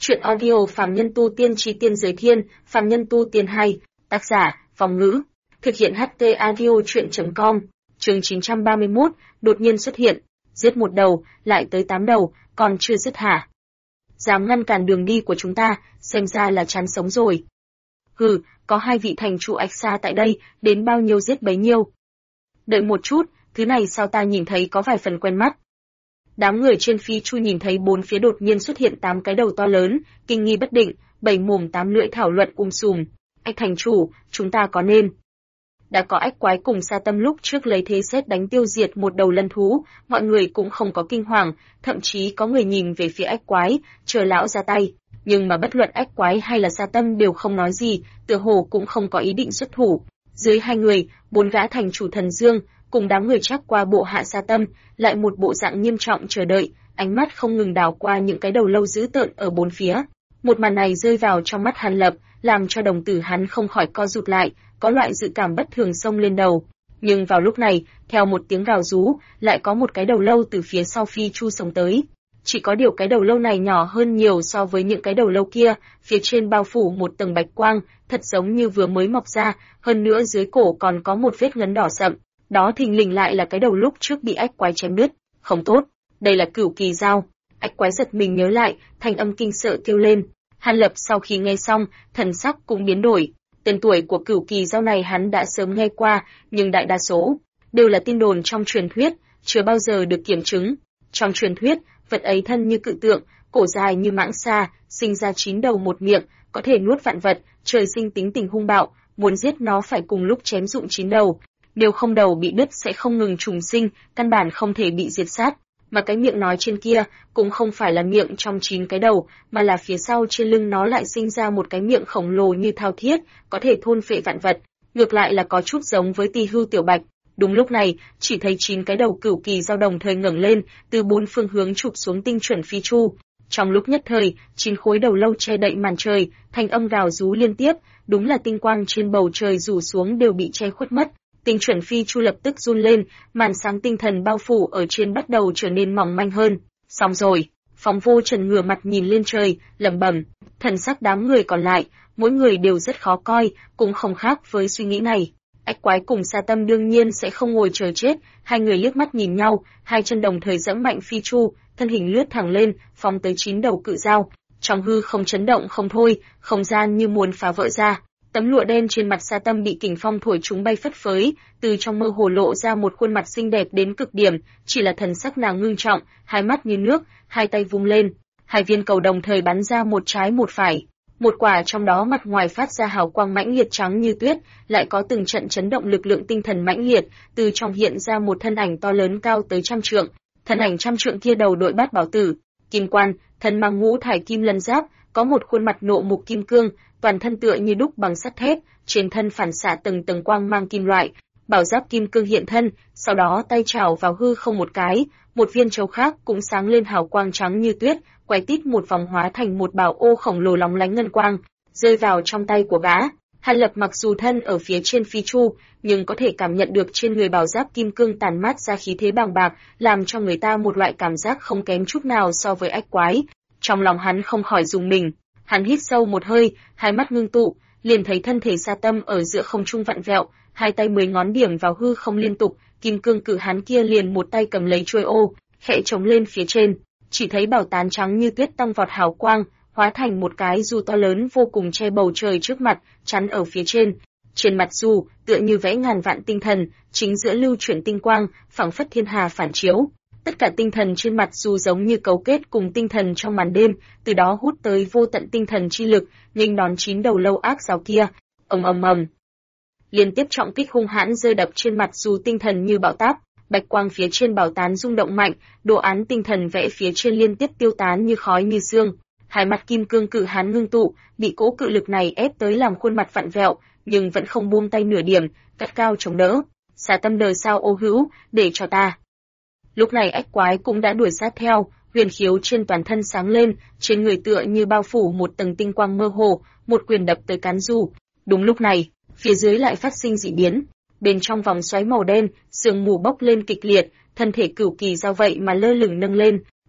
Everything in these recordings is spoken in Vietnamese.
Chuyện audio Phàm Nhân Tu Tiên Chí Tiên Giới Thiên, Phàm Nhân Tu Tiên 2, tác giả, Phong Ngữ, thực hiện HT audio chuyện.com, chương 931, đột nhiên xuất hiện, giết một đầu, lại tới 8 đầu, còn chưa dứt hả? Dám ngăn cản đường đi của chúng ta, xem ra là chán sống rồi. Hừ, có 2 vị thành chủ Ách Xa tại đây, đến bao nhiêu giết bấy nhiêu. Đợi một chút, thứ này sao ta nhìn thấy có vài phần quen mắt. Đám người trên phi chu nhìn thấy bốn phía đột nhiên xuất hiện 8 cái đầu to lớn, kinh nghi bất định, 7 mồm 8 lưỡi thảo luận sùm. Ách thành chủ, chúng ta có nên. Đã có ách quái cùng Sa Tâm lúc trước lấy thế sét đánh tiêu diệt một đầu lân thú, mọi người cũng không có kinh hoàng, thậm chí có người nhìn về phía ách quái, chờ lão ra tay. Nhưng mà bất luận ách quái hay là Sa Tâm đều không nói gì, tựa hồ cũng không có ý định xuất thủ. Dưới 2 người, 4 gã thành chủ Thần Dương, cùng đám người chắc qua bộ hạ Sa Tâm, lại một bộ dạng nghiêm trọng chờ đợi, ánh mắt không ngừng đảo qua những cái đầu lâu dữ tợn ở bốn phía. Một màn này rơi vào trong mắt Hàn Lập, làm cho đồng tử hắn không khỏi co rụt lại, có loại dự cảm bất thường xông lên đầu. Nhưng vào lúc này, theo một tiếng gào rú, lại có một cái đầu lâu từ phía sau phi chu xông tới. Chỉ có điều cái đầu lâu này nhỏ hơn nhiều so với những cái đầu lâu kia, phía trên bao phủ một tầng bạch quang, thật giống như vừa mới mọc ra, hơn nữa dưới cổ còn có một vết ngấn đỏ sậm. Đó thình lình lại là cái đầu lúc trước bị ách quái chém đứt. Không tốt, đây là Cửu Kỳ Dao. Ách quái giật mình nhớ lại, thanh âm kinh sợ kêu lên. Hàn Lập sau khi nghe xong, thần sắc cũng biến đổi. Tên tuổi của Cửu Kỳ Dao này hắn đã sớm nghe qua, nhưng đại đa số đều là tin đồn trong truyền thuyết, chưa bao giờ được kiểm chứng. Trong truyền thuyết, vật ấy thân như cự tượng, cổ dài như mãng xa, sinh ra 9 đầu một miệng, có thể nuốt vạn vật, trời sinh tính tình hung bạo, muốn giết nó phải cùng lúc chém dụng 9 đầu. Nếu không đầu bị đứt sẽ không ngừng trùng sinh, căn bản không thể bị diệt sát. Mà cái miệng nói trên kia cũng không phải là miệng trong 9 cái đầu, mà là phía sau trên lưng nó lại sinh ra một cái miệng khổng lồ như thao thiết, có thể thôn phệ vạn vật. Ngược lại là có chút giống với Tỳ Hưu Tiểu Bạch. Đúng lúc này, chỉ thấy 9 cái đầu Cửu Kỳ Dao đồng thời ngẩng lên, từ 4 phương hướng chụp xuống tinh chuẩn phi chu. Trong lúc nhất thời, 9 khối đầu lâu che đậy màn trời, thanh âm gào rú liên tiếp, đúng là tinh quang trên bầu trời rủ xuống đều bị che khuất mất. Tinh chuẩn phi chu lập tức run lên, màn sáng tinh thần bao phủ ở trên bắt đầu trở nên mỏng manh hơn. Xong rồi, Phong Vô Trần ngửa mặt nhìn lên trời, lẩm bẩm. Thần sắc đám người còn lại, mỗi người đều rất khó coi, cũng không khác với suy nghĩ này. Ách quái cùng Sa Tâm đương nhiên sẽ không ngồi chờ chết, 2 người liếc mắt nhìn nhau, 2 chân đồng thời giẫm mạnh phi chu, thân hình lướt thẳng lên, phóng tới 9 đầu cự dao. Trong hư không chấn động không thôi, không gian như muốn phá vỡ ra. Tấm lụa đen trên mặt Sa Tâm bị kình phong thổi chúng bay phất phới, từ trong mơ hồ lộ ra một khuôn mặt xinh đẹp đến cực điểm, chỉ là thần sắc nàng ngưng trọng, hai mắt như nước, hai tay vung lên, 2 viên cầu đồng thời bắn ra một trái một phải. Một quả trong đó mặt ngoài phát ra hào quang mãnh liệt trắng như tuyết, lại có từng trận chấn động lực lượng tinh thần mãnh liệt, từ trong hiện ra một thân ảnh to lớn cao tới 100 trượng. Thân ảnh 100 trượng kia đầu đội bát bảo tử, kim quan, thân mang ngũ thải kim lân giáp, có một khuôn mặt nộ mục kim cương, toàn thân tựa như đúc bằng sắt thép, trên thân phản xạ từng tầng quang mang kim loại, bảo giáp kim cương hiện thân, sau đó tay chảo vào hư không một cái, một viên châu khác cũng sáng lên hào quang trắng như tuyết, quay tít một vòng hóa thành một bảo ô khổng lồ lóng lánh ngân quang, rơi vào trong tay của gã. Hàn Lập mặc dù thân ở phía trên phi chu, nhưng có thể cảm nhận được trên người bảo giáp kim cương tản mát ra khí thế bàng bạc, làm cho người ta một loại cảm giác không kém chút nào so với ách quái. Trong lòng hắn không khỏi rùng mình, hắn hít sâu một hơi, hai mắt ngưng tụ, liền thấy thân thể Sa Tâm ở giữa không trung vặn vẹo, 2 tay 10 ngón điểm vào hư không liên tục, kim cương cự hán kia liền một tay cầm lấy chuôi ô, khẽ chống lên phía trên, chỉ thấy bảo tán trắng như tuyết tăng vọt hào quang, hóa thành một cái dù to lớn vô cùng che bầu trời trước mặt, chắn ở phía trên. Trên mặt dù, tựa như vẽ ngàn vạn tinh thần, chính giữa lưu chuyển tinh quang, phảng phất thiên hà phản chiếu. Tất cả tinh thần trên mặt dù giống như cấu kết cùng tinh thần trong màn đêm, từ đó hút tới vô tận tinh thần chi lực, nghênh đón 9 đầu lâu ác giáo kia. Ầm ầm ầm. Liên tiếp trọng kích hung hãn rơi đập trên mặt dù tinh thần như bão táp, bạch quang phía trên bảo tán rung động mạnh, đồ án tinh thần vẽ phía trên liên tiếp tiêu tán như khói như sương. Hai mắt kim cương cự hán ngưng tụ, bị cỗ cự lực này ép tới làm khuôn mặt vặn vẹo, nhưng vẫn không buông tay nửa điểm, cắt cao chống đỡ. Sa Tâm đời sao ô hữu, để cho ta. Lúc này ách quái cũng đã đuổi sát theo, huyền khiếu trên toàn thân sáng lên, trên người tựa như bao phủ một tầng tinh quang mơ hồ, một quyền đập tới cán dù. Đúng lúc này, phía dưới lại phát sinh dị biến, bên trong vòng xoáy màu đen, sương mù bốc lên kịch liệt, thân thể Cửu Kỳ Dao vậy mà lơ lửng nâng lên,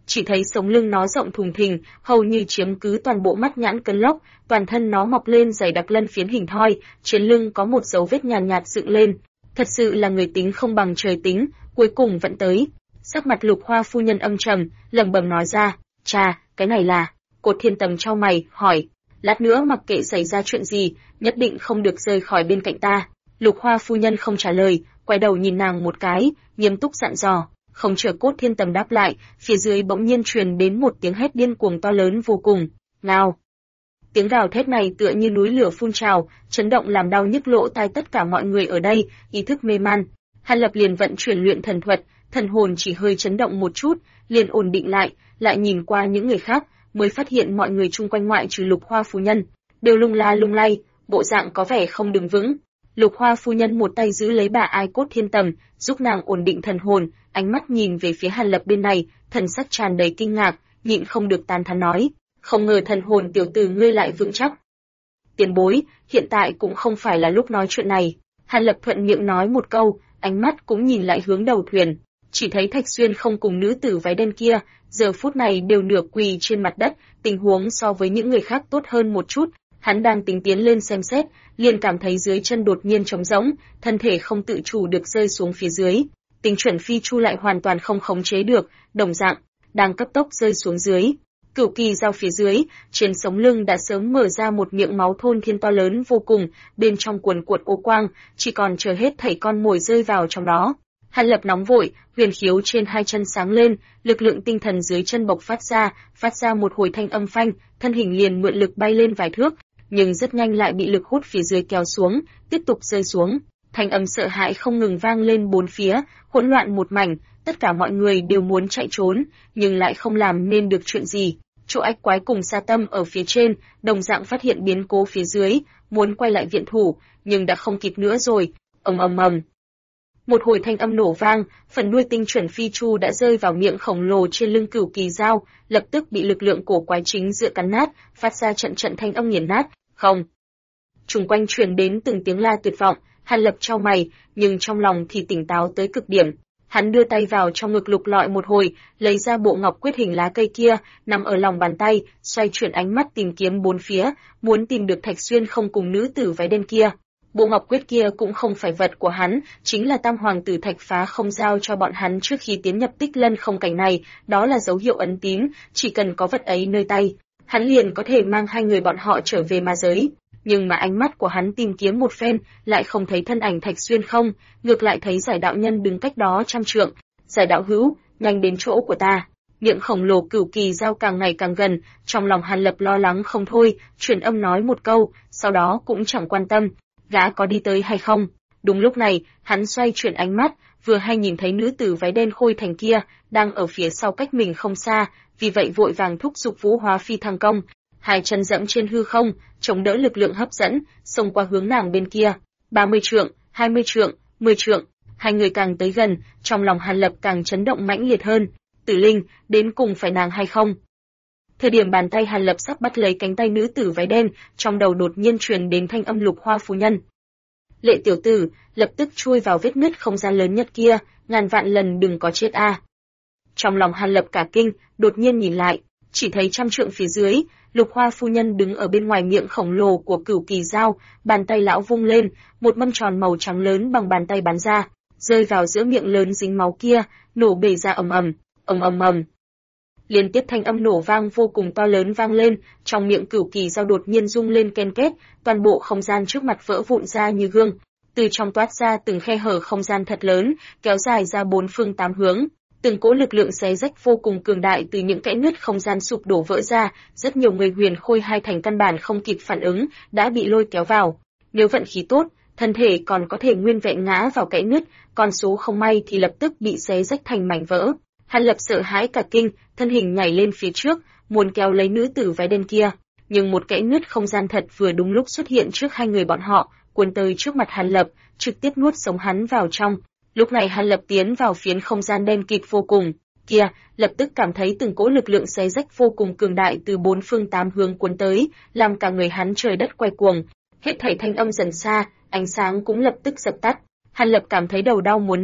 chỉ thấy sống lưng nó rộng thùng thình, hầu như chiếm cứ toàn bộ mắt nhãn cân lốc, toàn thân nó mọc lên dày đặc lân phiến hình thoi, trên lưng có một dấu vết nhàn nhạt dựng lên. Thật sự là người tính không bằng trời tính, cuối cùng vẫn tới. Sắc mặt Lục Hoa phu nhân âm trầm, lẩm bẩm nói ra, "Chà, cái này là..." Cột Thiên Tầm chau mày, hỏi, "Lát nữa mặc kệ xảy ra chuyện gì, nhất định không được rời khỏi bên cạnh ta." Lục Hoa phu nhân không trả lời, quay đầu nhìn nàng một cái, nghiêm túc dặn dò. Không chờ Cốt Thiên Tầm đáp lại, phía dưới bỗng nhiên truyền đến một tiếng hét điên cuồng to lớn vô cùng. Ngao! Tiếng gào thét này tựa như núi lửa phun trào, chấn động làm đau nhức lỗ tai tất cả mọi người ở đây, ý thức mê man. Hàn Lập liền vận chuyển luyện thần thuật, thần hồn chỉ hơi chấn động một chút, liền ổn định lại nhìn qua những người khác, mới phát hiện mọi người chung quanh ngoại trừ Lục Hoa phu nhân, đều lung la lung lay, bộ dạng có vẻ không đứng vững. Lục Hoa phu nhân một tay giữ lấy bà Ai Cốt Thiên Tầm, giúp nàng ổn định thần hồn, ánh mắt nhìn về phía Hàn Lập bên này, thần sắc tràn đầy kinh ngạc, nhịn không được tán thán nói, không ngờ thần hồn tiểu tử ngươi lại vững chắc. Tiền bối, hiện tại cũng không phải là lúc nói chuyện này. Hàn Lập thuận miệng nói một câu, ánh mắt cũng nhìn lại hướng đầu thuyền, chỉ thấy Thạch Xuyên không cùng nữ tử váy đen kia, giờ phút này đều nửa quỳ trên mặt đất, tình huống so với những người khác tốt hơn một chút. Hắn đang tính tiến lên xem xét, liền cảm thấy dưới chân đột nhiên trống rỗng, thân thể không tự chủ được rơi xuống phía dưới. Tinh chuẩn phi chu lại hoàn toàn không khống chế được, đồng dạng, đang cấp tốc rơi xuống dưới. Cửu kỳ dao phía dưới, trên sống lưng đã sớm mở ra một miệng máu thôn thiên to lớn vô cùng, bên trong cuồn cuộn ô quang, chỉ còn chờ hết thảy con mồi rơi vào trong đó. Hàn Lập nóng vội, huyền khiếu trên hai chân sáng lên, lực lượng tinh thần dưới chân bộc phát ra một hồi thanh âm phanh, thân hình liền mượn lực bay lên vài thước, nhưng rất nhanh lại bị lực hút phía dưới kéo xuống, tiếp tục rơi xuống. Thanh âm sợ hãi không ngừng vang lên bốn phía, hỗn loạn một mảnh, tất cả mọi người đều muốn chạy trốn, nhưng lại không làm nên được chuyện gì. Chỗ Ách Quái cùng Sa Tâm ở phía trên, đồng dạng phát hiện biến cố phía dưới, muốn quay lại viện thủ, nhưng đã không kịp nữa rồi. Ầm ầm ầm. Một hồi thanh âm nổ vang, phần đuôi tinh chuẩn phi chu đã rơi vào miệng khổng lồ trên lưng Cửu Kỳ dao, lập tức bị lực lượng cổ quái chính giữa cắn nát, phát ra trận trận thanh âm nghiền nát. Không. Xung quanh truyền đến từng tiếng la tuyệt vọng, Hàn Lập chau mày, nhưng trong lòng thì tỉnh táo tới cực điểm. Hắn đưa tay vào trong ngực lục lọi một hồi, lấy ra bộ ngọc quyết hình lá cây kia, nằm ở lòng bàn tay, xoay chuyển ánh mắt tìm kiếm bốn phía, muốn tìm được Thạch Xuyên không cùng nữ tử váy đen kia. Bộ ngọc quyết kia cũng không phải vật của hắn, chính là Tam hoàng tử Thạch Phá không giao cho bọn hắn trước khi tiến nhập Tích Lân không cảnh này, đó là dấu hiệu ấn tín, chỉ cần có vật ấy nơi tay, hắn liền có thể mang hai người bọn họ trở về ma giới. Nhưng mà ánh mắt của hắn tìm kiếm một phen, lại không thấy thân ảnh Thạch Xuyên không, ngược lại thấy Giải đạo nhân đứng cách đó trăm trượng. Giải đạo hữu, nhanh đến chỗ của ta. Miệng khổng lồ Cửu Kỳ dao càng ngày càng gần, trong lòng Hàn Lập lo lắng không thôi, truyền âm nói một câu, sau đó cũng chẳng quan tâm, gã có đi tới hay không. Đúng lúc này, hắn xoay chuyển ánh mắt, vừa hay nhìn thấy nữ tử váy đen Khôi Thành kia, đang ở phía sau cách mình không xa, vì vậy vội vàng thúc giục Vũ Hóa Phi Thăng Công. Hai chân dẫm trên hư không, chống đỡ lực lượng hấp dẫn, xông qua hướng nàng bên kia. 30 trượng, 20 trượng, 10 trượng, hai người càng tới gần, trong lòng Hàn Lập càng chấn động mãnh liệt hơn. Tử Linh, đến cùng phải nàng hay không? Thời điểm bàn tay Hàn Lập sắp bắt lấy cánh tay nữ tử váy đen, trong đầu đột nhiên truyền đến thanh âm Lục Hoa phu nhân. Lệ tiểu tử, lập tức chui vào vết nứt không gian lớn nhất kia, ngàn vạn lần đừng có chết a. Trong lòng Hàn Lập cả kinh, đột nhiên nhìn lại, chỉ thấy trăm trượng phía dưới, Lục Hoa phu nhân đứng ở bên ngoài miệng khổng lồ của Cửu Kỳ dao, bàn tay lão vung lên, một mâm tròn màu trắng lớn bằng bàn tay bắn ra, rơi vào giữa miệng lớn dính máu kia, nổ bể ra ầm ầm, ầm ầm ầm. Liên tiếp thanh âm nổ vang vô cùng to lớn vang lên, trong miệng Cửu Kỳ dao đột nhiên rung lên ken két, toàn bộ không gian trước mặt vỡ vụn ra như gương, từ trong toát ra từng khe hở không gian thật lớn, kéo dài ra bốn phương tám hướng. Từng cỗ lực lượng xé rách vô cùng cường đại từ những kẽ nứt không gian sụp đổ vỡ ra, rất nhiều người Huyền Khôi hai thành căn bản không kịp phản ứng, đã bị lôi kéo vào. Nếu vận khí tốt, thân thể còn có thể nguyên vẹn ngã vào kẽ nứt, còn số không may thì lập tức bị xé rách thành mảnh vỡ. Hàn Lập sợ hãi cả kinh, thân hình nhảy lên phía trước, muốn kéo lấy nữ tử váy đen kia, nhưng một kẽ nứt không gian thật vừa đúng lúc xuất hiện trước hai người bọn họ, cuốn tới trước mặt Hàn Lập, trực tiếp nuốt sống hắn vào trong. Lúc này Hàn Lập tiến vào phiến không gian đen kịt vô cùng kia, lập tức cảm thấy từng cỗ lực lượng xé rách vô cùng cường đại từ bốn phương tám hướng cuốn tới, làm cả người hắn trời đất quay cuồng. Hết thảy thanh âm dần xa, ánh sáng cũng lập tức dập tắt. Hàn Lập cảm thấy đầu đau muốn nứt,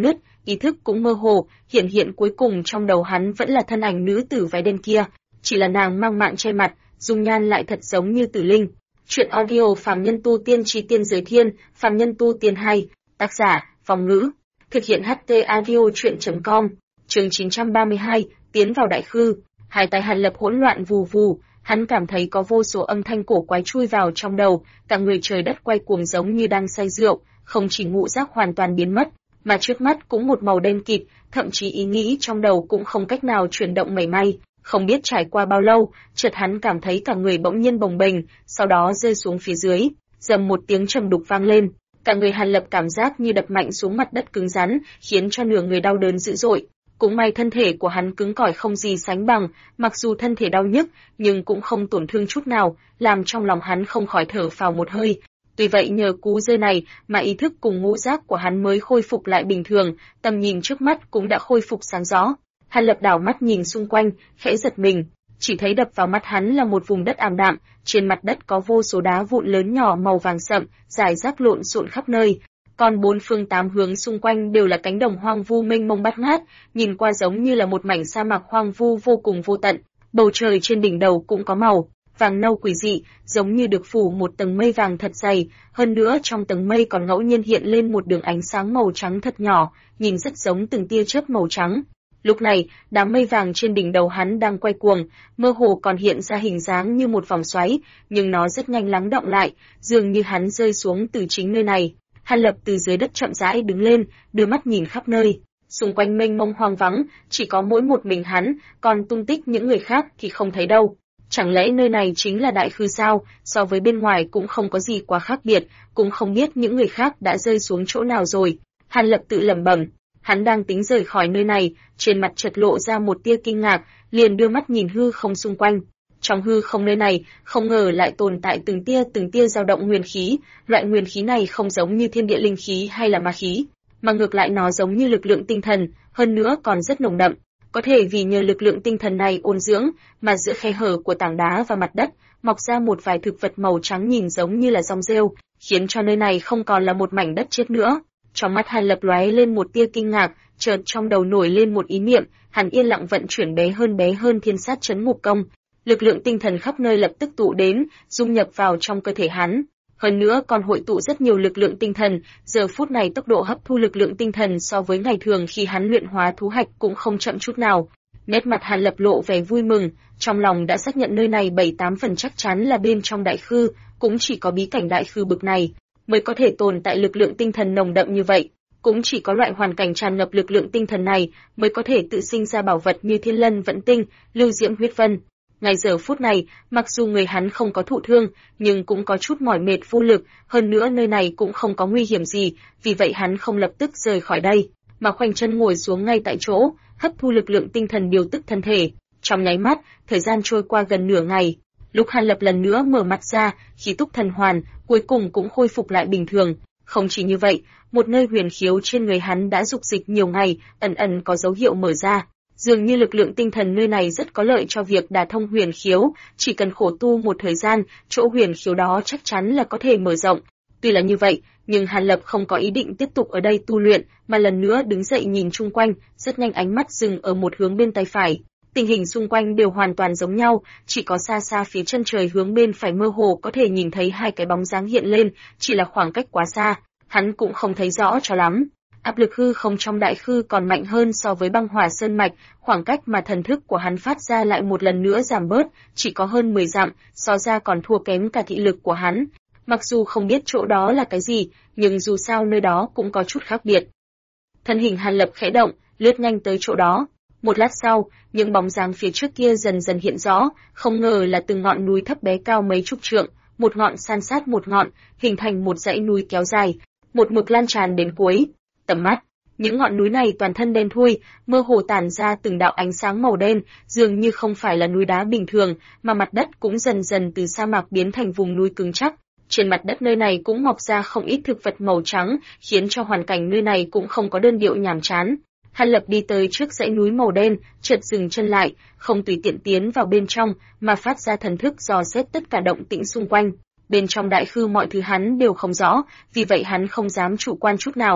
ý thức cũng mơ hồ, hiện cuối cùng trong đầu hắn vẫn là thân ảnh nữ tử váy đen kia, chỉ là nàng mang mạng che mặt, dung nhan lại thật giống như tử linh. Chuyện audio Phàm Nhân Tu Tiên Chi Tiên Giới Thiên, Phàm Nhân Tu Tiên 2, tác giả, Phong Ngữ, thực hiện HT Audio Chuyện.com, chương 932, tiến vào đại khư. Hai tay Hàn Lập hỗn loạn vù vù, hắn cảm thấy có vô số âm thanh cổ quái chui vào trong đầu, cả người trời đất quay cuồng giống như đang say rượu, không chỉ ngũ giác hoàn toàn biến mất, mà trước mắt cũng một màu đen kịt, thậm chí ý nghĩ trong đầu cũng không cách nào chuyển động mảy may. Không biết trải qua bao lâu, chợt hắn cảm thấy cả người bỗng nhiên bồng bềnh, sau đó rơi xuống phía dưới, rầm một tiếng trầm đục vang lên. Cả người Hàn Lập cảm giác như đập mạnh xuống mặt đất cứng rắn, khiến cho nửa người đau đớn dữ dội. Cũng may thân thể của hắn cứng cỏi không gì sánh bằng, mặc dù thân thể đau nhức, nhưng cũng không tổn thương chút nào, làm trong lòng hắn không khỏi thở phào một hơi. Tuy vậy nhờ cú rơi này mà ý thức cùng ngũ giác của hắn mới khôi phục lại bình thường, tầm nhìn trước mắt cũng đã khôi phục sáng rõ. Hàn Lập đảo mắt nhìn xung quanh, khẽ giật mình, chỉ thấy đập vào mắt hắn là một vùng đất ảm đạm, trên mặt đất có vô số đá vụn lớn nhỏ màu vàng sậm, rải rác lộn xộn khắp nơi. Còn bốn phương tám hướng xung quanh đều là cánh đồng hoang vu mênh mông bát ngát, nhìn qua giống như là một mảnh sa mạc hoang vu vô cùng vô tận. Bầu trời trên đỉnh đầu cũng có màu vàng nâu quỷ dị, giống như được phủ một tầng mây vàng thật dày, hơn nữa trong tầng mây còn ngẫu nhiên hiện lên một đường ánh sáng màu trắng thật nhỏ, nhìn rất giống từng tia chớp màu trắng. Lúc này, đám mây vàng trên đỉnh đầu hắn đang quay cuồng, mơ hồ còn hiện ra hình dáng như một vòng xoáy, nhưng nó rất nhanh lắng đọng lại, dường như hắn rơi xuống từ chính nơi này. Hàn Lập từ dưới đất chậm rãi đứng lên, đưa mắt nhìn khắp nơi. Xung quanh mênh mông hoang vắng, chỉ có mỗi một mình hắn, còn tung tích những người khác thì không thấy đâu. Chẳng lẽ nơi này chính là đại khư sao? So với bên ngoài cũng không có gì quá khác biệt, cũng không biết những người khác đã rơi xuống chỗ nào rồi. Hàn Lập tự lẩm bẩm. Hắn đang tính rời khỏi nơi này, trên mặt chợt lộ ra một tia kinh ngạc, liền đưa mắt nhìn hư không xung quanh. Trong hư không nơi này, không ngờ lại tồn tại từng tia dao động nguyên khí, loại nguyên khí này không giống như thiên địa linh khí hay là ma khí, mà ngược lại nó giống như lực lượng tinh thần, hơn nữa còn rất nồng đậm. Có thể vì nhờ lực lượng tinh thần này ôn dưỡng, mà giữa khe hở của tảng đá và mặt đất, mọc ra một vài thực vật màu trắng nhìn giống như là rong rêu, khiến cho nơi này không còn là một mảnh đất chết nữa. Trong mắt Hàn Lập lóe lên một tia kinh ngạc, chợt trong đầu nổi lên một ý niệm, hắn yên lặng vận chuyển bé hơn thiên sát chấn ngục công. Lực lượng tinh thần khắp nơi lập tức tụ đến, dung nhập vào trong cơ thể hắn. Hơn nữa còn hội tụ rất nhiều lực lượng tinh thần, giờ phút này tốc độ hấp thu lực lượng tinh thần so với ngày thường khi hắn luyện hóa thú hạch cũng không chậm chút nào. Nét mặt Hàn Lập lộ vẻ vui mừng, trong lòng đã xác nhận nơi này 7-8 phần chắc chắn là bên trong đại khư, cũng chỉ có bí cảnh đại khư bực này mới có thể tồn tại lực lượng tinh thần nồng đậm như vậy. Cũng chỉ có loại hoàn cảnh tràn ngập lực lượng tinh thần này mới có thể tự sinh ra bảo vật như Thiên Lân Vận Tinh, Lưu Diễm Huyết Vân. Ngay giờ phút này, mặc dù người hắn không có thụ thương, nhưng cũng có chút mỏi mệt vô lực, hơn nữa nơi này cũng không có nguy hiểm gì, vì vậy hắn không lập tức rời khỏi đây, mà khoanh chân ngồi xuống ngay tại chỗ, hấp thu lực lượng tinh thần điều tức thân thể. Trong nháy mắt, thời gian trôi qua gần nửa ngày. Lúc Hàn Lập lần nữa mở mắt ra, khí túc thần hoàn cuối cùng cũng khôi phục lại bình thường. Không chỉ như vậy, một nơi huyền khiếu trên người hắn đã dục dịch nhiều ngày, ẩn có dấu hiệu mở ra. Dường như lực lượng tinh thần nơi này rất có lợi cho việc đả thông huyền khiếu, chỉ cần khổ tu một thời gian, chỗ huyền khiếu đó chắc chắn là có thể mở rộng. Tuy là như vậy, nhưng Hàn Lập không có ý định tiếp tục ở đây tu luyện, mà lần nữa đứng dậy nhìn chung quanh, rất nhanh ánh mắt dừng ở một hướng bên tay phải. Tình hình xung quanh đều hoàn toàn giống nhau, chỉ có xa xa phía chân trời hướng bên phải mơ hồ có thể nhìn thấy hai cái bóng dáng hiện lên, chỉ là khoảng cách quá xa, hắn cũng không thấy rõ cho lắm. Áp lực hư không trong đại khư còn mạnh hơn so với băng hỏa sơn mạch, khoảng cách mà thần thức của hắn phát ra lại một lần nữa giảm bớt, chỉ có hơn 10 dặm, so ra còn thua kém cả thị lực của hắn. Mặc dù không biết chỗ đó là cái gì, nhưng dù sao nơi đó cũng có chút khác biệt. Thân hình Hàn Lập khẽ động, lướt nhanh tới chỗ đó. Một lát sau, những bóng dáng phía trước kia dần dần hiện rõ, không ngờ là từng ngọn núi thấp bé cao mấy chục trượng, một ngọn san sát một ngọn, hình thành một dãy núi kéo dài, một mực lan tràn đến cuối. Tầm mắt, những ngọn núi này toàn thân đen thui, mơ hồ tản ra từng đạo ánh sáng màu đen, dường như không phải là núi đá bình thường, mà mặt đất cũng dần dần từ sa mạc biến thành vùng núi cứng chắc. Trên mặt đất nơi này cũng mọc ra không ít thực vật màu trắng, khiến cho hoàn cảnh nơi này cũng không có đơn điệu nhàm chán. Hàn Lập đi tới trước dãy núi màu đen, chợt dừng chân lại, không tùy tiện tiến vào bên trong, mà phát ra thần thức dò xét tất cả động tĩnh xung quanh. Bên trong đại khư mọi thứ hắn đều không rõ, vì vậy hắn không dám chủ quan chút nào.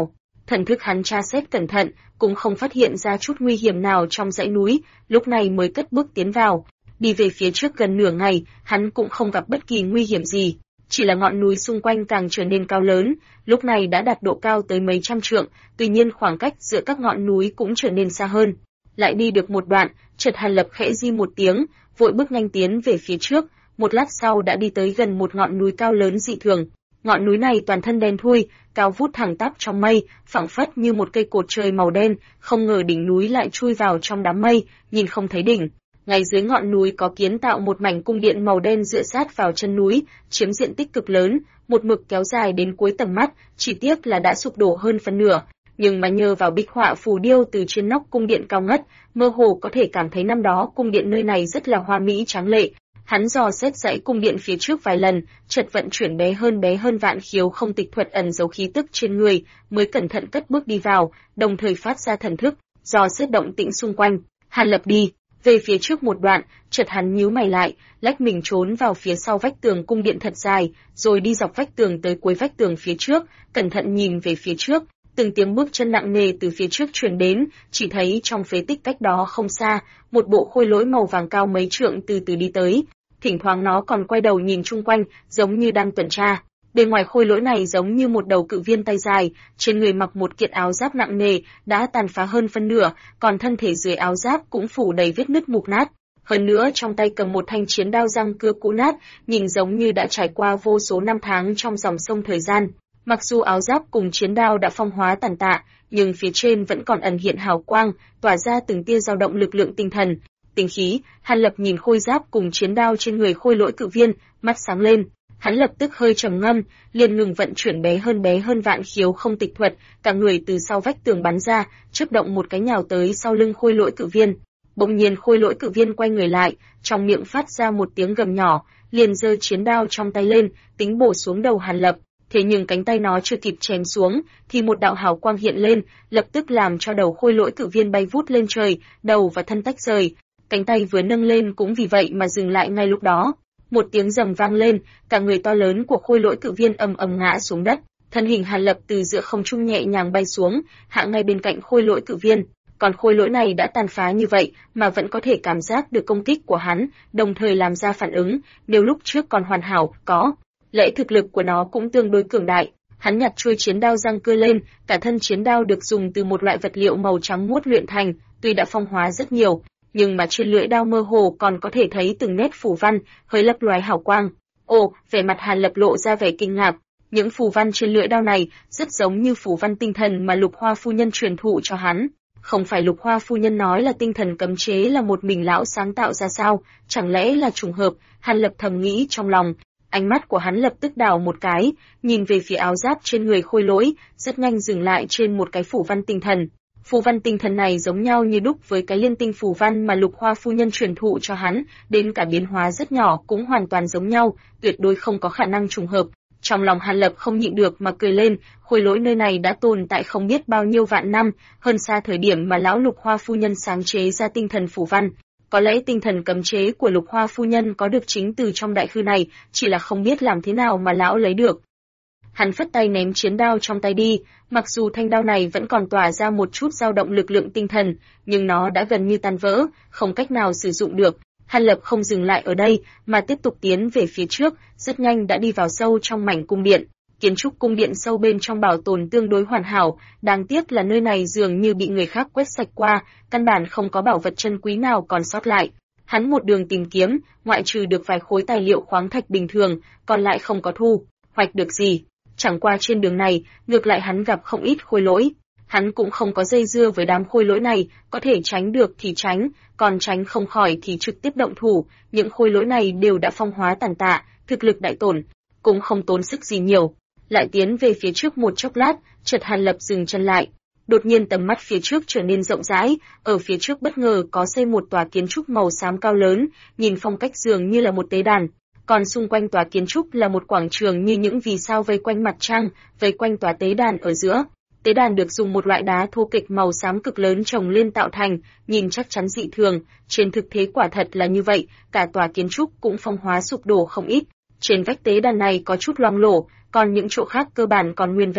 Thần thức hắn tra xét cẩn thận, cũng không phát hiện ra chút nguy hiểm nào trong dãy núi, lúc này mới cất bước tiến vào. Đi về phía trước gần nửa ngày, hắn cũng không gặp bất kỳ nguy hiểm gì, chỉ là ngọn núi xung quanh càng trở nên cao lớn, lúc này đã đạt độ cao tới mấy trăm trượng, tuy nhiên khoảng cách giữa các ngọn núi cũng trở nên xa hơn. Lại đi được một đoạn, chợt Hàn Lập khẽ di một tiếng, vội bước nhanh tiến về phía trước, một lát sau đã đi tới gần một ngọn núi cao lớn dị thường. Ngọn núi này toàn thân đen thui, cao vút thẳng tắp trong mây, phảng phất như một cây cột trời màu đen, không ngờ đỉnh núi lại chui vào trong đám mây, nhìn không thấy đỉnh. Ngay dưới ngọn núi có kiến tạo một mảnh cung điện màu đen dựa sát vào chân núi, chiếm diện tích cực lớn, một mực kéo dài đến cuối tầm mắt, chỉ tiếc là đã sụp đổ hơn phần nửa. Nhưng mà nhờ vào bích họa phù điêu từ trên nóc cung điện cao ngất, mơ hồ có thể cảm thấy năm đó cung điện nơi này rất là hoa mỹ tráng lệ. Hắn dò xét dãy cung điện phía trước vài lần, chợt vận chuyển bé hơn vạn khiếu không tịch thuật ẩn giấu khí tức trên người, mới cẩn thận cất bước đi vào, đồng thời phát ra thần thức, dò xét động tĩnh xung quanh. Hàn Lập đi về phía trước một đoạn, chợt hắn nhíu mày lại, lách mình trốn vào phía sau vách tường cung điện thật dài, rồi đi dọc vách tường tới cuối vách tường phía trước, cẩn thận nhìn về phía trước. Từng tiếng bước chân nặng nề từ phía trước truyền đến, chỉ thấy trong phế tích cách đó không xa, một bộ khôi lỗi màu vàng cao mấy trượng từ từ đi tới. Thỉnh thoảng nó còn quay đầu nhìn chung quanh, giống như đang tuần tra. Bên ngoài khôi lỗi này giống như một đầu cự viên tay dài, trên người mặc một kiện áo giáp nặng nề, đã tàn phá hơn phân nửa, còn thân thể dưới áo giáp cũng phủ đầy vết nứt mục nát. Hơn nữa trong tay cầm một thanh chiến đao răng cưa cũ nát, nhìn giống như đã trải qua vô số năm tháng trong dòng sông thời gian. Mặc dù áo giáp cùng chiến đao đã phong hóa tàn tạ, nhưng phía trên vẫn còn ẩn hiện hào quang, tỏa ra từng tia dao động lực lượng tinh thần, tinh khí. Hàn Lập nhìn khôi giáp cùng chiến đao trên người khôi lỗi cự viên, mắt sáng lên. Hắn lập tức hơi trầm ngâm, liền ngừng vận chuyển bé hơn vạn khiếu không tịch thuật, cả người từ sau vách tường bắn ra, chớp động một cái nhào tới sau lưng khôi lỗi cự viên. Bỗng nhiên khôi lỗi cự viên quay người lại, trong miệng phát ra một tiếng gầm nhỏ, liền giơ chiến đao trong tay lên, tính bổ xuống đầu Hàn Lập. Thế nhưng cánh tay nó chưa kịp chém xuống, thì một đạo hào quang hiện lên, lập tức làm cho đầu khôi lỗi cự viên bay vút lên trời, đầu và thân tách rời. Cánh tay vừa nâng lên cũng vì vậy mà dừng lại ngay lúc đó. Một tiếng rầm vang lên, cả người to lớn của khôi lỗi cự viên ầm ầm ngã xuống đất. Thân hình Hàn Lập từ giữa không trung nhẹ nhàng bay xuống, hạ ngay bên cạnh khôi lỗi cự viên. Còn khôi lỗi này đã tàn phá như vậy mà vẫn có thể cảm giác được công kích của hắn, đồng thời làm ra phản ứng, nếu lúc trước còn hoàn hảo, có lẽ thực lực của nó cũng tương đối cường đại. Hắn nhặt chuôi chiến đao răng cưa lên, cả thân chiến đao được dùng từ một loại vật liệu màu trắng muốt luyện thành, tuy đã phong hóa rất nhiều, nhưng mà trên lưỡi đao mơ hồ còn có thể thấy từng nét phù văn, hơi lấp loé hào quang. Ồ, vẻ mặt Hàn Lập lộ ra vẻ kinh ngạc. Những phù văn trên lưỡi đao này rất giống như phù văn tinh thần mà Lục Hoa phu nhân truyền thụ cho hắn. Không phải Lục Hoa phu nhân nói là tinh thần cấm chế là một mình lão sáng tạo ra sao? Chẳng lẽ là trùng hợp? Hàn Lập thầm nghĩ trong lòng. Ánh mắt của hắn lập tức đảo một cái, nhìn về phía áo giáp trên người khôi lỗi, rất nhanh dừng lại trên một cái phù văn tinh thần. Phù văn tinh thần này giống nhau như đúc với cái liên tinh phù văn mà Lục Hoa phu nhân truyền thụ cho hắn, đến cả biến hóa rất nhỏ cũng hoàn toàn giống nhau, tuyệt đối không có khả năng trùng hợp. Trong lòng Hàn Lập không nhịn được mà cười lên, khôi lỗi nơi này đã tồn tại không biết bao nhiêu vạn năm, hơn xa thời điểm mà lão Lục Hoa phu nhân sáng chế ra tinh thần phù văn. Có lẽ tinh thần cấm chế của Lục Hoa phu nhân có được chính từ trong đại khư này, chỉ là không biết làm thế nào mà lão lấy được. Hắn phất tay ném chiến đao trong tay đi, mặc dù thanh đao này vẫn còn tỏa ra một chút dao động lực lượng tinh thần, nhưng nó đã gần như tan vỡ, không cách nào sử dụng được. Hàn Lập không dừng lại ở đây, mà tiếp tục tiến về phía trước, rất nhanh đã đi vào sâu trong mảnh cung điện. Kiến trúc cung điện sâu bên trong bảo tồn tương đối hoàn hảo, đáng tiếc là nơi này dường như bị người khác quét sạch qua, căn bản không có bảo vật chân quý nào còn sót lại. Hắn một đường tìm kiếm, ngoại trừ được vài khối tài liệu khoáng thạch bình thường, còn lại không có thu hoạch được gì. Chẳng qua trên đường này, ngược lại hắn gặp không ít khôi lỗi. Hắn cũng không có dây dưa với đám khôi lỗi này, có thể tránh được thì tránh, còn tránh không khỏi thì trực tiếp động thủ. Những khôi lỗi này đều đã phong hóa tàn tạ, thực lực đại tổn, cũng không tốn sức gì nhiều. Lại tiến về phía trước một chốc lát, chợt Hàn Lập dừng chân lại. Đột nhiên tầm mắt phía trước trở nên rộng rãi, ở phía trước bất ngờ có xây một tòa kiến trúc màu xám cao lớn, nhìn phong cách dường như là một tế đàn. Còn xung quanh tòa kiến trúc là một quảng trường như những vì sao vây quanh mặt trăng, vây quanh tòa tế đàn ở giữa. Tế đàn được dùng một loại đá thô kịch màu xám cực lớn chồng lên tạo thành, nhìn chắc chắn dị thường, trên thực tế quả thật là như vậy, cả tòa kiến trúc cũng phong hóa sụp đổ không ít. Trên vách tế đàn này có chút loang lổ, còn những chỗ khác cơ bản còn nguyên vẹn.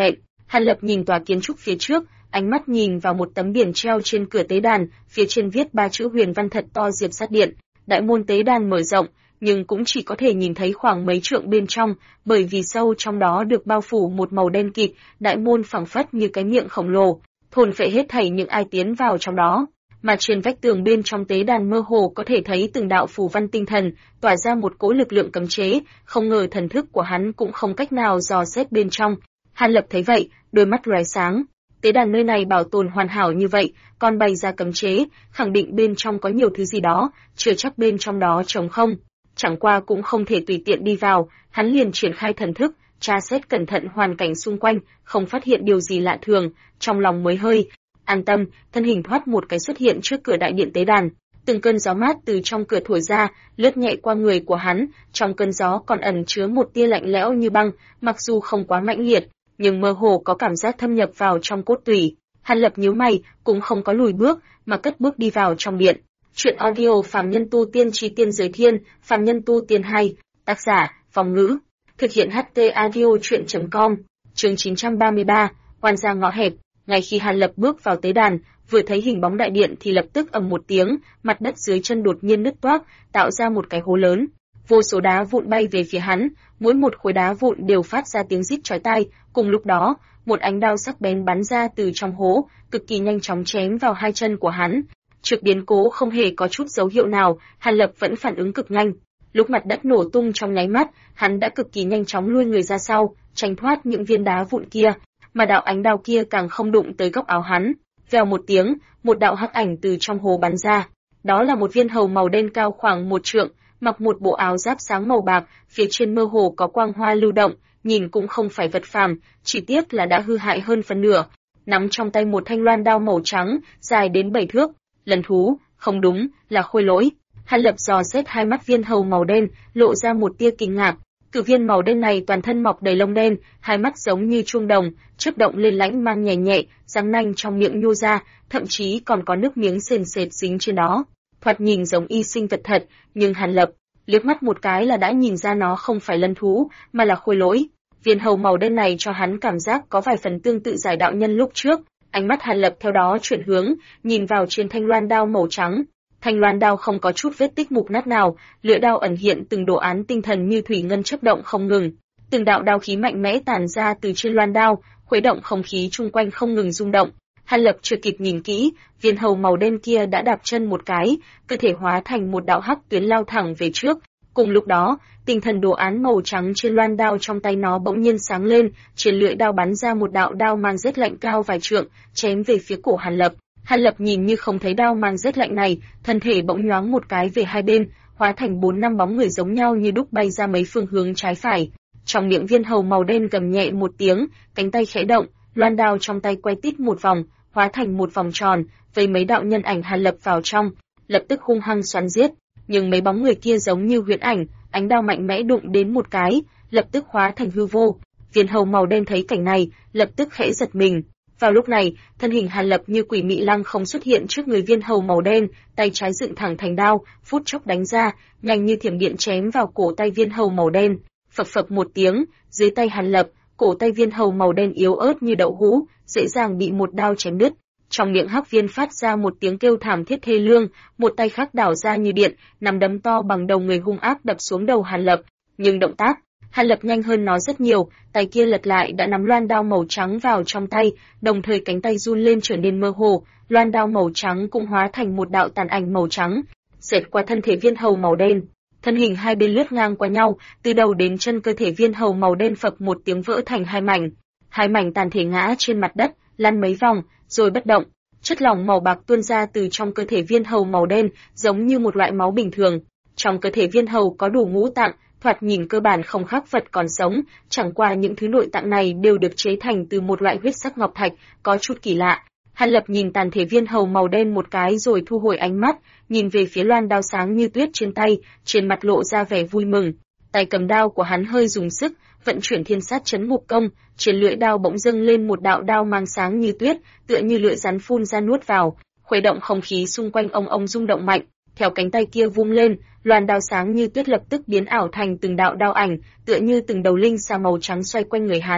Hàn Lập nhìn tòa kiến trúc phía trước, ánh mắt nhìn vào một tấm biển treo trên cửa tế đàn, phía trên viết 3 chữ huyền văn thật to Diệp Sát Điện. Đại môn tế đàn mở rộng, nhưng cũng chỉ có thể nhìn thấy khoảng mấy trượng bên trong, bởi vì sâu trong đó được bao phủ một màu đen kịt, đại môn phẳng phất như cái miệng khổng lồ, thôn phệ hết thảy những ai tiến vào trong đó. Mà trên vách tường bên trong tế đàn mơ hồ có thể thấy từng đạo phù văn tinh thần, tỏa ra một cỗ lực lượng cấm chế, không ngờ thần thức của hắn cũng không cách nào dò xét bên trong. Hàn Lập thấy vậy, đôi mắt lóe sáng. Tế đàn nơi này bảo tồn hoàn hảo như vậy, còn bày ra cấm chế, khẳng định bên trong có nhiều thứ gì đó, chưa chắc bên trong đó trống không. Chẳng qua cũng không thể tùy tiện đi vào, hắn liền triển khai thần thức, tra xét cẩn thận hoàn cảnh xung quanh, không phát hiện điều gì lạ thường, trong lòng mới hơi an tâm, thân hình thoát một cái xuất hiện trước cửa đại điện tế đàn. Từng cơn gió mát từ trong cửa thổi ra, lướt nhẹ qua người của hắn, trong cơn gió còn ẩn chứa một tia lạnh lẽo như băng, mặc dù không quá mãnh liệt, nhưng mơ hồ có cảm giác thâm nhập vào trong cốt tủy. Hàn Lập nhíu mày, cũng không có lùi bước, mà cất bước đi vào trong điện. Chuyện audio Phàm Nhân Tu Tiên Chi Tiên Giới Thiên, Phàm Nhân Tu Tiên 2, tác giả, Phong Ngữ, thực hiện HT Audio Chuyện.com, chương 933, oan gia ngõ hẹp. Ngay khi Hàn Lập bước vào tế đàn, vừa thấy hình bóng đại điện thì lập tức ầm một tiếng, mặt đất dưới chân đột nhiên nứt toác, tạo ra một cái hố lớn. Vô số đá vụn bay về phía hắn, mỗi một khối đá vụn đều phát ra tiếng rít chói tai, cùng lúc đó, một ánh đao sắc bén bắn ra từ trong hố, cực kỳ nhanh chóng chém vào hai chân của hắn. Trước biến cố không hề có chút dấu hiệu nào, Hàn Lập vẫn phản ứng cực nhanh. Lúc mặt đất nổ tung trong nháy mắt, hắn đã cực kỳ nhanh chóng lui người ra sau, tránh thoát những viên đá vụn kia, mà đạo ánh đao kia càng không đụng tới góc áo hắn. Vèo một tiếng, một đạo hắc ảnh từ trong hồ bắn ra. Đó là một viên hầu màu đen cao khoảng 1 trượng, mặc một bộ áo giáp sáng màu bạc, phía trên mơ hồ có quang hoa lưu động, nhìn cũng không phải vật phàm, chỉ tiếc là đã hư hại hơn phần nửa. Nắm trong tay một thanh loan đao màu trắng, dài đến 7 thước. Lần thú, không đúng, là khôi lỗi. Hàn Lập dò xét hai mắt viên hầu màu đen, lộ ra một tia kinh ngạc. Cự viên màu đen này toàn thân mọc đầy lông đen, hai mắt giống như chuông đồng, chớp động lên lãnh mang nhẹ nhẹ, răng nanh trong miệng nhô ra, thậm chí còn có nước miếng sền sệt dính trên đó. Thoạt nhìn giống y sinh vật thật, nhưng Hàn Lập liếc mắt một cái là đã nhìn ra nó không phải lân thú, mà là khôi lỗi. Viên hầu màu đen này cho hắn cảm giác có vài phần tương tự Giải đạo nhân lúc trước. Ánh mắt Hàn Lập theo đó chuyển hướng, nhìn vào trên thanh loan đao màu trắng. Thanh loan đao không có chút vết tích mục nát nào, lưỡi đao ẩn hiện từng đồ án tinh thần như thủy ngân chớp động không ngừng. Từng đạo đao khí mạnh mẽ tản ra từ trên loan đao, khuấy động không khí chung quanh không ngừng rung động. Hàn Lập chưa kịp nhìn kỹ, viên hầu màu đen kia đã đạp chân một cái, cơ thể hóa thành một đạo hắc tuyến lao thẳng về trước. Cùng lúc đó, tinh thần đồ án màu trắng trên loan đao trong tay nó bỗng nhiên sáng lên, trên lưỡi đao bắn ra một đạo đao mang rét lạnh cao vài trượng, chém về phía cổ Hàn Lập. Hàn Lập nhìn như không thấy đao mang rét lạnh này, thân thể bỗng nhoáng một cái về hai bên, hóa thành 4-5 bóng người giống nhau như đúc bay ra mấy phương hướng trái phải. Trong miệng viên hầu màu đen gầm nhẹ một tiếng, cánh tay khẽ động, loan đao trong tay quay tít một vòng, hóa thành một vòng tròn, vây mấy đạo nhân ảnh Hàn Lập vào trong, lập tức hung hăng xoắn giết. Nhưng mấy bóng người kia giống như huyễn ảnh, ánh đao mạnh mẽ đụng đến một cái, lập tức hóa thành hư vô. Viên hầu màu đen thấy cảnh này, lập tức khẽ giật mình. Vào lúc này, thân hình Hàn Lập như quỷ mị lăng không xuất hiện trước người viên hầu màu đen, tay trái dựng thẳng thành đao, phút chốc đánh ra, nhanh như thiểm điện chém vào cổ tay viên hầu màu đen. Phập phập một tiếng, dưới tay Hàn Lập, cổ tay viên hầu màu đen yếu ớt như đậu hũ, dễ dàng bị một đao chém đứt. Trong miệng hắc viên phát ra một tiếng kêu thảm thiết thê lương, một tay khác đảo ra như điện, nắm đấm to bằng đầu người hung ác đập xuống đầu Hàn Lập. Nhưng động tác Hàn Lập nhanh hơn nó rất nhiều, tay kia lật lại đã nắm loan đao màu trắng vào trong tay, đồng thời cánh tay run lên trở nên mơ hồ, loan đao màu trắng cũng hóa thành một đạo tàn ảnh màu trắng, xẹt qua thân thể viên hầu màu đen. Thân hình hai bên lướt ngang qua nhau, từ đầu đến chân cơ thể viên hầu màu đen phập một tiếng vỡ thành hai mảnh. Hai mảnh tàn thể ngã trên mặt đất, lăn mấy vòng, rồi bất động. Chất lỏng màu bạc tuôn ra từ trong cơ thể viên hầu màu đen, giống như một loại máu bình thường. Trong cơ thể viên hầu có đủ ngũ tạng, thoạt nhìn cơ bản không khác vật còn sống, chẳng qua những thứ nội tạng này đều được chế thành từ một loại huyết sắc ngọc thạch, có chút kỳ lạ. Hàn Lập nhìn tàn thể viên hầu màu đen một cái rồi thu hồi ánh mắt, nhìn về phía loan đao sáng như tuyết trên tay, trên mặt lộ ra vẻ vui mừng. Tay cầm đao của hắn hơi dùng sức, vận chuyển thiên sát chấn ngục công, trên lưỡi đao bỗng dâng lên một đạo đao mang sáng như tuyết, tựa như lưỡi rắn phun ra nuốt vào, khuấy động không khí xung quanh ông rung động mạnh. Theo cánh tay kia vung lên, loan đao sáng như tuyết lập tức biến ảo thành từng đạo đao ảnh, tựa như từng đầu linh xà màu trắng xoay quanh người hắn.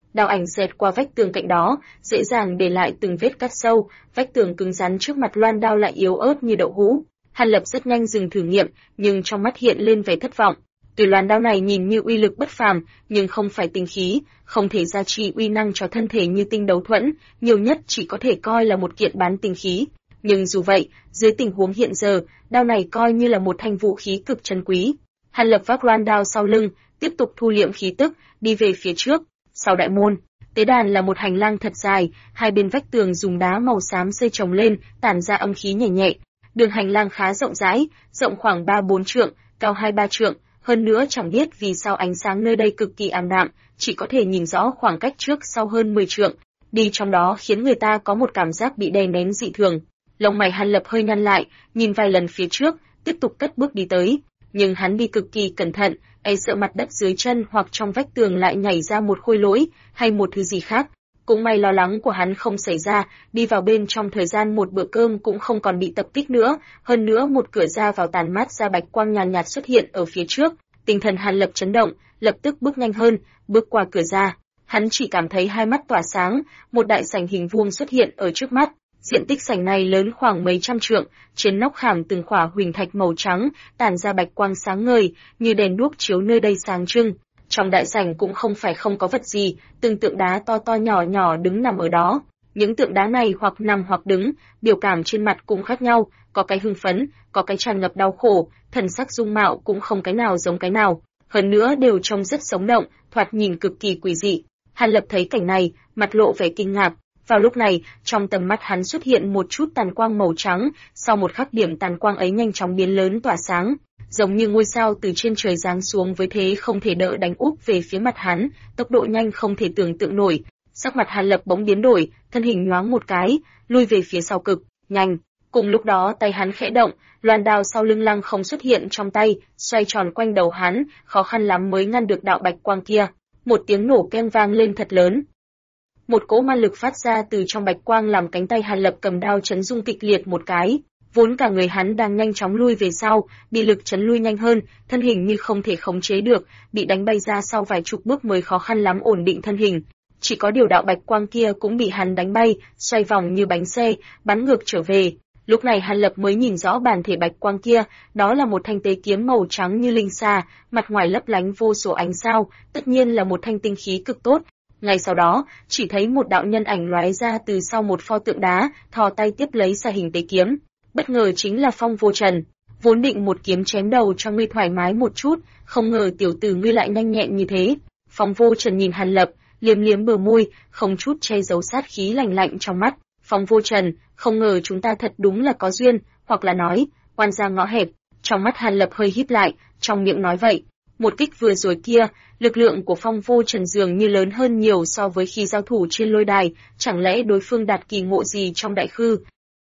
Đao ảnh xẹt qua vách tường cạnh đó, dễ dàng để lại từng vết cắt sâu, vách tường cứng rắn trước mặt loan đao lại yếu ớt như đậu hũ. Hàn Lập rất nhanh dừng thử nghiệm, nhưng trong mắt hiện lên vẻ thất vọng. Tuy loan đao này nhìn như uy lực bất phàm, nhưng không phải tinh khí, không thể gia trì uy năng cho thân thể như tinh đấu thuẫn, nhiều nhất chỉ có thể coi là một kiện bán tinh khí. Nhưng dù vậy, dưới tình huống hiện giờ, đao này coi như là một thanh vũ khí cực trân quý. Hàn Lập vác loan đao sau lưng, tiếp tục thu liệm khí tức, đi về phía trước. Sau đại môn, tế đàn là một hành lang thật dài, hai bên vách tường dùng đá màu xám xây chồng lên, tản ra âm khí nhẹ nhẹ. Đường hành lang khá rộng rãi, rộng khoảng 3-4 trượng, cao 2-3 trượng, hơn nữa chẳng biết vì sao ánh sáng nơi đây cực kỳ ảm đạm, chỉ có thể nhìn rõ khoảng cách trước sau hơn 10 trượng. Đi trong đó khiến người ta có một cảm giác bị đè nén dị thường. Lông mày Hàn Lập hơi nhăn lại, nhìn vài lần phía trước, tiếp tục cất bước đi tới. Nhưng hắn đi cực kỳ cẩn thận, e sợ mặt đất dưới chân hoặc trong vách tường lại nhảy ra một khối lỗi, hay một thứ gì khác. Cũng may lo lắng của hắn không xảy ra, đi vào bên trong thời gian một bữa cơm cũng không còn bị tập kích nữa, hơn nữa một cửa ra vào tàn mát ra bạch quang nhàn nhạt xuất hiện ở phía trước. Tinh thần Hàn Lập chấn động, lập tức bước nhanh hơn, bước qua cửa ra. Hắn chỉ cảm thấy hai mắt tỏa sáng, một đại sảnh hình vuông xuất hiện ở trước mắt. Diện tích sảnh này lớn khoảng mấy trăm trượng, trên nóc khảm từng khỏa huỳnh thạch màu trắng, tản ra bạch quang sáng ngời, như đèn đuốc chiếu nơi đây sáng trưng. Trong đại sảnh cũng không phải không có vật gì, từng tượng đá to to nhỏ nhỏ đứng nằm ở đó. Những tượng đá này hoặc nằm hoặc đứng, biểu cảm trên mặt cũng khác nhau, có cái hưng phấn, có cái tràn ngập đau khổ, thần sắc dung mạo cũng không cái nào giống cái nào. Hơn nữa đều trông rất sống động, thoạt nhìn cực kỳ quỷ dị. Hàn Lập thấy cảnh này, mặt lộ vẻ kinh ngạc. Vào lúc này, trong tầm mắt hắn xuất hiện một chút tàn quang màu trắng, sau một khắc điểm tàn quang ấy nhanh chóng biến lớn tỏa sáng, giống như ngôi sao từ trên trời giáng xuống với thế không thể đỡ đánh úp về phía mặt hắn, tốc độ nhanh không thể tưởng tượng nổi. Sắc mặt Hàn Lập bỗng biến đổi, thân hình nhoáng một cái, lui về phía sau cực nhanh. Cùng lúc đó tay hắn khẽ động, loan đao sau lưng lăng không xuất hiện trong tay, xoay tròn quanh đầu hắn, khó khăn lắm mới ngăn được đạo bạch quang kia. Một tiếng nổ keng vang lên thật lớn. Một cỗ ma lực phát ra từ trong bạch quang làm cánh tay Hàn Lập cầm đao chấn rung kịch liệt một cái. Vốn cả người hắn đang nhanh chóng lui về sau, bị lực chấn lui nhanh hơn, thân hình như không thể khống chế được, bị đánh bay ra sau vài chục bước mới khó khăn lắm ổn định thân hình. Chỉ có điều đạo bạch quang kia cũng bị hắn đánh bay, xoay vòng như bánh xe, bắn ngược trở về. Lúc này Hàn Lập mới nhìn rõ bản thể bạch quang kia, đó là một thanh tế kiếm màu trắng như linh sa, mặt ngoài lấp lánh vô số ánh sao, tất nhiên là một thanh tinh khí cực tốt. Ngay sau đó, chỉ thấy một đạo nhân ảnh lóe ra từ sau một pho tượng đá, thò tay tiếp lấy xà hình tế kiếm. Bất ngờ chính là Phong Vô Trần. Vốn định một kiếm chém đầu cho ngươi thoải mái một chút, không ngờ tiểu tử ngươi lại nhanh nhẹn như thế. Phong Vô Trần nhìn Hàn Lập, liếm liếm bờ môi, không chút che giấu sát khí lạnh lạnh trong mắt. Phong Vô Trần, không ngờ chúng ta thật đúng là có duyên, hoặc là nói, oan gia ngõ hẹp. Trong mắt Hàn Lập hơi híp lại, trong miệng nói vậy. Một kích vừa rồi kia, lực lượng của Phong Vô Trần dường như lớn hơn nhiều so với khi giao thủ trên lôi đài, chẳng lẽ đối phương đạt kỳ ngộ gì trong đại khư?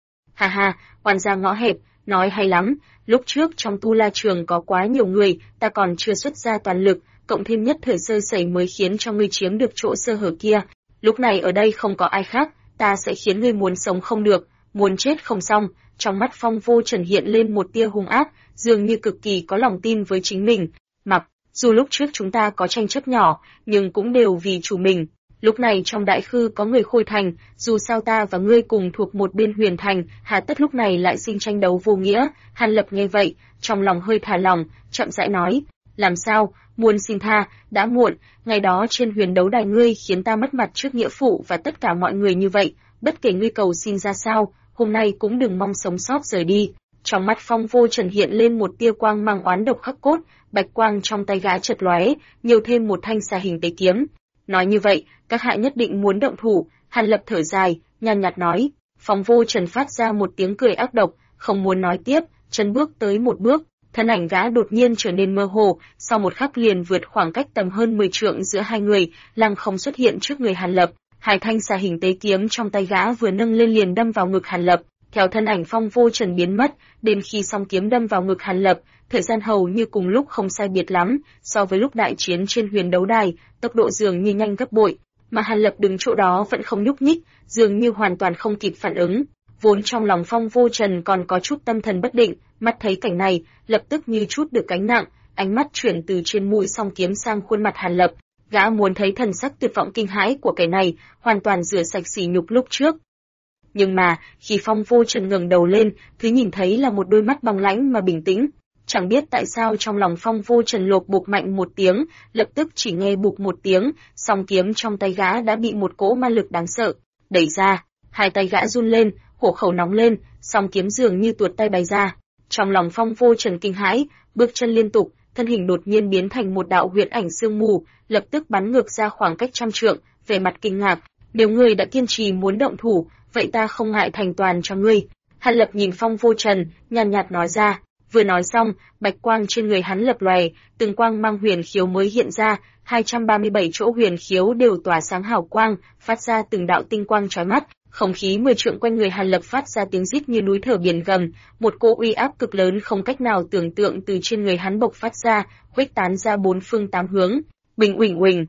Ha ha, oan gia ngõ hẹp, nói hay lắm, lúc trước trong Tu La Trường có quá nhiều người, ta còn chưa xuất ra toàn lực, cộng thêm nhất thời sơ sẩy mới khiến cho ngươi chiếm được chỗ sơ hở kia. Lúc này ở đây không có ai khác, ta sẽ khiến ngươi muốn sống không được, muốn chết không xong. Trong mắt Phong Vô Trần hiện lên một tia hung ác, dường như cực kỳ có lòng tin với chính mình. Mặc dù lúc trước chúng ta có tranh chấp nhỏ, nhưng cũng đều vì chủ mình. Lúc này trong đại khư có người Khôi Thành, dù sao ta và ngươi cùng thuộc một bên Huyền Thành, hà tất lúc này lại sinh tranh đấu vô nghĩa. Hàn Lập nghe vậy, trong lòng hơi thả lỏng, chậm rãi nói, làm sao, muốn xin tha, đã muộn, ngày đó trên huyền đấu đài ngươi khiến ta mất mặt trước nghĩa phụ và tất cả mọi người như vậy, bất kể ngươi cầu xin ra sao, hôm nay cũng đừng mong sống sót rời đi. Trong mắt Phong Vô Trần hiện lên một tia quang mang oán độc khắc cốt, bạch quang trong tay gã chợt lóe, nhiều thêm một thanh xà hình tế kiếm. Nói như vậy, các hạ nhất định muốn động thủ. Hàn Lập thở dài, nhàn nhạt nói. Phong Vô Trần phát ra một tiếng cười ác độc, không muốn nói tiếp, chân bước tới một bước, thân ảnh gã đột nhiên trở nên mơ hồ, sau một khắc liền vượt khoảng cách tầm hơn 10 trượng giữa hai người, lăng không xuất hiện trước người Hàn Lập. Hai thanh xà hình tế kiếm trong tay gã vừa nâng lên liền đâm vào ngực Hàn Lập. Theo thân ảnh Phong Vô Trần biến mất, đến khi song kiếm đâm vào ngực Hàn Lập, thời gian hầu như cùng lúc không sai biệt lắm, so với lúc đại chiến trên huyền đấu đài, tốc độ dường như nhanh gấp bội, mà Hàn Lập đứng chỗ đó vẫn không nhúc nhích, dường như hoàn toàn không kịp phản ứng. Vốn trong lòng Phong Vô Trần còn có chút tâm thần bất định, mắt thấy cảnh này, lập tức như chút được gánh nặng, ánh mắt chuyển từ trên mũi song kiếm sang khuôn mặt Hàn Lập, Gã muốn thấy thần sắc tuyệt vọng kinh hãi của kẻ này, hoàn toàn rửa sạch sỉ nhục lúc trước. Nhưng mà, khi Phong Vô Trần ngẩng đầu lên, thứ nhìn thấy là một đôi mắt băng lãnh mà bình tĩnh. Chẳng biết tại sao trong lòng Phong Vô Trần lột bột mạnh một tiếng, lập tức chỉ nghe bụp một tiếng, song kiếm trong tay gã đã bị một cỗ ma lực đáng sợ đẩy ra. Hai tay gã run lên, hổ khẩu nóng lên, song kiếm dường như tuột tay bay ra. Trong lòng Phong Vô Trần kinh hãi, bước chân liên tục, thân hình đột nhiên biến thành một đạo huyễn ảnh sương mù, lập tức bắn ngược ra khoảng cách trăm trượng, vẻ mặt kinh ngạc. Nếu ngươi đã kiên trì muốn động thủ, vậy ta không ngại thành toàn cho ngươi. Hàn Lập nhìn Phong Vô Trần, nhàn nhạt nói ra. Vừa nói xong, bạch quang trên người hắn lập lòe, từng quang mang huyền khiếu mới hiện ra, 237 chỗ huyền khiếu đều tỏa sáng hào quang, phát ra từng đạo tinh quang chói mắt. Không khí 10 trượng quanh người Hàn Lập phát ra tiếng rít như núi thở biển gầm, một cỗ uy áp cực lớn không cách nào tưởng tượng từ trên người hắn bộc phát ra, khuếch tán ra bốn phương tám hướng. Bình uỳnh uỳnh.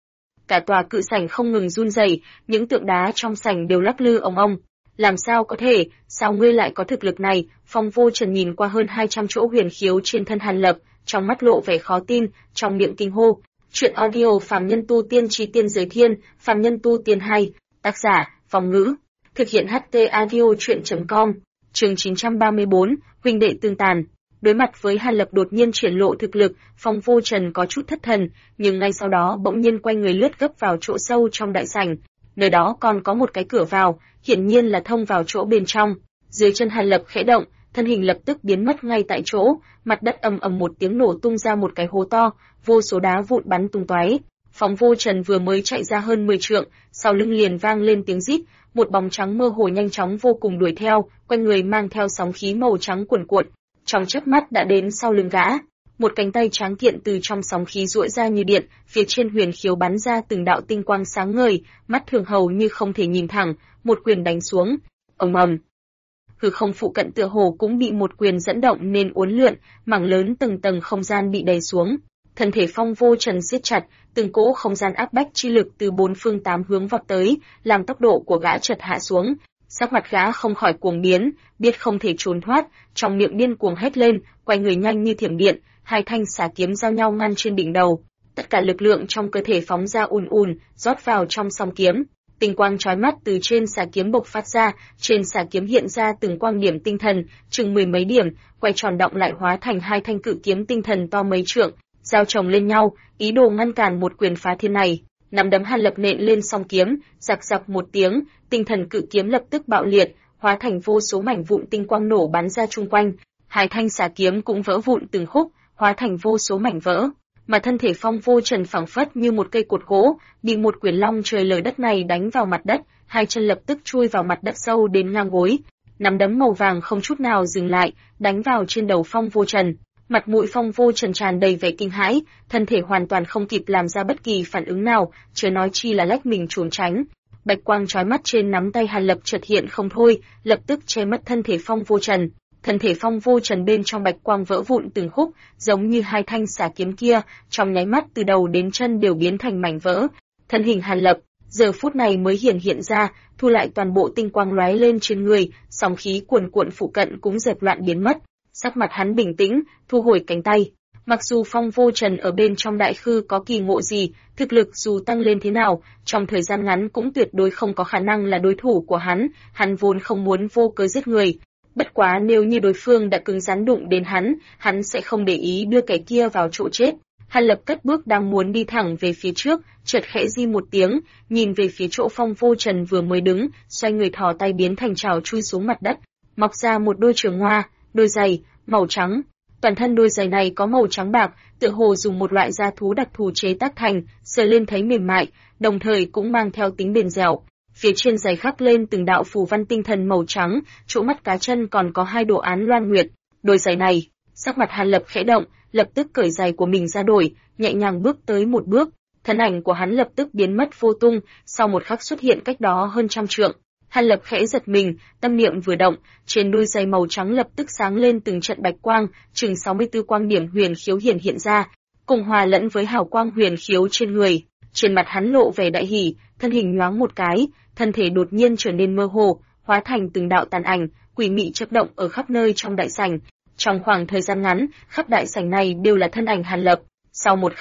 Cả tòa cự sảnh không ngừng run rẩy, những tượng đá trong sảnh đều lắc lư ong ong. Làm sao có thể, sao ngươi lại có thực lực này? Phong Vô Trần nhìn qua hơn 200 chỗ huyền khiếu trên thân Hàn Lập, trong mắt lộ vẻ khó tin, trong miệng kinh hô. Chuyện audio Phàm Nhân Tu Tiên Chí Tiên Giới Thiên, Phàm Nhân Tu Tiên 2, tác giả, Phong Ngữ. Thực hiện HT Audio Chuyện.com, chương 934, huynh đệ tương tàn. Đối mặt với Hàn Lập đột nhiên triển lộ thực lực, Phong Vô Trần có chút thất thần, nhưng ngay sau đó bỗng nhiên quay người lướt gấp vào chỗ sâu trong đại sảnh. Nơi đó còn có một cái cửa vào, hiển nhiên là thông vào chỗ bên trong. Dưới chân Hàn Lập khẽ động, thân hình lập tức biến mất ngay tại chỗ, mặt đất ầm ầm một tiếng nổ tung ra một cái hố to, vô số đá vụn bắn tung tóe. Phong Vô Trần vừa mới chạy ra hơn 10 trượng, sau lưng liền vang lên tiếng rít, một bóng trắng mơ hồ nhanh chóng vô cùng đuổi theo, quanh người mang theo sóng khí màu trắng cuồn cuộn, trong chớp mắt đã đến sau lưng gã. Một cánh tay trắng kiện từ trong sóng khí duỗi ra như điện, phía trên huyền khiếu bắn ra từng đạo tinh quang sáng ngời, mắt thường hầu như không thể nhìn thẳng, một quyền đánh xuống. Ầm ầm. Hư không phụ cận tựa hồ cũng bị một quyền dẫn động nên uốn lượn, mảng lớn từng tầng không gian bị đẩy xuống. Thân thể Phong Vô Trần siết chặt, từng cỗ không gian áp bách chi lực từ bốn phương tám hướng vọt tới, làm tốc độ của gã chợt hạ xuống. Sắc mặt gã không khỏi cuồng biến, biết không thể trốn thoát, trong miệng điên cuồng hét lên, quay người nhanh như thiểm điện, hai thanh xà kiếm giao nhau ngăn trên đỉnh đầu. Tất cả lực lượng trong cơ thể phóng ra ùn ùn, rót vào trong song kiếm. Tinh quang chói mắt từ trên xà kiếm bộc phát ra, trên xà kiếm hiện ra từng quang điểm tinh thần, chừng mười mấy điểm, quay tròn động lại hóa thành hai thanh cự kiếm tinh thần to mấy trượng, giao chồng lên nhau, ý đồ ngăn cản một quyền phá thiên này. Nắm đấm Hàn Lập nện lên song kiếm, giặc giặc một tiếng, tinh thần cự kiếm lập tức bạo liệt, hóa thành vô số mảnh vụn tinh quang nổ bắn ra chung quanh. Hai thanh xà kiếm cũng vỡ vụn từng khúc, hóa thành vô số mảnh vỡ. Mà thân thể Phong Vô Trần phẳng phất như một cây cột gỗ, bị một quyền long trời lở đất này đánh vào mặt đất, hai chân lập tức chui vào mặt đất sâu đến ngang gối. Nắm đấm màu vàng không chút nào dừng lại, đánh vào trên đầu Phong Vô Trần. Mặt mũi Phong Vô Trần tràn đầy vẻ kinh hãi, thân thể hoàn toàn không kịp làm ra bất kỳ phản ứng nào, chớ nói chi là lách mình trốn tránh. Bạch quang chói mắt trên nắm tay Hàn Lập chợt hiện không thôi, lập tức che mất thân thể Phong Vô Trần. Thân thể Phong Vô Trần bên trong bạch quang vỡ vụn từng khúc, giống như hai thanh xà kiếm kia, trong nháy mắt từ đầu đến chân đều biến thành mảnh vỡ. Thân hình Hàn Lập giờ phút này mới hiện ra, thu lại toàn bộ tinh quang lóe lên trên người, sóng khí cuồn cuộn phụ cận cũng dẹp loạn biến mất. Sắc mặt hắn bình tĩnh, thu hồi cánh tay. Mặc dù Phong Vô Trần ở bên trong đại khư có kỳ ngộ gì, thực lực dù tăng lên thế nào, trong thời gian ngắn cũng tuyệt đối không có khả năng là đối thủ của hắn vốn không muốn vô cớ giết người. Bất quá nếu như đối phương đã cứng rắn đụng đến hắn sẽ không để ý đưa kẻ kia vào chỗ chết. Hàn Lập cất bước đang muốn đi thẳng về phía trước, chợt khẽ di một tiếng, nhìn về phía chỗ Phong Vô Trần vừa mới đứng, xoay người thò tay biến thành trảo chui xuống mặt đất, mọc ra một đôi trường hoa, đôi giày màu trắng. Toàn thân đôi giày này có màu trắng bạc, tựa hồ dùng một loại da thú đặc thù chế tác thành, sờ lên thấy mềm mại, đồng thời cũng mang theo tính bền dẻo. Phía trên giày khắc lên từng đạo phù văn tinh thần màu trắng, chỗ mắt cá chân còn có hai đồ án loan nguyệt. Đôi giày này, sắc mặt Hàn Lập khẽ động, lập tức cởi giày của mình ra đổi, nhẹ nhàng bước tới một bước, thân ảnh của hắn lập tức biến mất vô tung, sau một khắc xuất hiện cách đó hơn trăm trượng. Hàn Lập khẽ giật mình, tâm niệm vừa động, trên đôi giày màu trắng lập tức sáng lên từng trận bạch quang, chừng 64 quang điểm huyền khiếu hiện ra, cùng hòa lẫn với hào quang huyền khiếu trên người. Trên mặt hắn lộ vẻ đại hỉ, thân hình nhoáng một cái, thân thể đột nhiên trở nên mơ hồ, hóa thành từng đạo tàn ảnh, quỷ mị chớp động ở khắp nơi trong đại sảnh. Trong khoảng thời gian ngắn, khắp đại sảnh này đều là thân ảnh Hàn Lập. Sau một khắc,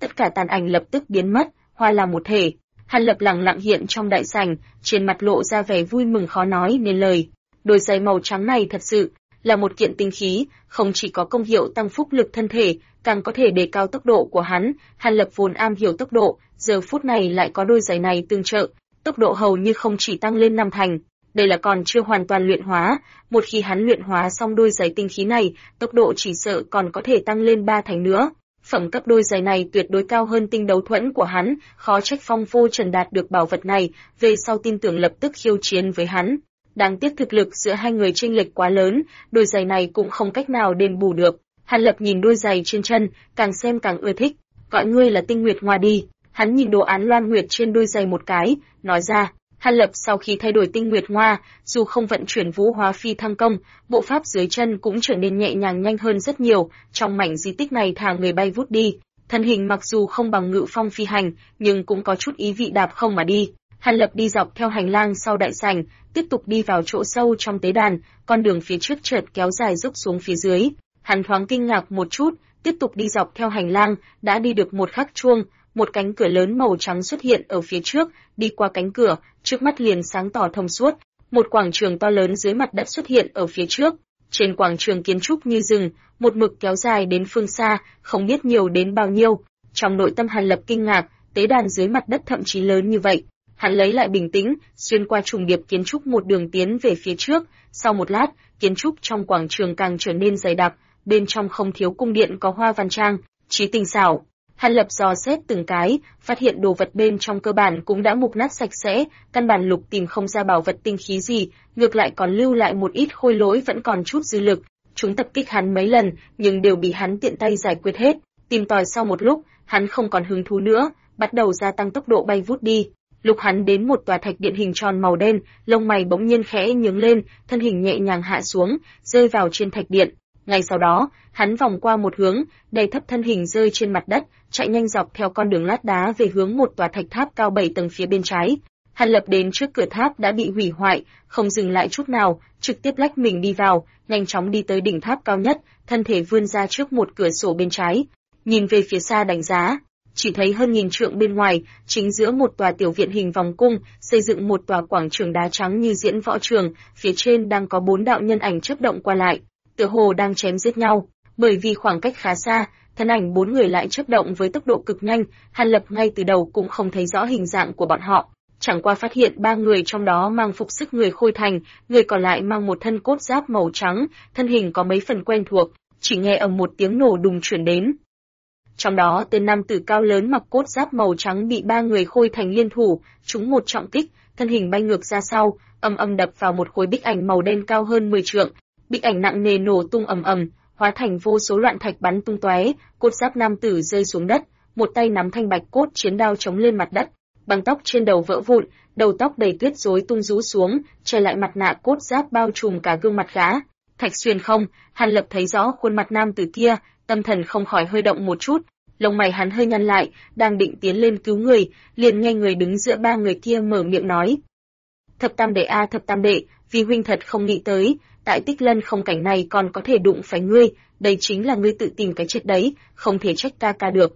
tất cả tàn ảnh lập tức biến mất, hóa làm một thể. Hàn Lập lặng lặng hiện trong đại sảnh, trên mặt lộ ra vẻ vui mừng khó nói nên lời. Đôi giày màu trắng này thật sự là một kiện tinh khí, không chỉ có công hiệu tăng phúc lực thân thể, càng có thể đề cao tốc độ của hắn. Hàn Lập vốn am hiểu tốc độ, giờ phút này lại có đôi giày này tương trợ, tốc độ hầu như không chỉ tăng lên 5 thành. Đây là còn chưa hoàn toàn luyện hóa, một khi hắn luyện hóa xong đôi giày tinh khí này, tốc độ chỉ sợ còn có thể tăng lên 3 thành nữa. Phẩm cấp đôi giày này tuyệt đối cao hơn tinh đấu thuẫn của hắn, khó trách Phong Vô Trần đạt được bảo vật này, về sau tin tưởng lập tức khiêu chiến với hắn. Đáng tiếc thực lực giữa hai người chênh lệch quá lớn, đôi giày này cũng không cách nào đền bù được. Hàn Lập nhìn đôi giày trên chân, càng xem càng ưa thích, gọi ngươi là Tinh Nguyệt Ngoa đi. Hắn nhìn đồ án loan nguyệt trên đôi giày một cái, nói ra. Hàn Lập sau khi thay đổi Tinh Nguyệt Ngoa, dù không vận chuyển Vũ Hóa Phi Thăng Công, bộ pháp dưới chân cũng trở nên nhẹ nhàng nhanh hơn rất nhiều, trong mảnh di tích này thả người bay vút đi. Thân hình mặc dù không bằng Ngự Phong phi hành, nhưng cũng có chút ý vị đạp không mà đi. Hàn Lập đi dọc theo hành lang sau đại sảnh, tiếp tục đi vào chỗ sâu trong tế đàn, con đường phía trước chợt kéo dài dốc xuống phía dưới. Hắn thoáng kinh ngạc một chút, tiếp tục đi dọc theo hành lang, đã đi được một khắc chuông, một cánh cửa lớn màu trắng xuất hiện ở phía trước, đi qua cánh cửa, trước mắt liền sáng tỏ thông suốt, một quảng trường to lớn dưới mặt đất xuất hiện ở phía trước. Trên quảng trường kiến trúc như rừng, một mực kéo dài đến phương xa, không biết nhiều đến bao nhiêu. Trong nội tâm Hàn Lập kinh ngạc, tế đàn dưới mặt đất thậm chí lớn như vậy. Hắn lấy lại bình tĩnh, xuyên qua trùng điệp kiến trúc một đường tiến về phía trước, sau một lát, kiến trúc trong quảng trường càng trở nên dày đặc, bên trong không thiếu cung điện có hoa văn trang, trí tinh xảo. Hàn Lập dò xét từng cái, phát hiện đồ vật bên trong cơ bản cũng đã mục nát sạch sẽ, căn bản lục tìm không ra bảo vật tinh khí gì, ngược lại còn lưu lại một ít khôi lỗi vẫn còn chút dư lực. Chúng tập kích hắn mấy lần, nhưng đều bị hắn tiện tay giải quyết hết. Tìm tòi sau một lúc, hắn không còn hứng thú nữa, bắt đầu gia tăng tốc độ bay vút đi. Lúc hắn đến một tòa thạch điện hình tròn màu đen, lông mày bỗng nhiên khẽ nhướng lên, thân hình nhẹ nhàng hạ xuống, rơi vào trên thạch điện. Ngay sau đó, hắn vòng qua một hướng, đè thấp thân hình rơi trên mặt đất, chạy nhanh dọc theo con đường lát đá về hướng một tòa thạch tháp cao 7 tầng phía bên trái. Hàn Lập đến trước cửa tháp đã bị hủy hoại, không dừng lại chút nào, trực tiếp lách mình đi vào, nhanh chóng đi tới đỉnh tháp cao nhất, thân thể vươn ra trước một cửa sổ bên trái, nhìn về phía xa đánh giá, chỉ thấy hơn 1000 trượng bên ngoài, chính giữa một tòa tiểu viện hình vòng cung, xây dựng một tòa quảng trường đá trắng như diễn võ trường, phía trên đang có 4 đạo nhân ảnh chớp động qua lại, tựa hồ đang chém giết nhau. Bởi vì khoảng cách khá xa, thân ảnh 4 người lại chớp động với tốc độ cực nhanh, Hàn Lập ngay từ đầu cũng không thấy rõ hình dạng của bọn họ, chẳng qua phát hiện 3 người trong đó mang phục sức người Khôi Thành, người còn lại mang một thân cốt giáp màu trắng, thân hình có mấy phần quen thuộc, chỉ nghe ầm một tiếng nổ đùng truyền đến. Trong đó tên nam tử cao lớn mặc cốt giáp màu trắng bị 3 người Khôi Thành liên thủ, trúng một trọng kích, thân hình bay ngược ra sau, ầm ầm đập vào một khối bích ảnh màu đen cao hơn 10 trượng, bích ảnh nặng nề nổ tung ầm ầm, hóa thành vô số loạn thạch bắn tung tóe, cốt giáp nam tử rơi xuống đất, một tay nắm thanh bạch cốt chiến đao chống lên mặt đất, băng tóc trên đầu vỡ vụn, đầu tóc đầy tuyết rối tung rũ xuống, che lại mặt nạ cốt giáp bao trùm cả gương mặt gã. Thạch Xuyên không, Hàn Lập thấy rõ khuôn mặt nam tử kia, tâm thần không khỏi hơi động một chút, lông mày hắn hơi nhăn lại, đang định tiến lên cứu người, liền nghe người đứng giữa 3 người kia mở miệng nói: "Thập Tam đệ a, Thập Tam đệ, vì huynh thật không nghĩ tới, tại Tích Lân không cảnh này còn có thể đụng phải ngươi, đây chính là ngươi tự tìm cái chết đấy, không thể trách ca ca được."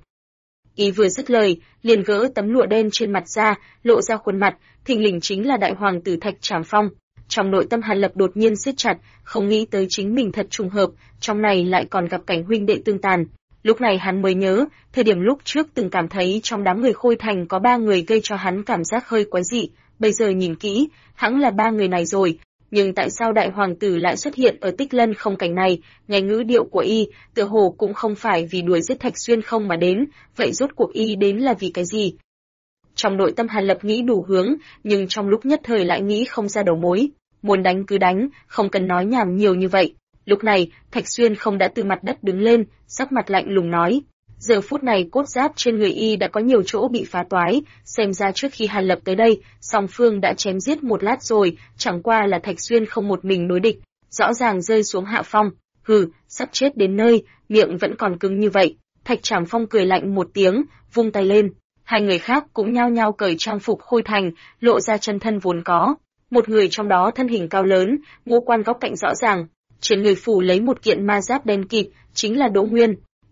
Ý vừa dứt lời, liền gỡ tấm lụa đen trên mặt ra, lộ ra khuôn mặt, thình lình chính là đại hoàng tử Thạch Trảm Phong. Trong nội tâm Hàn Lập đột nhiên siết chặt, không nghĩ tới chính mình thật trùng hợp, trong này lại còn gặp cảnh huynh đệ tương tàn. Lúc này hắn mới nhớ, thời điểm lúc trước từng cảm thấy trong đám người Khôi Thành có 3 người gây cho hắn cảm giác hơi quái dị, bây giờ nhìn kỹ, hẳn là 3 người này rồi. Nhưng tại sao đại hoàng tử lại xuất hiện ở Tích Lân không cảnh này? Nghe ngữ điệu của y, tựa hồ cũng không phải vì đuổi giết Thạch Xuyên không mà đến, vậy rốt cuộc y đến là vì cái gì? Trong nội tâm Hàn Lập nghĩ đủ hướng, nhưng trong lúc nhất thời lại nghĩ không ra đầu mối. Muốn đánh cứ đánh, không cần nói nhảm nhiều như vậy. Lúc này, Thạch Xuyên không đã từ mặt đất đứng lên, sắc mặt lạnh lùng nói. Giờ phút này cốt giáp trên người y đã có nhiều chỗ bị phá toái, xem ra trước khi Hàn Lập tới đây, song phương đã chém giết một lát rồi, chẳng qua là Thạch Xuyên không một mình đối địch, rõ ràng rơi xuống hạ phong. Hừ, sắp chết đến nơi, miệng vẫn còn cứng như vậy. Thạch Trảm Phong cười lạnh một tiếng, vung tay lên. 2 người khác cũng nhao nhao cởi trang phục Khôi Thành, lộ ra chân thân vốn có. Một người trong đó thân hình cao lớn, ngũ quan góc cạnh rõ ràng, trên người phủ lấy một kiện ma giáp đen kịt, chính là Đỗ Nguyên.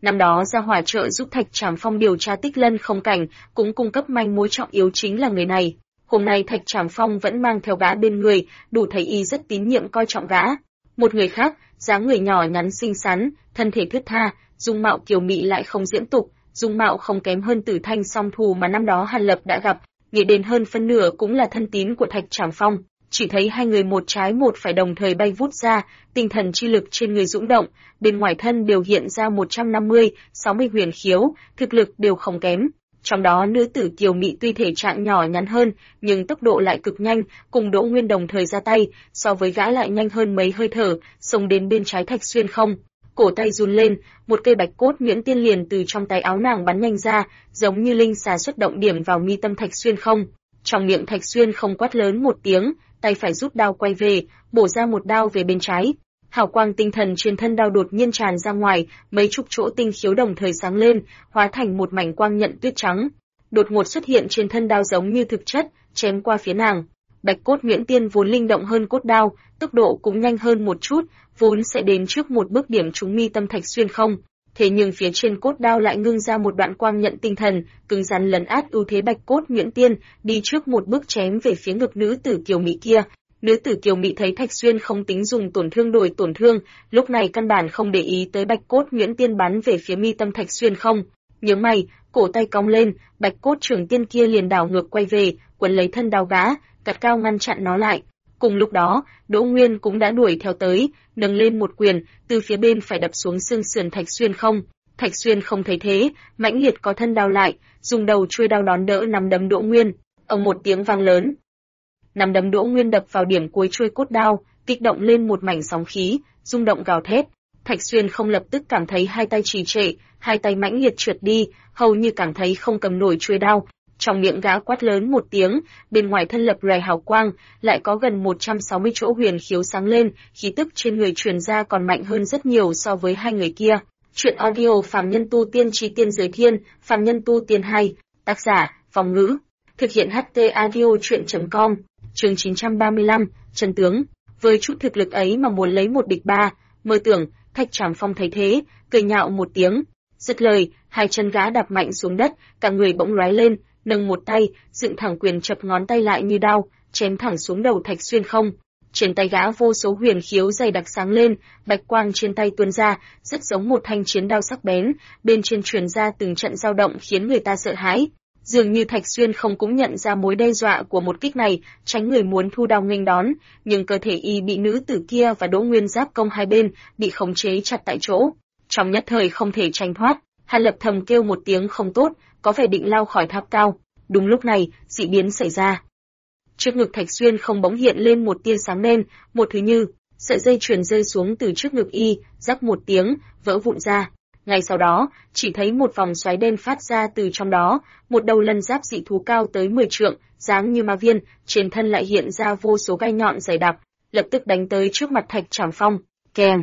Năm đó ra hỏa trợ giúp Thạch Trảm Phong điều tra Tích Lân không cảnh, cũng cung cấp manh mối trọng yếu chính là người này. Hôm nay Thạch Trảm Phong vẫn mang theo gã bên người, đủ thấy y rất tín nhiệm coi trọng gã. Một người khác, dáng người nhỏ nhắn xinh xắn, thân thể thướt tha, dung mạo kiều mị lại không diễm tục, dung mạo không kém hơn Tử Thanh song thù mà năm đó Hàn Lập đã gặp, nghĩ đến hơn phân nửa cũng là thân tín của Thạch Trảm Phong. Chỉ thấy hai người một trái một phải đồng thời bay vút ra, tinh thần chi lực trên người dũng động, bên ngoài thân đều hiện ra 150, 60 huyền khiếu, thực lực đều không kém. Trong đó nữ tử kiều mị tuy thể trạng nhỏ nhắn hơn, nhưng tốc độ lại cực nhanh, cùng Đỗ Nguyên đồng thời ra tay, so với gã lại nhanh hơn mấy hơi thở, xông đến bên trái Thạch Xuyên không. Cổ tay run lên, một cây bạch cốt nhuyễn tiên liền từ trong tay áo nàng bắn nhanh ra, giống như linh xà xuất động điểm vào mi tâm Thạch Xuyên không. Trong miệng Thạch Xuyên không quát lớn một tiếng, tay phải rút đao quay về, bổ ra một đao về bên trái. Hào quang tinh thần trên thân đao đột nhiên tràn ra ngoài, mấy chục chỗ tinh khiếu đồng thời sáng lên, hóa thành một mảnh quang nhận tuyết trắng. Đột ngột xuất hiện trên thân đao giống như thực chất, chém qua phía nàng. Bạch cốt nhuyễn tiên vốn linh động hơn cốt đao, tốc độ cũng nhanh hơn một chút, vốn sẽ đến trước một bước điểm trúng mi tâm Thạch Xuyên không. Thế nhưng phía trên cốt đao lại ngưng ra một đoạn quang nhận tinh thần, cứng rắn lấn át ưu thế bạch cốt nhuyễn tiên, đi trước một bước chém về phía ngực nữ tử kiều mỹ kia. Nữ tử kiều mỹ thấy Thạch Xuyên không tính dùng tổn thương đổi tổn thương, lúc này căn bản không để ý tới bạch cốt nhuyễn tiên bắn về phía mi tâm Thạch Xuyên không. Nhướng mày, cổ tay cong lên, bạch cốt trưởng tiên kia liền đảo ngược quay về, quấn lấy thân đao gã, cắt cao ngăn chặn nó lại. Cùng lúc đó, Đỗ Nguyên cũng đã đuổi theo tới, nâng lên một quyền, từ phía bên phải đập xuống xương sườn Thạch Xuyên không. Thạch Xuyên không thấy thế, mãnh liệt có thân đao lại, dùng đầu chuôi đao đón đỡ nắm đấm Đỗ Nguyên. Ầm một tiếng vang lớn, nắm đấm Đỗ Nguyên đập vào điểm cuối chuôi cốt đao, kích động lên một mảnh sóng khí, rung động gào thét. Thạch Xuyên không lập tức cảm thấy hai tay trì trệ, hai tay mãnh liệt trượt đi, hầu như cảm thấy không cầm nổi chuôi đao. Trong miệng gã quát lớn một tiếng, bên ngoài thân lập lòe hào quang, lại có gần 160 chỗ huyền khiếu sáng lên, khí tức trên người truyền ra còn mạnh hơn rất nhiều so với hai người kia. Chuyện audio Phàm Nhân Tu Tiên Chí Tiên Giới Thiên, Phàm Nhân Tu Tiên 2, tác giả, Phong Ngữ, thực hiện HT audio chuyện.com, chương 935, chân tướng. Với chút thực lực ấy mà muốn lấy một địch ba, mơ tưởng. Thạch Trảm Phong thấy thế, cười nhạo một tiếng, dứt lời, hai chân gã đạp mạnh xuống đất, cả người bỗng lóe lên, nâng một tay, dựng thẳng quyền chập ngón tay lại như đao, chém thẳng xuống đầu Thạch Xuyên không. Trên tay gã vô số huyền khiếu dày đặc sáng lên, bạch quang trên tay tuôn ra, rất giống một thanh chiến đao sắc bén, bên trên truyền ra từng trận dao động khiến người ta sợ hãi. Dường như Thạch Xuyên không cũng nhận ra mối đe dọa của một kích này, tránh người muốn thu đao nghênh đón, nhưng cơ thể y bị nữ tử kia và Đỗ Nguyên giáp công hai bên, bị khống chế chặt tại chỗ. Trong nhất thời không thể tránh thoát, Hàn Lập thầm kêu một tiếng không tốt, có vẻ định lao khỏi tháp cao. Đúng lúc này, dị biến xảy ra. Trước ngực Thạch Xuyên không bỗng hiện lên một tia sáng đen, một thứ như sợi dây chuyền rơi xuống từ trước ngực y, rắc một tiếng, vỡ vụn ra. Ngay sau đó, chỉ thấy một vòng xoáy đen phát ra từ trong đó, một đầu lân giáp dị thú cao tới 10 trượng, dáng như ma viên, trên thân lại hiện ra vô số gai nhọn dày đặc, lập tức đánh tới trước mặt Thạch Trảm Phong. Keng!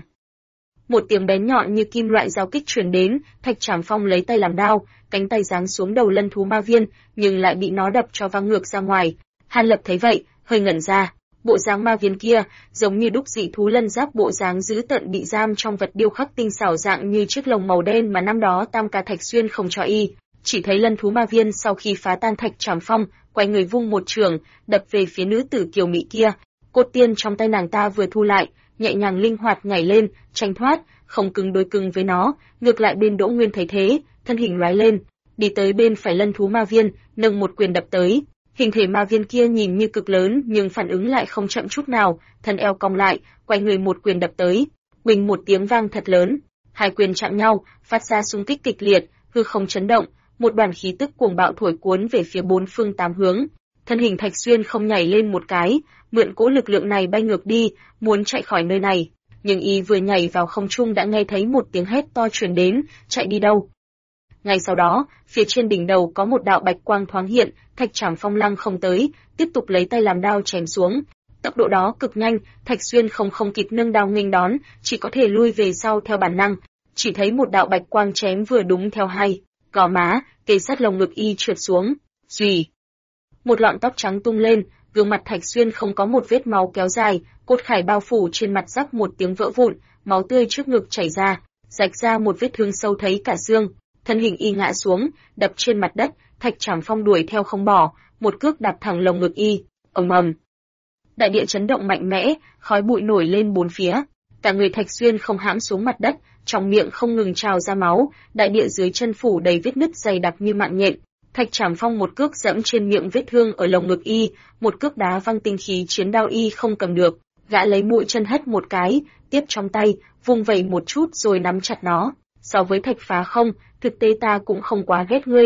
Một tiếng bén nhọn như kim loại giao kích truyền đến, Thạch Trảm Phong lấy tay làm đao, cánh tay giáng xuống đầu lân thú ma viên, nhưng lại bị nó đập cho văng ngược ra ngoài. Hàn Lập thấy vậy, hơi ngẩn ra. Bộ dáng ma viên kia, giống như đúc dị thú lân giáp bộ dáng dữ tợn bị giam trong vật điêu khắc tinh xảo dạng như chiếc lồng màu đen mà năm đó Tam Ca Thạch Xuyên không cho y. Chỉ thấy lân thú ma viên sau khi phá tan Thạch Trảm Phong, quay người vung một chưởng, đập về phía nữ tử kiều mỹ kia. Cốt tiên trong tay nàng ta vừa thu lại, nhẹ nhàng linh hoạt nhảy lên, tránh thoát, không cứng đối cứng với nó. Ngược lại bên Đỗ Nguyên thấy thế, thân hình lóe lên, đi tới bên phải lân thú ma viên, nâng một quyền đập tới. Hình thể ma viên kia nhìn như cực lớn nhưng phản ứng lại không chậm chút nào, thân eo cong lại, quay người một quyền đập tới. Huỳnh một tiếng vang thật lớn, hai quyền chạm nhau, phát ra xung kích kịch liệt, hư không chấn động, một đoàn khí tức cuồng bạo thổi cuốn về phía bốn phương tám hướng. Thân hình Thạch Xuyên không nhảy lên một cái, mượn cỗ lực lượng này bay ngược đi, muốn chạy khỏi nơi này, nhưng y vừa nhảy vào không trung đã nghe thấy một tiếng hét to truyền đến, chạy đi đâu? Ngay sau đó, phía trên đỉnh đầu có một đạo bạch quang thoáng hiện, Thạch Trảm Phong lăng không tới, tiếp tục lấy tay làm đao chém xuống. Tốc độ đó cực nhanh, Thạch Xuyên không kịp nâng đao nghênh đón, chỉ có thể lui về sau theo bản năng. Chỉ thấy một đạo bạch quang chém vừa đúng theo hai, gò má, kề sát lồng ngực y trượt xuống. Rì! Một lọn tóc trắng tung lên, gương mặt Thạch Xuyên không có một vết máu kéo dài, cốt khải bao phủ trên mặt rắc một tiếng vỡ vụn, máu tươi trước ngực chảy ra. rạch ra một vết thương sâu thấy cả xương. Thân hình y ngã xuống, đập trên mặt đất, Thạch Trảm Phong đuổi theo không bỏ, một cước đạp thẳng lồng ngực y. Ầm ầm. Đại địa chấn động mạnh mẽ, khói bụi nổi lên bốn phía. Cả người Thạch Xuyên không hãm xuống mặt đất, trong miệng không ngừng trào ra máu, đại địa dưới chân phủ đầy vết nứt dày đặc như mạng nhện. Thạch Trảm Phong một cước giẫm trên miệng vết thương ở lồng ngực y, một cước đá văng tinh khí chiến đao y không cầm được. Gã lấy mũi chân hất một cái, tiếp trong tay, vung vẩy một chút rồi nắm chặt nó. So với Thạch Phá Không, thực tế ta cũng không quá ghét ngươi,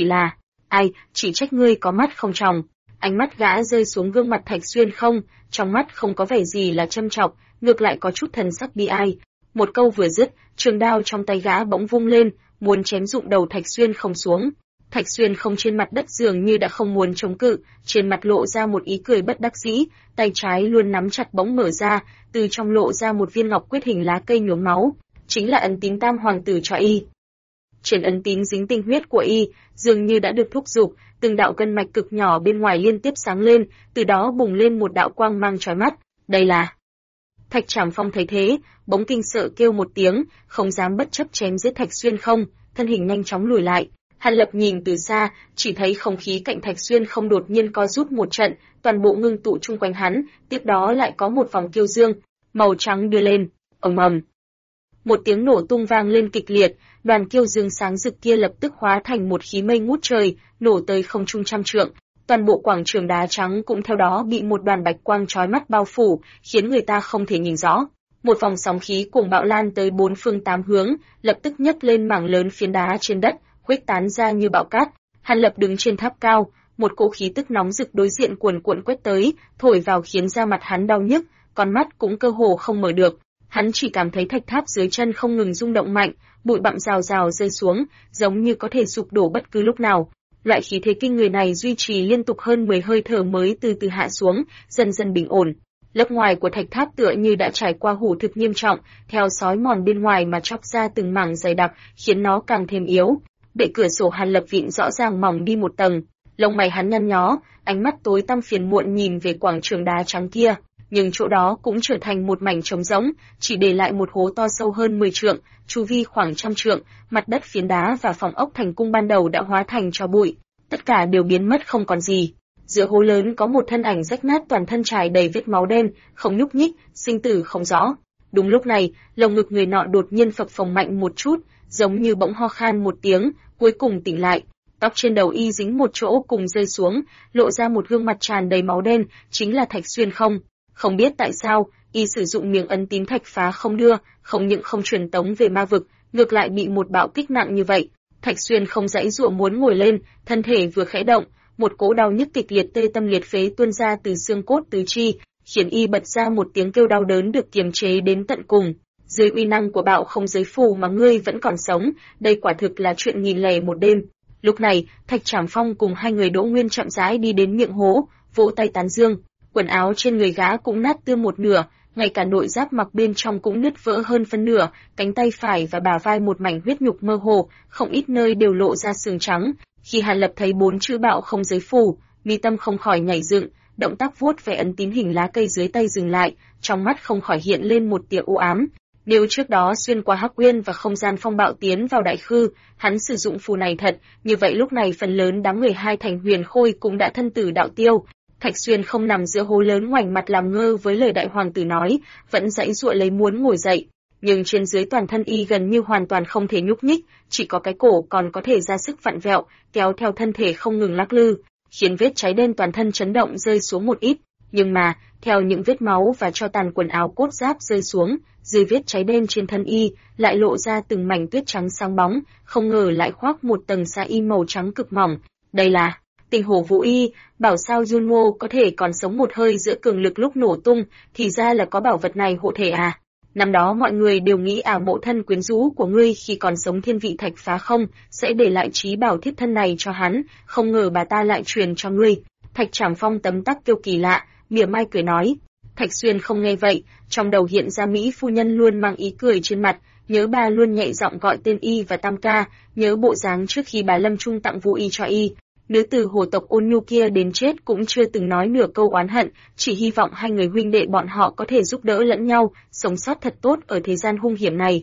chỉ trách ngươi có mắt không tròng. Ánh mắt gã rơi xuống gương mặt Thạch Xuyên không, trong mắt không có vẻ gì là châm chọc, ngược lại có chút thần sắc bi ai. Một câu vừa dứt, trường đao trong tay gã bỗng vung lên, muốn chém rụng đầu Thạch Xuyên không xuống. Thạch Xuyên không trên mặt đất dường như đã không muốn chống cự, trên mặt lộ ra một ý cười bất đắc dĩ, tay trái luôn nắm chặt bỗng mở ra, từ trong lộ ra một viên ngọc quyết hình lá cây nhuốm máu, chính là ấn tín Tam Hoàng tử cho y. Trên ấn tín dính tinh huyết của y, dường như đã được thúc giục, từng đạo gân mạch cực nhỏ bên ngoài liên tiếp sáng lên, từ đó bùng lên một đạo quang mang chói mắt. Đây là... Thạch Trảm Phong thấy thế, bỗng kinh sợ kêu một tiếng, không dám bất chấp chém giết Thạch Xuyên không, thân hình nhanh chóng lùi lại. Hàn Lập nhìn từ xa, chỉ thấy không khí cạnh Thạch Xuyên không đột nhiên co rút một trận, toàn bộ ngưng tụ chung quanh hắn, tiếp đó lại có một vòng kiêu dương màu trắng đưa lên. Ầm ầm. Một tiếng nổ tung vang lên kịch liệt, đoàn kiêu dương sáng rực kia lập tức hóa thành một khí mây ngút trời, nổ tới không trung trăm trượng. Toàn bộ quảng trường đá trắng cũng theo đó bị một đoàn bạch quang chói mắt bao phủ, khiến người ta không thể nhìn rõ. Một vòng sóng khí cuồng bạo lan tới bốn phương tám hướng, lập tức nhấc lên mảng lớn phiến đá trên đất, khuếch tán ra như bão cát. Hàn Lập đứng trên tháp cao, một cỗ khí tức nóng rực đối diện cuồn cuộn quét tới, thổi vào khiến da mặt hắn đau nhức, con mắt cũng cơ hồ không mở được. Hắn chỉ cảm thấy thạch tháp dưới chân không ngừng rung động mạnh, bụi bặm rào rào rơi xuống, giống như có thể sụp đổ bất cứ lúc nào. Loại khí thế kinh người này duy trì liên tục hơn 10 hơi thở mới từ từ hạ xuống, dần dần bình ổn. Lớp ngoài của thạch tháp tựa như đã trải qua hủ thực nghiêm trọng, theo xói mòn bên ngoài mà chóc ra từng mảng dày đặc, khiến nó càng thêm yếu. Bệ cửa sổ Hàn Lập vịn rõ ràng mỏng đi một tầng, lông mày hắn nhăn nhó, ánh mắt tối tăm phiền muộn nhìn về quảng trường đá trắng kia, nhưng chỗ đó cũng trở thành một mảnh trống rỗng, chỉ để lại một hố to sâu hơn 10 trượng, chu vi khoảng trăm trượng, mặt đất phiến đá và phòng ốc thành cung ban đầu đã hóa thành tro bụi, tất cả đều biến mất không còn gì. Giữa hố lớn có một thân ảnh rách nát toàn thân trải đầy vết máu đen, không nhúc nhích, sinh tử không rõ. Đúng lúc này, lồng ngực người nọ đột nhiên phập phồng mạnh một chút, giống như bỗng ho khan một tiếng, cuối cùng tỉnh lại. Tóc trên đầu y dính một chỗ cùng rơi xuống, lộ ra một gương mặt tràn đầy máu đen, chính là Thạch Xuyên không. Không biết tại sao, y sử dụng miếng ấn tín Thạch Phá Không đưa, không những không truyền tống về ma vực, ngược lại bị một bạo kích nặng như vậy. Thạch Xuyên không giãy giụa muốn ngồi lên, thân thể vừa khẽ động, một cỗ đau nhức kịch liệt tê tâm liệt phế tuôn ra từ xương cốt tứ chi, khiến y bật ra một tiếng kêu đau đớn được kiềm chế đến tận cùng. Dưới uy năng của bạo không giới phù mà ngươi vẫn còn sống, đây quả thực là chuyện nghìn lẻ một đêm. Lúc này, Thạch Trảm Phong cùng hai người Đỗ Nguyên chậm rãi đi đến miệng hố, vỗ tay tán dương. Quần áo trên người gã cũng nát tươm một nửa, ngay cả nội giáp mặc bên trong cũng nứt vỡ hơn phân nửa, cánh tay phải và bả vai một mảnh huyết nhục mơ hồ, không ít nơi đều lộ ra xương trắng. Khi Hàn Lập thấy 4 chữ bạo không giới phù, mi tâm không khỏi nhảy dựng, động tác vuốt về ấn tín hình lá cây dưới tay dừng lại, trong mắt không khỏi hiện lên một tia u ám. Nếu trước đó xuyên qua Hắc Uyên và không gian phong bạo tiến vào Đại Khư, hắn sử dụng phù này thật, như vậy lúc này phần lớn đám người hai thành Huyền Khôi cũng đã thân tử đạo tiêu. Thạch Xuyên không nằm giữa hố lớn ngoảnh mặt làm ngơ với lời đại hoàng tử nói, vẫn giãy giụa lấy muốn ngồi dậy, nhưng trên dưới toàn thân y gần như hoàn toàn không thể nhúc nhích, chỉ có cái cổ còn có thể ra sức vặn vẹo, kéo theo thân thể không ngừng lắc lư, khiến vết cháy đen toàn thân chấn động rơi xuống một ít. Nhưng mà, theo những vết máu và cho tàn quần áo cốt giáp rơi xuống, dưới vết cháy đen trên thân y, lại lộ ra từng mảnh tuyết trắng sáng bóng, không ngờ lại khoác một tầng sa y màu trắng cực mỏng. Đây là Tình Hổ Vũ Y, bảo sao Junmo có thể còn sống một hơi giữa cường lực lúc nổ tung, thì ra là có bảo vật này hộ thể à. Năm đó mọi người đều nghĩ mộ thân quyến rũ của ngươi khi còn sống Thiên Vị Thạch Phá Không sẽ để lại trí bảo thiết thân này cho hắn, không ngờ bà ta lại truyền cho ngươi. Thạch Trảm Phong tấm tắc kêu kỳ lạ, mỉa mai cười nói. Thạch Xuyên không nghe vậy, trong đầu hiện ra Mỹ phu nhân luôn mang ý cười trên mặt, nhớ bà luôn nhẹ giọng gọi tên y và Tam ca, nhớ bộ dáng trước khi bà Lâm Trung tặng Vũ Y cho y. Nữ tử hồ tộc Ôn Nhu kia đến chết cũng chưa từng nói nửa câu oán hận, chỉ hy vọng hai người huynh đệ bọn họ có thể giúp đỡ lẫn nhau, sống sót thật tốt ở thế gian hung hiểm này.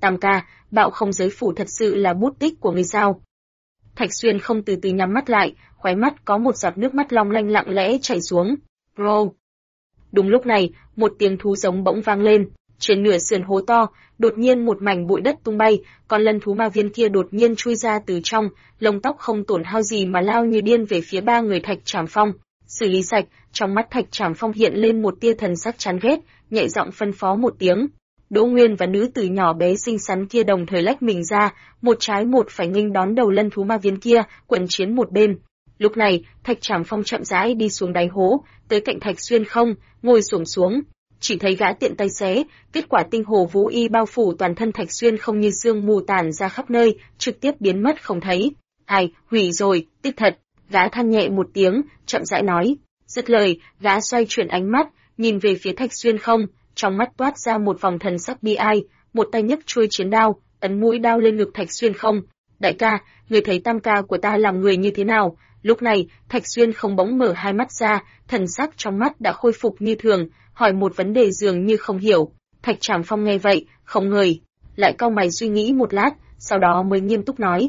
Tam ca, Bạo Không Giới Phủ thật sự là bút tích của người sao? Thạch Xuyên không từ từ nhắm mắt lại, khóe mắt có một giọt nước mắt long lanh lặng lẽ chảy xuống. Bro! Đúng lúc này, một tiếng thú giống bỗng vang lên. Trên nửa sườn hố to, đột nhiên một mảnh bụi đất tung bay, con lân thú ma viên kia đột nhiên chui ra từ trong, lông tóc không tổn hao gì mà lao như điên về phía ba người Thạch Trảm Phong. Xử lý sạch, trong mắt Thạch Trảm Phong hiện lên một tia thần sắc chán ghét, nhẹ giọng phân phó một tiếng. Đỗ Nguyên và nữ tử nhỏ bé xinh xắn kia đồng thời lách mình ra, một trái một phải nghênh đón đầu lân thú ma viên kia, quần chiến một bên. Lúc này, Thạch Trảm Phong chậm rãi đi xuống đáy hố, tới cạnh Thạch Xuyên không, ngồi xổm xuống. Chỉ thấy gã tiện tay xé, kết quả tinh hồ vũ y bao phủ toàn thân Thạch Xuyên không như sương mù tản ra khắp nơi, trực tiếp biến mất không thấy. Ai, hủy rồi, tiếc thật, gã than nhẹ một tiếng, chậm rãi nói. Dứt lời, gã xoay chuyển ánh mắt, nhìn về phía Thạch Xuyên không, trong mắt toát ra một vòng thần sắc bi ai, một tay nhấc chuôi chiến đao, ấn mũi đao lên ngực Thạch Xuyên không. Đại ca, người thấy tam ca của ta làm người như thế nào? Lúc này, Thạch Xuyên không bỗng mở hai mắt ra, thần sắc trong mắt đã khôi phục như thường, hỏi một vấn đề dường như không hiểu. Thạch Trảm Phong nghe vậy, không ngời, lại cau mày suy nghĩ một lát, sau đó mới nghiêm túc nói,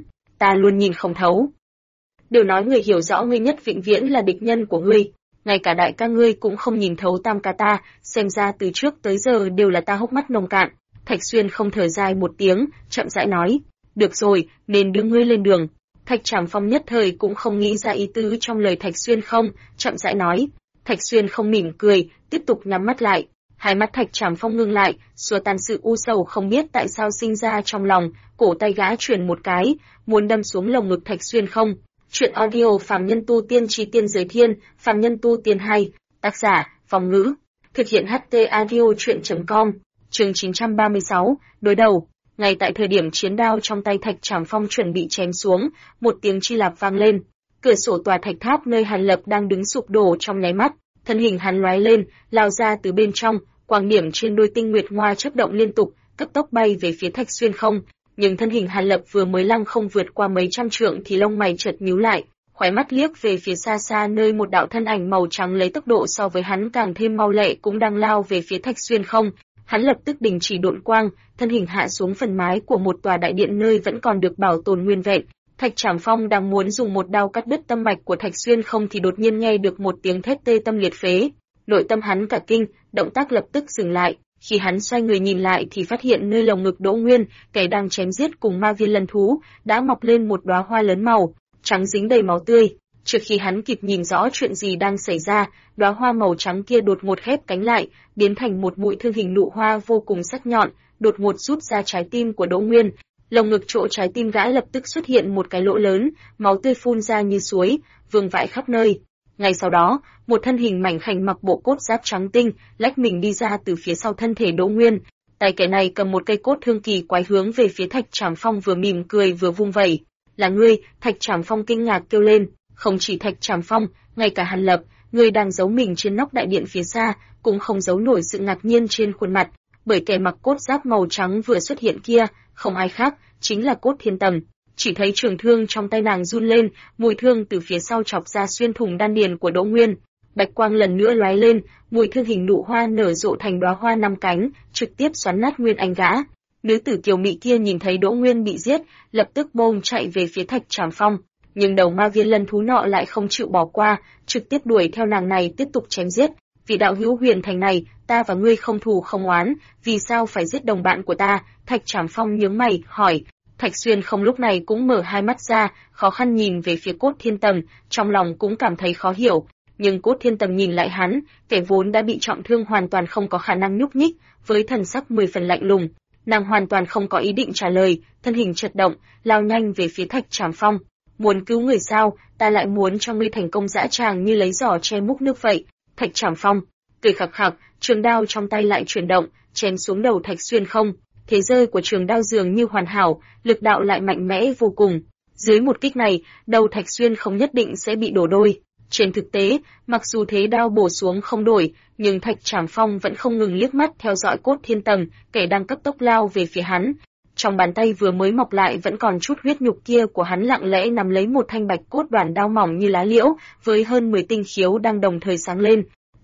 ta luôn nhìn không thấu. Đều nói người hiểu rõ ngươi nhất vĩnh viễn là địch nhân của ngươi, ngay cả đại ca ngươi cũng không nhìn thấu tam ca ta, xem ra từ trước tới giờ đều là ta hốc mắt nông cạn. Thạch Xuyên không thở dài một tiếng, chậm rãi nói, được rồi, nên đưa ngươi lên đường. Thạch Trảm Phong nhất thời cũng không nghĩ ra ý tứ trong lời Thạch Xuyên không, chậm rãi nói. Thạch Xuyên không mỉm cười, tiếp tục nhắm mắt lại. Hai mắt Thạch Trảm Phong ngưng lại, xua tan sự u sầu không biết tại sao sinh ra trong lòng, cổ tay gã chuyển một cái, muốn đâm xuống lồng ngực Thạch Xuyên không. Chuyện audio Phàm Nhân Tu Tiên Chí Tiên Giới Thiên, Phàm Nhân Tu Tiên 2, tác giả, Phong Ngữ. Thực hiện HT Audio Chuyện.com, chương 936, đối đầu. Ngay tại thời điểm chiến đao trong tay Thạch Trảm Phong chuẩn bị chém xuống, một tiếng chi lạp vang lên. Cửa sổ tòa thạch tháp nơi Hàn Lập đang đứng sụp đổ trong nháy mắt, thân hình hắn lóe lên, lao ra từ bên trong, quang điểm trên đôi tinh nguyệt hoa chớp động liên tục, cấp tốc bay về phía Thạch Xuyên không. Nhưng thân hình Hàn Lập vừa mới lăng không vượt qua mấy trăm trượng thì lông mày chợt nhíu lại, khóe mắt liếc về phía xa xa nơi một đạo thân ảnh màu trắng lấy tốc độ so với hắn càng thêm mau lẹ cũng đang lao về phía Thạch Xuyên không. Hắn lập tức đình chỉ độn quang, thân hình hạ xuống phần mái của một tòa đại điện nơi vẫn còn được bảo tồn nguyên vẹn. Thạch Trảm Phong đang muốn dùng một đao cắt đứt tâm mạch của Thạch Xuyên không thì đột nhiên nghe được một tiếng thét tê tâm liệt phế. Nội tâm hắn cả kinh, động tác lập tức dừng lại. Khi hắn xoay người nhìn lại thì phát hiện nơi lồng ngực Đỗ Nguyên, kẻ đang chém giết cùng ma viên lân thú, đã mọc lên một đóa hoa lớn màu trắng dính đầy máu tươi. Trước khi hắn kịp nhìn rõ chuyện gì đang xảy ra, đóa hoa màu trắng kia đột ngột khép cánh lại, biến thành một mũi thương hình nụ hoa vô cùng sắc nhọn, đột ngột rút ra trái tim của Đỗ Nguyên. Lồng ngực chỗ trái tim gã lập tức xuất hiện một cái lỗ lớn, máu tươi phun ra như suối, vương vãi khắp nơi. Ngay sau đó, một thân hình mảnh khảnh mặc bộ cốt giáp trắng tinh, lách mình đi ra từ phía sau thân thể Đỗ Nguyên. Tay kẻ này cầm một cây cốt thương kỳ quái hướng về phía Thạch Trảm Phong vừa mỉm cười vừa vung vẩy. Là ngươi, Thạch Trảm Phong kinh ngạc kêu lên. Không chỉ Thạch Trảm Phong, ngay cả Hàn Lập, người đang giấu mình trên nóc đại điện phía xa, cũng không giấu nổi sự ngạc nhiên trên khuôn mặt, bởi kẻ mặc cốt giáp màu trắng vừa xuất hiện kia, không ai khác, chính là Cốt Thiên Tầm. Chỉ thấy trường thương trong tay nàng run lên, mũi thương từ phía sau chọc ra xuyên thủng đan điền của Đỗ Nguyên. Bạch quang lần nữa lóe lên, mũi thương hình nụ hoa nở rộ thành đóa hoa 5 cánh, trực tiếp xoắn nát nguyên anh gã. Nữ tử kiều mị kia nhìn thấy Đỗ Nguyên bị giết, lập tức bôm chạy về phía Thạch Trảm Phong. Nhưng đầu ma viên lân thú nọ lại không chịu bỏ qua, trực tiếp đuổi theo nàng này tiếp tục chém giết. Vì đạo hữu huyền thành này, ta và ngươi không thù không oán, vì sao phải giết đồng bạn của ta? Thạch Trảm Phong nhướng mày, hỏi. Thạch Xuyên không lúc này cũng mở hai mắt ra, khó khăn nhìn về phía Cốt Thiên Tầm, trong lòng cũng cảm thấy khó hiểu. Nhưng Cốt Thiên Tầm nhìn lại hắn, kẻ vốn đã bị trọng thương hoàn toàn không có khả năng nhúc nhích, với thần sắc 10 phần lạnh lùng. Nàng hoàn toàn không có ý định trả lời, thân hình chợt động, lao nhanh về phía Thạch Trảm Phong. Muốn cứu người sao, ta lại muốn cho ngươi thành công dã tràng như lấy giỏ che múc nước vậy. Thạch Trảm Phong cười khặc khặc, trường đao trong tay lại chuyển động, chém xuống đầu Thạch Xuyên không. Thế rơi của trường đao dường như hoàn hảo, lực đạo lại mạnh mẽ vô cùng. Dưới một kích này, đầu Thạch Xuyên không nhất định sẽ bị đổ đôi. Trên thực tế, mặc dù thế đao bổ xuống không đổi, nhưng Thạch Trảm Phong vẫn không ngừng liếc mắt theo dõi Cốt Thiên Tầm, kẻ đang cấp tốc lao về phía hắn. Trong bàn tay vừa mới mọc lại vẫn còn chút huyết nhục kia của hắn lặng lẽ nắm lấy một thanh bạch cốt đoản đao mỏng như lá liễu, với hơn 10 tinh khiếu đang đồng thời sáng lên.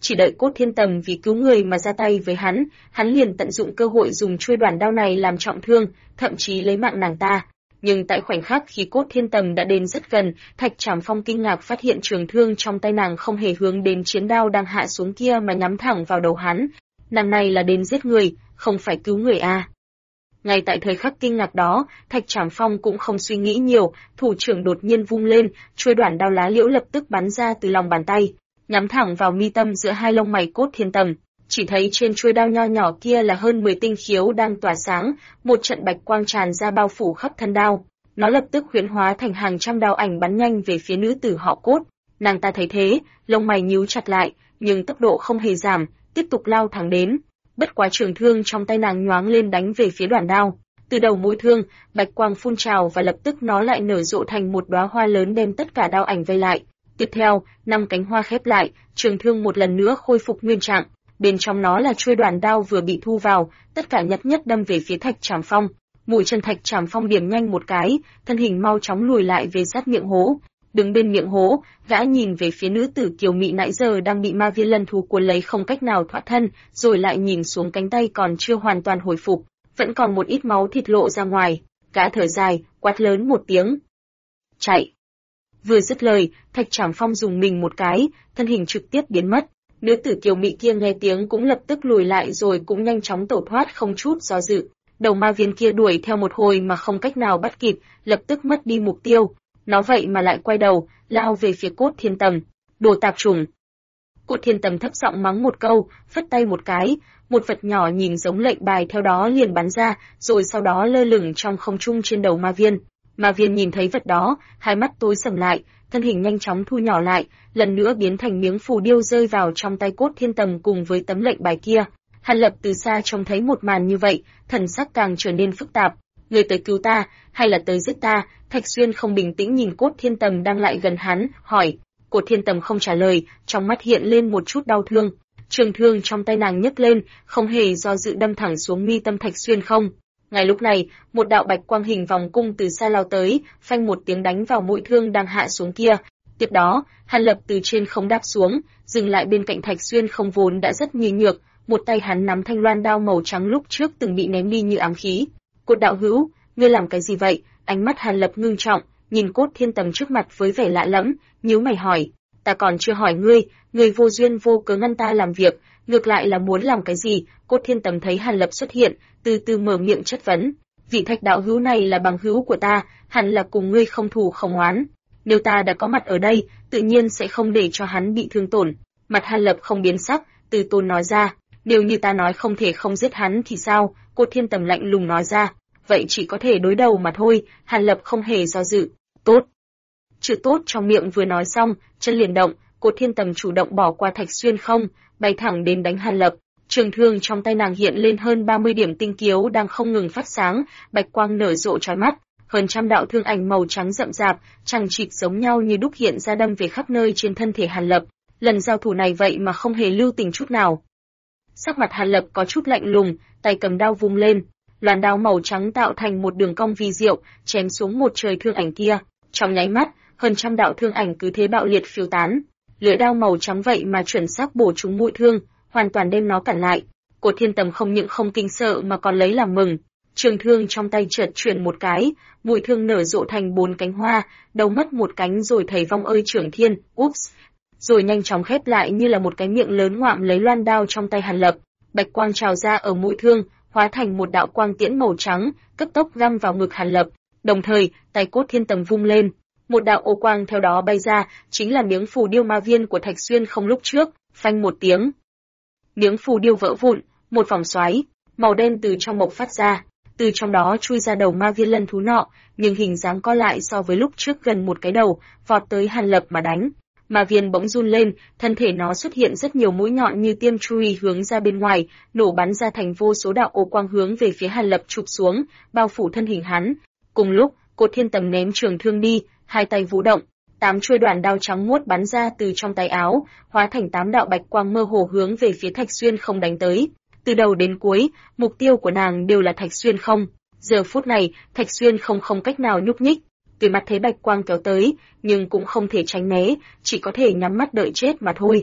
chỉ đợi Cốt Thiên Tầm vì cứu người mà ra tay với hắn liền tận dụng cơ hội dùng chuôi đoản đao này làm trọng thương, thậm chí lấy mạng nàng ta. Nhưng tại khoảnh khắc khi Cốt Thiên Tầm đã đến rất gần, Thạch Trảm Phong kinh ngạc phát hiện trường thương trong tay nàng không hề hướng đến chiến đao đang hạ xuống kia mà nhắm thẳng vào đầu hắn. Nàng này là đến giết người, không phải cứu người à. Ngay tại thời khắc kinh ngạc đó, Thạch Trảm Phong cũng không suy nghĩ nhiều, thủ trưởng đột nhiên vung lên, chuôi đoản đao lá liễu lập tức bắn ra từ lòng bàn tay, nhắm thẳng vào mi tâm giữa hai lông mày Cốt Thiên Tầm. Chỉ thấy trên chuôi đao nho nhỏ kia là hơn 10 tinh khiếu đang tỏa sáng, một trận bạch quang tràn ra bao phủ khắp thân đao. Nó lập tức huyễn hóa thành hàng trăm đao ảnh bắn nhanh về phía nữ tử họ Cốt. Nàng ta thấy thế, lông mày nhíu chặt lại, nhưng tốc độ không hề giảm, tiếp tục lao thẳng đến. Bất quá trường thương trong tay nàng nhoáng lên đánh về phía đoản đao. Từ đầu mũi thương, bạch quang phun trào và lập tức nó lại nở rộ thành một đóa hoa lớn đem tất cả đao ảnh vây lại. Tiếp theo, 5 cánh hoa khép lại, trường thương một lần nữa khôi phục nguyên trạng. Bên trong nó là chuôi đoản đao vừa bị thu vào, tất cả nhất nhất đâm về phía Thạch Trảm Phong. Mũi chân Thạch Trảm Phong điểm nhanh một cái, thân hình mau chóng lùi lại về sát miệng hố. Đứng bên miệng hố, gã nhìn về phía nữ tử kiều mị nãy giờ đang bị ma viên lân thú cuốn lấy không cách nào thoát thân, rồi lại nhìn xuống cánh tay còn chưa hoàn toàn hồi phục, vẫn còn một ít máu thịt lộ ra ngoài. Gã thở dài, quát lớn một tiếng. Chạy! Vừa dứt lời, Thạch Trảm Phong dùng mình một cái, thân hình trực tiếp biến mất. Nữ tử kiều mị kia nghe tiếng cũng lập tức lùi lại rồi cũng nhanh chóng tẩu thoát không chút do dự. Đầu ma viên kia đuổi theo một hồi mà không cách nào bắt kịp, lập tức mất đi mục tiêu. Nó vậy mà lại quay đầu, lao về phía Cốt Thiên Tầm. Đồ tạp chủng! Cốt Thiên Tầm thấp giọng mắng một câu, phất tay một cái, một vật nhỏ nhìn giống lệnh bài theo đó liền bắn ra, rồi sau đó lơ lửng trong không trung trên đầu ma viên. Ma viên nhìn thấy vật đó, hai mắt tối sầm lại, thân hình nhanh chóng thu nhỏ lại, lần nữa biến thành miếng phù điêu rơi vào trong tay Cốt Thiên Tầm cùng với tấm lệnh bài kia. Hàn Lập từ xa trông thấy một màn như vậy, thần sắc càng trở nên phức tạp. Người tới cứu ta, hay là tới giết ta? Thạch Xuyên không bình tĩnh nhìn Cốt Thiên Tầm đang lại gần hắn, hỏi. Cốt Thiên Tầm không trả lời, trong mắt hiện lên một chút đau thương. Trường thương trong tay nàng nhấc lên, không hề do dự đâm thẳng xuống mi tâm Thạch Xuyên không. Ngay lúc này, một đạo bạch quang hình vòng cung từ xa lao tới, phanh một tiếng đánh vào mũi thương đang hạ xuống kia. Tiếp đó, Hàn Lập từ trên không đáp xuống, dừng lại bên cạnh Thạch Xuyên không vốn đã rất nhừ nhược, một tay hắn nắm thanh loan đao màu trắng lúc trước từng bị ném đi như ám khí. Cốt đạo hữu, ngươi làm cái gì vậy? Ánh mắt Hàn Lập ngưng trọng, nhìn Cốt Thiên Tầm trước mặt với vẻ lạ lẫm, nhíu mày hỏi. Ta còn chưa hỏi ngươi vô duyên vô cớ ngăn ta làm việc, ngược lại là muốn làm cái gì? Cốt Thiên Tầm thấy Hàn Lập xuất hiện, từ từ mở miệng chất vấn. Vị Thạch đạo hữu này là bằng hữu của ta, hẳn là cùng ngươi không thù không oán. Nếu ta đã có mặt ở đây, tự nhiên sẽ không để cho hắn bị thương tổn. Mặt Hàn Lập không biến sắc, từ tốn nói ra. Nếu như ta nói không thể không giết hắn thì sao? Cốt Thiên Tầm lạnh lùng nói ra. Vậy chỉ có thể đối đầu mà thôi. Hàn Lập không hề do dự. Tốt. Chữ tốt trong miệng vừa nói xong, chân liền động, Cốt Thiên Tầm chủ động bỏ qua Thạch Xuyên không, bay thẳng đến đánh Hàn Lập. Trường thương trong tay nàng hiện lên hơn 30 điểm tinh kiếu đang không ngừng phát sáng, bạch quang nở rộ chói mắt, hơn trăm đạo thương ảnh màu trắng rậm rạp, chằng chịt giống nhau như đúc hiện ra đâm về khắp nơi trên thân thể Hàn Lập. Lần giao thủ này vậy mà không hề lưu tình chút nào. Sắc mặt Hàn Lập có chút lạnh lùng, tay cầm đao vung lên, loan đao màu trắng tạo thành một đường cong vi diệu, chém xuống một trời thương ảnh kia. Trong nháy mắt, hơn trăm đạo thương ảnh cứ thế bạo liệt phiêu tán. Lưỡi đao màu trắng vậy mà chuẩn xác bổ trúng mũi thương, hoàn toàn đem nó cản lại. Cốt Thiên Tầm không những không kinh sợ mà còn lấy làm mừng. Trường thương trong tay chợt chuyển một cái, mũi thương nở rộ thành 4 cánh hoa, đầu mất một cánh rồi thầy vong ơi trưởng thiên, ups, rồi nhanh chóng khép lại như là một cái miệng lớn ngoạm lấy loan đao trong tay Hàn Lập. Bạch quang trào ra ở mũi thương, hóa thành một đạo quang tiễn màu trắng, cấp tốc găm vào ngực Hàn Lập. Đồng thời, tay Cốt Thiên Tầm vung lên, một đạo ô quang theo đó bay ra, chính là miếng phù điêu ma viên của Thạch Xuyên không lúc trước, phanh một tiếng. Miếng phù điêu vỡ vụn, một vòng xoáy màu đen từ trong bộc phát ra, từ trong đó chui ra đầu ma viên lân thú nọ, nhưng hình dáng co lại so với lúc trước gần một cái đầu, vọt tới Hàn Lập mà đánh. Ma viên bỗng run lên, thân thể nó xuất hiện rất nhiều mũi nhọn như tiêm chui hướng ra bên ngoài, nổ bắn ra thành vô số đạo ô quang hướng về phía Hàn Lập chụp xuống, bao phủ thân hình hắn. Cùng lúc, Cốt Thiên Tầm ném trường thương đi, hai tay vũ động, 8 chuôi đoản đao trắng muốt bắn ra từ trong tay áo, hóa thành 8 đạo bạch quang mơ hồ hướng về phía Thạch Xuyên không đánh tới. Từ đầu đến cuối, mục tiêu của nàng đều là Thạch Xuyên không. Giờ phút này, Thạch Xuyên không cách nào nhúc nhích. Tuy mặt thấy bạch quang kéo tới, nhưng cũng không thể tránh né, chỉ có thể nhắm mắt đợi chết mà thôi.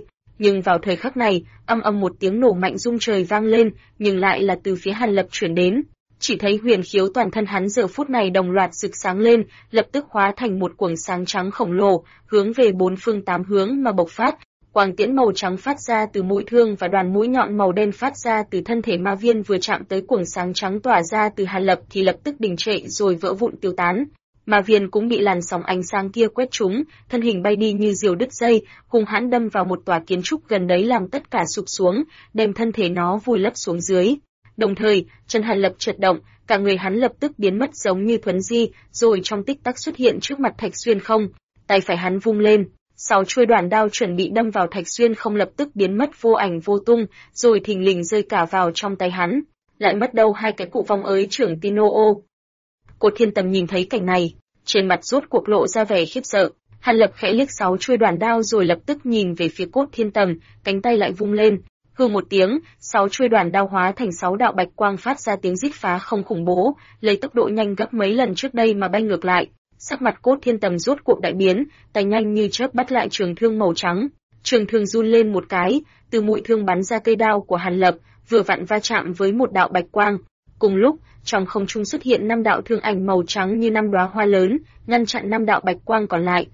Nhưng vào thời khắc này, ầm một tiếng nổ mạnh rung trời vang lên, nhưng lại là từ phía Hàn Lập chuyển đến. Chỉ thấy huyền khiếu toàn thân hắn giờ phút này đồng loạt rực sáng lên, lập tức hóa thành một quầng sáng trắng khổng lồ, hướng về bốn phương tám hướng mà bộc phát. Quang tiễn màu trắng phát ra từ mũi thương và đoàn mũi nhọn màu đen phát ra từ thân thể ma viên vừa chạm tới quầng sáng trắng tỏa ra từ Hàn Lập thì lập tức đình trệ rồi vỡ vụn tiêu tán. Ma viên cũng bị làn sóng ánh sáng kia quét trúng, thân hình bay đi như diều đứt dây, hung hãn đâm vào một tòa kiến trúc gần đấy làm tất cả sụp xuống, đem thân thể nó vùi lấp xuống dưới. Đồng thời, chân Hàn Lập chợt động, cả người hắn lập tức biến mất giống như thuấn di, rồi trong tích tắc xuất hiện trước mặt Thạch Xuyên Không. Tay phải hắn vung lên, 6 chuôi đoạn đao chuẩn bị đâm vào Thạch Xuyên Không lập tức biến mất vô ảnh vô tung, rồi thình lình rơi cả vào trong tay hắn. Lại mất đâu 2 cái cụ vong ới trưởng Tinoo. Cột Thiên Tầm nhìn thấy cảnh này, trên mặt rốt cuộc lộ ra vẻ khiếp sợ. Hàn Lập khẽ liếc 6 chuôi đoạn đao rồi lập tức nhìn về phía Cốt Thiên Tầm, cánh tay lại vung lên. Hừ một tiếng, 6 chuôi đoạn đao hóa thành 6 đạo bạch quang phát ra tiếng rít phá không khủng bố, lấy tốc độ nhanh gấp mấy lần trước đây mà bay ngược lại. Sắc mặt Cốt Thiên Tầm rốt cuộc đại biến, tay nhanh như chớp bắt lại trường thương màu trắng. Trường thương run lên một cái, từ mũi thương bắn ra cây đao của Hàn Lập, vừa vặn va chạm với một đạo bạch quang. Cùng lúc, trong không trung xuất hiện 5 đạo thương ảnh màu trắng như 5 đóa hoa lớn, ngăn chặn 5 đạo bạch quang còn lại.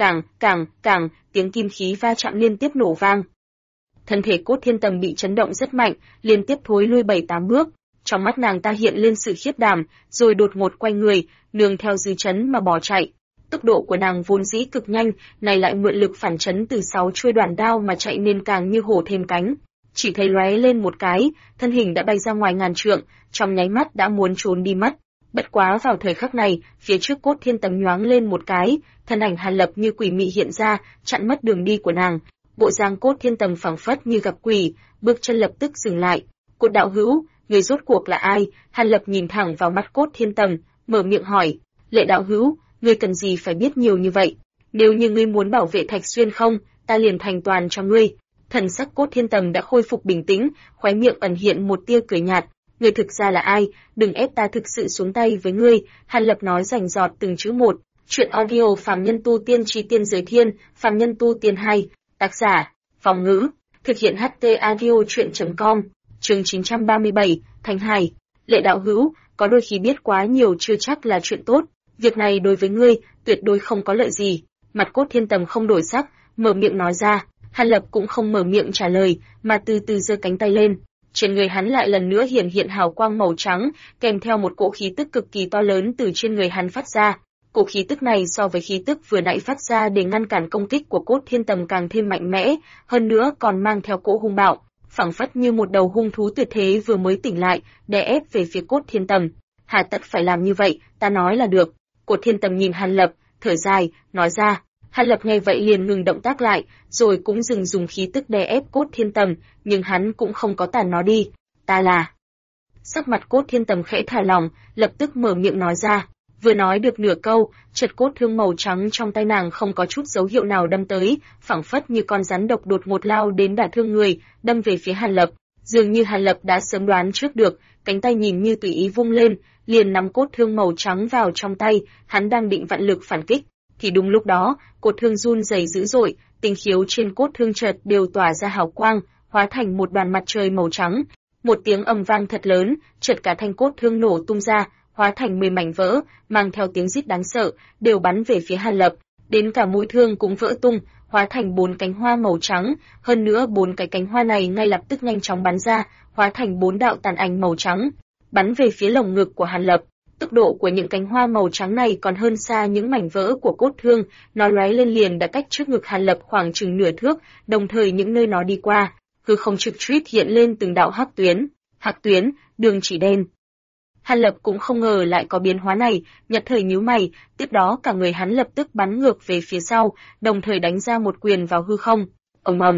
Càng, tiếng kim khí va chạm liên tiếp nổ vang. Thân thể Cốt Thiên Tầm bị chấn động rất mạnh, liên tiếp thối lui 7-8 bước. Trong mắt nàng ta hiện lên sự khiếp đảm, rồi đột ngột quay người, nương theo dư chấn mà bỏ chạy. Tốc độ của nàng vốn dĩ cực nhanh, này lại mượn lực phản chấn từ 6 chuôi đoạn đao mà chạy nên càng như hổ thêm cánh. Chỉ thấy lóe lên một cái, thân hình đã bay ra ngoài ngàn trượng, trong nháy mắt đã muốn trốn đi mất. Bất quá vào thời khắc này, phía trước Cốt Thiên Tầm nhoáng lên một cái, thân ảnh Hàn Lập như quỷ mị hiện ra, chặn mất đường đi của nàng. Bộ dáng Cốt Thiên Tầm phảng phất như gặp quỷ, bước chân lập tức dừng lại. Cốt đạo hữu, người rốt cuộc là ai? Hàn Lập nhìn thẳng vào mắt Cốt Thiên Tầm, mở miệng hỏi. Lệ đạo hữu, ngươi cần gì phải biết nhiều như vậy? Nếu như ngươi muốn bảo vệ Thạch Xuyên Không, ta liền thành toàn cho ngươi. Thần sắc Cốt Thiên Tầm đã khôi phục bình tĩnh, khóe miệng ẩn hiện một tia cười nhạt. Ngươi thực ra là ai? Đừng ép ta thực sự xuống tay với ngươi. Hàn Lập nói rành rọt từng chữ một. Chuyện audio Phàm Nhân Tu Tiên Chi Tiên Giới Thiên, Phàm Nhân Tu Tiên 2. Tác giả, Phòng Ngữ. Thực hiện HT Audio Chuyện.com. Chương 937, Thành Hải. Lệ đạo hữu, có đôi khi biết quá nhiều chưa chắc là chuyện tốt. Việc này đối với ngươi, tuyệt đối không có lợi gì. Mặt Cốt Thiên Tầm không đổi sắc, mở miệng nói ra. Hàn Lập cũng không mở miệng trả lời, mà từ từ giơ cánh tay lên. Trên người hắn lại lần nữa hiện hào quang màu trắng, kèm theo một cỗ khí tức cực kỳ to lớn từ trên người hắn phát ra. Cỗ khí tức này so với khí tức vừa nãy phát ra để ngăn cản công kích của Cốt Thiên Tầm càng thêm mạnh mẽ, hơn nữa còn mang theo cỗ hung bạo, phảng phất như một đầu hung thú tuyệt thế vừa mới tỉnh lại, đè ép về phía Cốt Thiên Tầm. Hà tất phải làm như vậy, ta nói là được. Cốt Thiên Tầm nhìn Hàn Lập, thở dài, nói ra. Hàn Lập nghe vậy liền ngừng động tác lại, rồi cũng dừng dùng khí tức đè ép Cốt Thiên Tầm, nhưng hắn cũng không có tàn nó đi. Ta là... Sắc mặt Cốt Thiên Tầm khẽ thả lỏng, lập tức mở miệng nói ra. Vừa nói được nửa câu, chợt cốt thương màu trắng trong tay nàng không có chút dấu hiệu nào đâm tới, phảng phất như con rắn độc đột ngột lao đến đả thương người, đâm về phía Hàn Lập. Dường như Hàn Lập đã sớm đoán trước được, cánh tay nhìn như tùy ý vung lên, liền nắm cốt thương màu trắng vào trong tay, hắn đang định vạn lực phản kích. Thì đúng lúc đó, cốt thương run rẩy dữ dội, tinh khiếu trên cốt thương chợt đều tỏa ra hào quang, hóa thành một đoàn mặt trời màu trắng. Một tiếng ầm vang thật lớn, chợt cả thanh cốt thương nổ tung ra, hóa thành 10 mảnh vỡ, mang theo tiếng rít đáng sợ, đều bắn về phía Hàn Lập. Đến cả mũi thương cũng vỡ tung, hóa thành 4 cánh hoa màu trắng, hơn nữa 4 cái cánh hoa này ngay lập tức nhanh chóng bắn ra, hóa thành 4 đạo tàn ảnh màu trắng, bắn về phía lồng ngực của Hàn Lập. Tốc độ của những cánh hoa màu trắng này còn hơn xa những mảnh vỡ của cốt thương, nó lóe lên liền đã cách trước ngực Hàn Lập khoảng chừng nửa thước, đồng thời những nơi nó đi qua, hư không trực truýt hiện lên từng đạo hắc tuyến, đường chỉ đen. Hàn Lập cũng không ngờ lại có biến hóa này, nhật thời nhíu mày, tiếp đó cả người hắn lập tức bắn ngược về phía sau, đồng thời đánh ra một quyền vào hư không. Ầm ầm.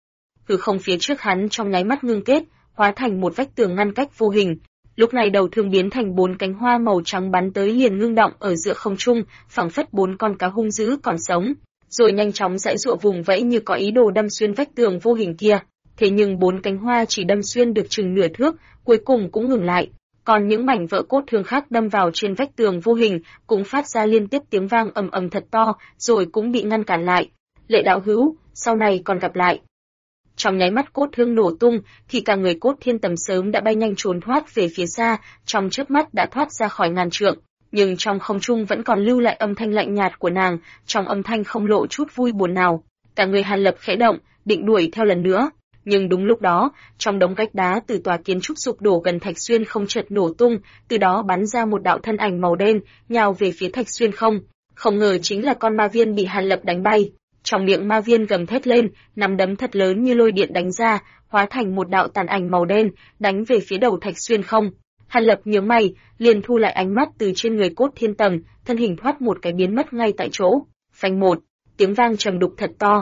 Hư không phía trước hắn trong nháy mắt ngưng kết, hóa thành một vách tường ngăn cách vô hình. Lúc này đầu thương biến thành 4 cánh hoa màu trắng bắn tới liền ngưng động ở giữa không trung, phảng phất 4 con cá hung dữ còn sống, rồi nhanh chóng giãy giụa vùng vẫy như có ý đồ đâm xuyên vách tường vô hình kia. Thế nhưng 4 cánh hoa chỉ đâm xuyên được chừng nửa thước, cuối cùng cũng ngừng lại. Còn những mảnh vỡ cốt thương khác đâm vào trên vách tường vô hình, cũng phát ra liên tiếp tiếng vang ầm ầm thật to, rồi cũng bị ngăn cản lại. Lệ đạo hữu, sau này còn gặp lại. Trong nháy mắt cốt thương nổ tung, thì cả người Cốt Thiên Tầm sớm đã bay nhanh trốn thoát về phía xa, trong chớp mắt đã thoát ra khỏi ngàn trượng. Nhưng trong không trung vẫn còn lưu lại âm thanh lạnh nhạt của nàng, trong âm thanh không lộ chút vui buồn nào. Cả người Hàn Lập khẽ động, định đuổi theo lần nữa. Nhưng đúng lúc đó, trong đống gạch đá từ tòa kiến trúc sụp đổ gần Thạch Xuyên Không chợt nổ tung, từ đó bắn ra một đạo thân ảnh màu đen, nhào về phía Thạch Xuyên Không. Không ngờ chính là con ma viên bị Hàn Lập đánh bay. Trong miệng ma viên gầm thét lên, nắm đấm thật lớn như lôi điện đánh ra, hóa thành một đạo tàn ảnh màu đen, đánh về phía đầu Thạch Xuyên Không. Hàn Lập nhướng mày, liền thu lại ánh mắt từ trên người Cốt Thiên Tầm, thân hình thoát một cái biến mất ngay tại chỗ. Phanh một, tiếng vang trầm đục thật to.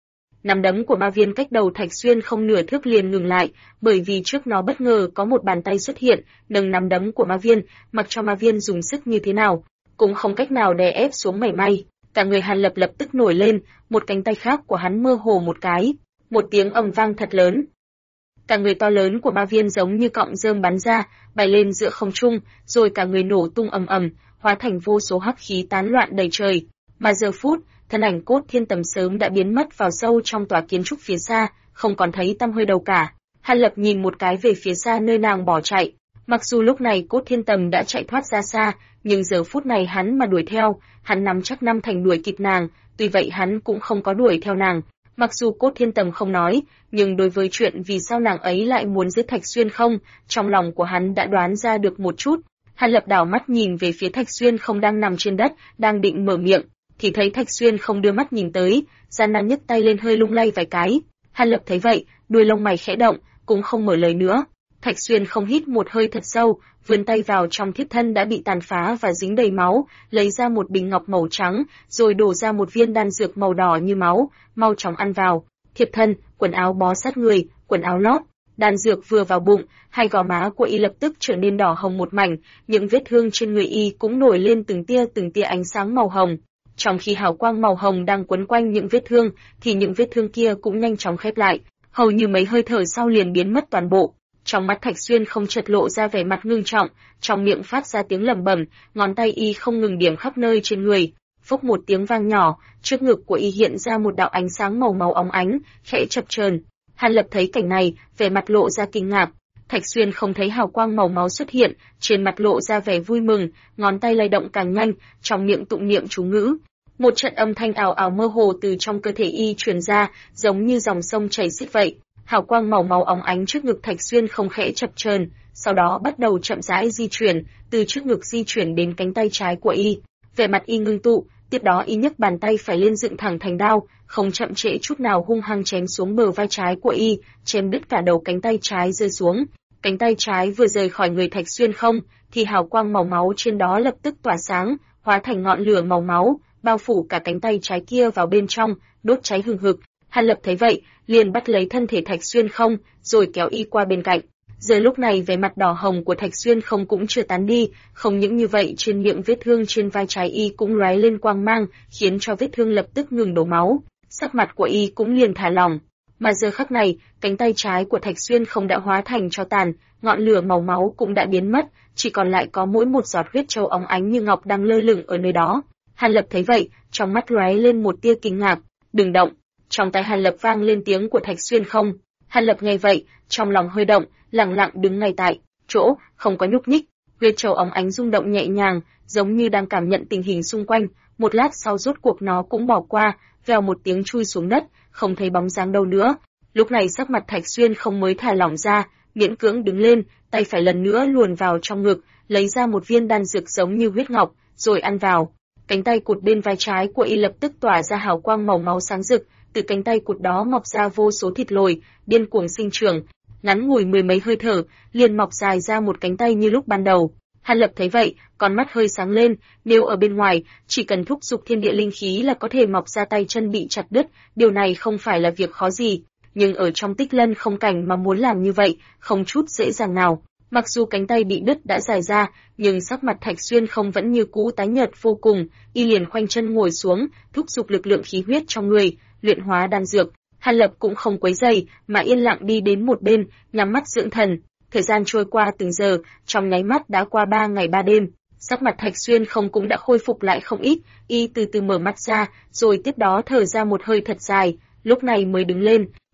Nắm đấm của ma viên cách đầu Thạch Xuyên Không nửa thước liền ngừng lại, bởi vì trước nó bất ngờ có một bàn tay xuất hiện, nâng nắm đấm của ma viên, mặc cho ma viên dùng sức như thế nào, cũng không cách nào đè ép xuống mảy may. Cả người Hàn Lập lập tức nổi lên, một cánh tay khác của hắn mơ hồ một cái, một tiếng ầm vang thật lớn. Cả người to lớn của ma viên giống như cọng rơm bắn ra, bay lên giữa không trung, rồi cả người nổ tung ầm ầm, hóa thành vô số hắc khí tán loạn đầy trời. Mà giờ phút, thân ảnh Cốt Thiên Tầm sớm đã biến mất vào sâu trong tòa kiến trúc phía xa, không còn thấy tăm hơi đâu cả. Hàn Lập nhìn một cái về phía xa nơi nàng bỏ chạy. Mặc dù lúc này Cốt Thiên Tầm đã chạy thoát ra xa, nhưng giờ phút này hắn mà đuổi theo, hắn nắm chắc năm thành đuổi kịp nàng, tuy vậy hắn cũng không có đuổi theo nàng. Mặc dù Cốt Thiên Tầm không nói, nhưng đối với chuyện vì sao nàng ấy lại muốn giết Thạch Xuyên Không, trong lòng của hắn đã đoán ra được một chút. Hàn Lập đảo mắt nhìn về phía Thạch Xuyên Không đang nằm trên đất, đang định mở miệng, thì thấy Thạch Xuyên Không đưa mắt nhìn tới, gian nan nhấc tay lên hơi lung lay vài cái. Hàn Lập thấy vậy, đuôi lông mày khẽ động, cũng không mở lời nữa. Thạch Xuyên Không hít một hơi thật sâu, vươn tay vào trong thiếp thân đã bị tàn phá và dính đầy máu, lấy ra một bình ngọc màu trắng, rồi đổ ra một viên đan dược màu đỏ như máu, mau chóng ăn vào. Thiếp thân, quần áo bó sát người, quần áo lót, đan dược vừa vào bụng, hai gò má của y lập tức trở nên đỏ hồng một mảnh, những vết thương trên người y cũng nổi lên từng tia ánh sáng màu hồng. Trong khi hào quang màu hồng đang quấn quanh những vết thương, thì những vết thương kia cũng nhanh chóng khép lại, hầu như mấy hơi thở sau liền biến mất toàn bộ. Trong mắt Thạch Xuyên Không chợt lộ ra vẻ mặt ngưng trọng, trong miệng phát ra tiếng lẩm bẩm, ngón tay y không ngừng điểm khắp nơi trên người. Phốc một tiếng vang nhỏ, trước ngực của y hiện ra một đạo ánh sáng màu óng ánh, khẽ chập chờn. Hàn Lập thấy cảnh này, vẻ mặt lộ ra kinh ngạc. Thạch Xuyên Không thấy hào quang màu máu xuất hiện, trên mặt lộ ra vẻ vui mừng, ngón tay lay động càng nhanh, trong miệng tụng niệm chú ngữ. Một trận âm thanh ảo ảo mơ hồ từ trong cơ thể y truyền ra, giống như dòng sông chảy xiết vậy. Hào quang màu óng ánh trước ngực Thạch Xuyên Không khẽ chập chờn, sau đó bắt đầu chậm rãi di chuyển, từ trước ngực di chuyển đến cánh tay trái của y. Vẻ mặt y ngưng tụ, tiếp đó y nhấc bàn tay phải lên dựng thẳng thành đao, không chậm trễ chút nào hung hăng chém xuống bờ vai trái của y, chém đứt cả đầu cánh tay trái rơi xuống. Cánh tay trái vừa rời khỏi người Thạch Xuyên Không, thì hào quang màu máu trên đó lập tức tỏa sáng, hóa thành ngọn lửa màu máu, bao phủ cả cánh tay trái kia vào bên trong, đốt cháy hừng hực. Hàn Lập thấy vậy, liền bắt lấy thân thể Thạch Xuyên Không, rồi kéo y qua bên cạnh. Giờ lúc này vẻ mặt đỏ hồng của Thạch Xuyên Không cũng chưa tán đi, không những như vậy trên miệng vết thương trên vai trái y cũng lóe lên quang mang, khiến cho vết thương lập tức ngừng đổ máu, sắc mặt của y cũng liền thả lỏng. Mà giờ khắc này, cánh tay trái của Thạch Xuyên Không đã hóa thành tro tàn, ngọn lửa màu máu cũng đã biến mất, chỉ còn lại có mỗi một giọt huyết châu óng ánh như ngọc đang lơ lửng ở nơi đó. Hàn Lập thấy vậy, trong mắt lóe lên một tia kinh ngạc, "Đừng động." Trong tai Hàn Lập vang lên tiếng của Thạch Xuyên Không. Hàn Lập nghe vậy, trong lòng hơi động, lặng lặng đứng ngay tại chỗ, không có nhúc nhích. Huyết châu óng ánh rung động nhẹ nhàng, giống như đang cảm nhận tình hình xung quanh. Một lát sau rốt cuộc nó cũng bỏ qua, vèo một tiếng chui xuống đất, không thấy bóng dáng đâu nữa. Lúc này sắc mặt Thạch Xuyên Không mới thả lỏng ra, miễn cưỡng đứng lên, tay phải lần nữa luồn vào trong ngực, lấy ra một viên đan dược giống như huyết ngọc, rồi ăn vào. Cánh tay cụt bên vai trái của y lập tức tỏa ra hào quang màu máu sáng rực, từ cánh tay cụt đó mọc ra vô số thịt lồi, điên cuồng sinh trưởng. Ngắn ngủi mười mấy hơi thở, liền mọc dài ra một cánh tay như lúc ban đầu. Hàn Lập thấy vậy, con mắt hơi sáng lên, nếu ở bên ngoài, chỉ cần thúc giục thiên địa linh khí là có thể mọc ra tay chân bị chặt đứt, điều này không phải là việc khó gì, nhưng ở trong Tích Lân không cảnh mà muốn làm như vậy, không chút dễ dàng nào. Mặc dù cánh tay bị đứt đã dài ra, nhưng sắc mặt Thạch Xuyên Không vẫn như cũ tái nhợt vô cùng, y liền khoanh chân ngồi xuống, thúc giục lực lượng khí huyết trong người, luyện hóa đan dược. Hàn Lập cũng không quấy rầy, mà yên lặng đi đến một bên, nhắm mắt dưỡng thần. Thời gian trôi qua từng giờ, trong nháy mắt đã qua 3 ngày 3 đêm. Sắc mặt Thạch Xuyên Không cũng đã khôi phục lại không ít, y từ từ mở mắt ra, rồi tiếp đó thở ra một hơi thật dài, lúc này mới đứng lên.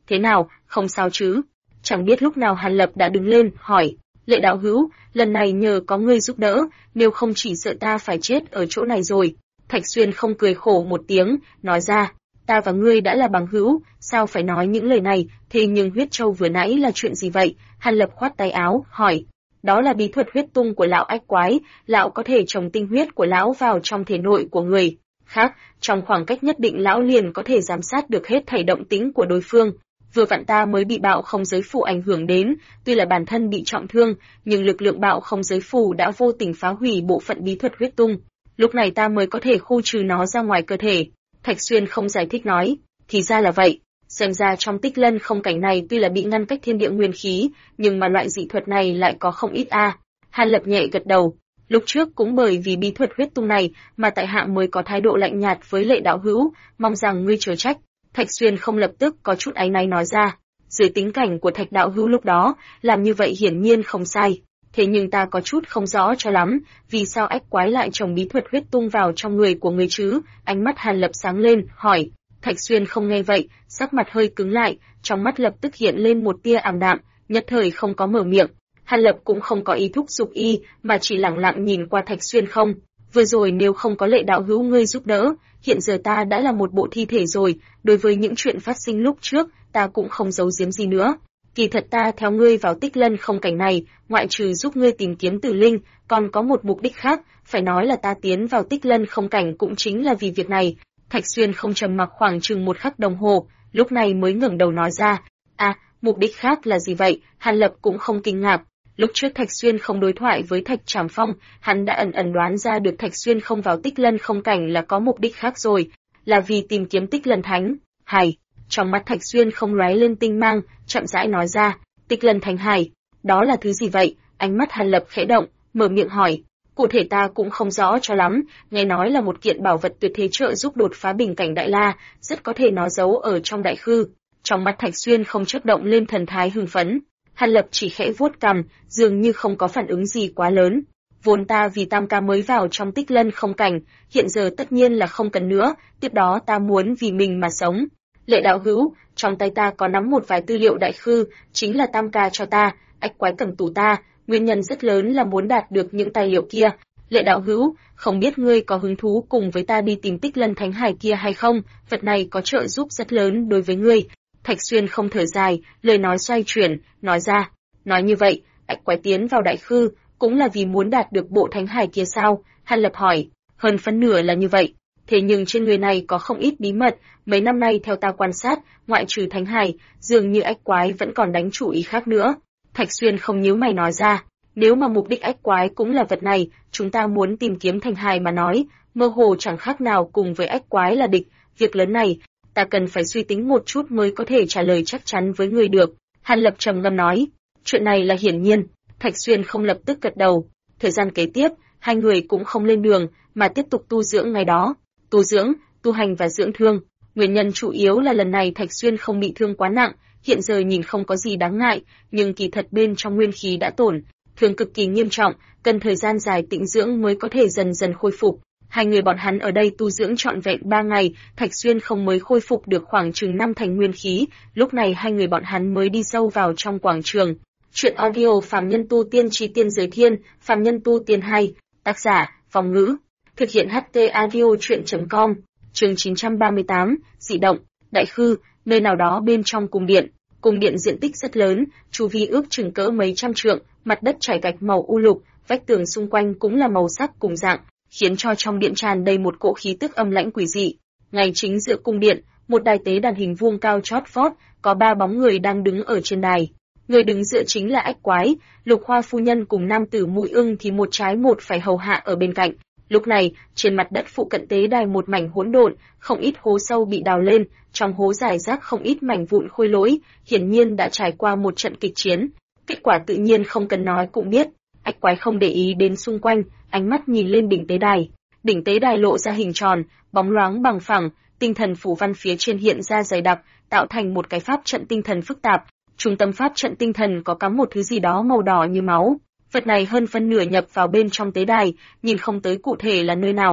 Thế nào, không sao chứ? Chẳng biết lúc nào Hàn Lập đã đứng lên, hỏi, Lệ đạo hữu, lần này nhờ có ngươi giúp đỡ, nếu không chỉ sợ ta phải chết ở chỗ này rồi. Thạch Xuyên không cười khổ một tiếng, nói ra, ta và ngươi đã là bằng hữu, sao phải nói những lời này, thế nhưng huyết châu vừa nãy là chuyện gì vậy? Hàn Lập khoát tay áo, hỏi, đó là bí thuật huyết tung của lão ách quái, lão có thể trồng tinh huyết của lão vào trong thể nội của người khác, trong khoảng cách nhất định lão liền có thể giám sát được hết thảy động tĩnh của đối phương. Vừa vặn ta mới bị bạo không giới phù ảnh hưởng đến, tuy là bản thân bị trọng thương, nhưng lực lượng bạo không giới phù đã vô tình phá hủy bộ phận bí thuật huyết tung. Lúc này ta mới có thể khu trừ nó ra ngoài cơ thể. Thạch Xuyên không giải thích nói, thì ra là vậy. Xem ra trong Tích Lân không cảnh này tuy là bị ngăn cách thiên địa nguyên khí, nhưng mà loại dị thuật này lại có không ít a. Hàn Lập nhẹ gật đầu. Lúc trước cũng bởi vì bí thuật huyết tung này mà tại hạ mới có thái độ lạnh nhạt với Lệ đạo hữu, mong rằng ngươi chớ trách. Thạch Xuyên không lập tức có chút áy náy nói ra. Dưới tính cảnh của Thạch đạo hữu lúc đó, làm như vậy hiển nhiên không sai. Thế nhưng ta có chút không rõ cho lắm, vì sao ách quái lại trồng bí thuật huyết tung vào trong người của người chứ? Ánh mắt Hàn Lập sáng lên, hỏi. Thạch Xuyên không nghe vậy, sắc mặt hơi cứng lại, trong mắt lập tức hiện lên một tia ảm đạm, nhất thời không có mở miệng. Hàn Lập cũng không có ý thúc giục y, mà chỉ lặng lặng nhìn qua Thạch Xuyên không. Vừa rồi nếu không có Lệ đạo hữu ngươi giúp đỡ, hiện giờ ta đã là một bộ thi thể rồi, đối với những chuyện phát sinh lúc trước, ta cũng không giấu giếm gì nữa. Kỳ thật ta theo ngươi vào Tích Lân không cảnh này, ngoại trừ giúp ngươi tìm kiếm Tử Linh, còn có một mục đích khác, phải nói là ta tiến vào Tích Lân không cảnh cũng chính là vì việc này. Thạch Xuyên không trầm mặc khoảng chừng một khắc đồng hồ, lúc này mới ngẩng đầu nói ra, mục đích khác là gì vậy? Hàn Lập cũng không kinh ngạc. Lúc trước Thạch Xuyên không đối thoại với Thạch Trảm Phong, hắn đã ẩn ẩn đoán ra được Thạch Xuyên không vào Tích Lân không cảnh là có mục đích khác rồi, là vì tìm kiếm Tích Lân Thánh Hải. Trong mắt Thạch Xuyên không lóe lên tinh mang, chậm rãi nói ra, Tích Lân Thánh Hải, đó là thứ gì vậy? Ánh mắt Hàn Lập khẽ động, mở miệng hỏi, cụ thể ta cũng không rõ cho lắm, nghe nói là một kiện bảo vật tuyệt thế trợ giúp đột phá bình cảnh Đại La, rất có thể nó giấu ở trong đại khư. Trong mắt Thạch Xuyên không chớp động lên thần thái hưng phấn. Hàn Lập chỉ khẽ vuốt cằm, dường như không có phản ứng gì quá lớn. Vốn ta vì Tam ca mới vào trong Tích Lân không cảnh, hiện giờ tất nhiên là không cần nữa, tiếp đó ta muốn vì mình mà sống. Lệ đạo hữu, trong tay ta có nắm một vài tư liệu đại khư, chính là Tam ca cho ta, ách quái cầm tù ta, nguyên nhân rất lớn là muốn đạt được những tài liệu kia. Lệ đạo hữu, không biết ngươi có hứng thú cùng với ta đi tìm Tích Lân Thánh Hải kia hay không, vật này có trợ giúp rất lớn đối với ngươi. Thạch Xuyên không thở dài, lời nói xoay chuyển, nói ra, nói như vậy, ách quái tiến vào đại khư, cũng là vì muốn đạt được bộ Thánh Hải kia sao? Hàn Lập hỏi, hơn phân nửa là như vậy. Thế nhưng trên người này có không ít bí mật, mấy năm nay theo ta quan sát, ngoại trừ Thánh Hải, dường như ách quái vẫn còn đánh chủ ý khác nữa. Thạch Xuyên không nhíu mày nói ra, nếu mà mục đích ách quái cũng là vật này, chúng ta muốn tìm kiếm Thánh Hải mà nói, mơ hồ chẳng khác nào cùng với ách quái là địch, việc lớn này, ta cần phải suy tính một chút mới có thể trả lời chắc chắn với người được. Hàn Lập trầm ngâm nói, chuyện này là hiển nhiên. Thạch Xuyên không lập tức gật đầu. Thời gian kế tiếp, hai người cũng không lên đường, mà tiếp tục tu dưỡng ngày đó. Tu dưỡng, tu hành và dưỡng thương. Nguyên nhân chủ yếu là lần này Thạch Xuyên không bị thương quá nặng, hiện giờ nhìn không có gì đáng ngại, nhưng kỳ thật bên trong nguyên khí đã tổn, thương cực kỳ nghiêm trọng, cần thời gian dài tĩnh dưỡng mới có thể dần dần khôi phục. Hai người bọn hắn ở đây tu dưỡng trọn vẹn 3 ngày, Thạch Xuyên không mới khôi phục được khoảng chừng 5 thành nguyên khí, lúc này hai người bọn hắn mới đi sâu vào trong quảng trường. Chuyện audio Phàm Nhân Tu Tiên Chí Tiên Giới Thiên, Phàm Nhân Tu Tiên 2, tác giả, Phong Ngữ, thực hiện HT audio chuyện.com, chương 938, dị động, đại khư, nơi nào đó bên trong cung điện. Cung điện diện tích rất lớn, chu vi ước chừng cỡ mấy trăm trượng, mặt đất trải gạch màu u lục, vách tường xung quanh cũng là màu sắc cùng dạng, khiến cho trong điện tràn đầy một cỗ khí tức âm lãnh quỷ dị. Ngay chính giữa cung điện, một đài tế đàn hình vuông cao chót vót, có 3 bóng người đang đứng ở trên đài. Người đứng giữa chính là ách quái, Lục Hoa phu nhân cùng nam tử Mũi Ưng thì một trái một phải hầu hạ ở bên cạnh. Lúc này, trên mặt đất phụ cận tế đài một mảnh hỗn độn, không ít hố sâu bị đào lên, trong hố rải rác không ít mảnh vụn khôi lỗi, hiển nhiên đã trải qua một trận kịch chiến. Kết quả tự nhiên không cần nói cũng biết. Ách quái không để ý đến xung quanh, ánh mắt nhìn lên đỉnh tế đài. Đỉnh tế đài lộ ra hình tròn, bóng loáng bằng phẳng, tinh thần phù văn phía trên hiện ra dày đặc, tạo thành một cái pháp trận tinh thần phức tạp. Trung tâm pháp trận tinh thần có cắm một thứ gì đó màu đỏ như máu. Vật này hơn phân nửa nhập vào bên trong tế đài, nhìn không tới cụ thể là nơi nào.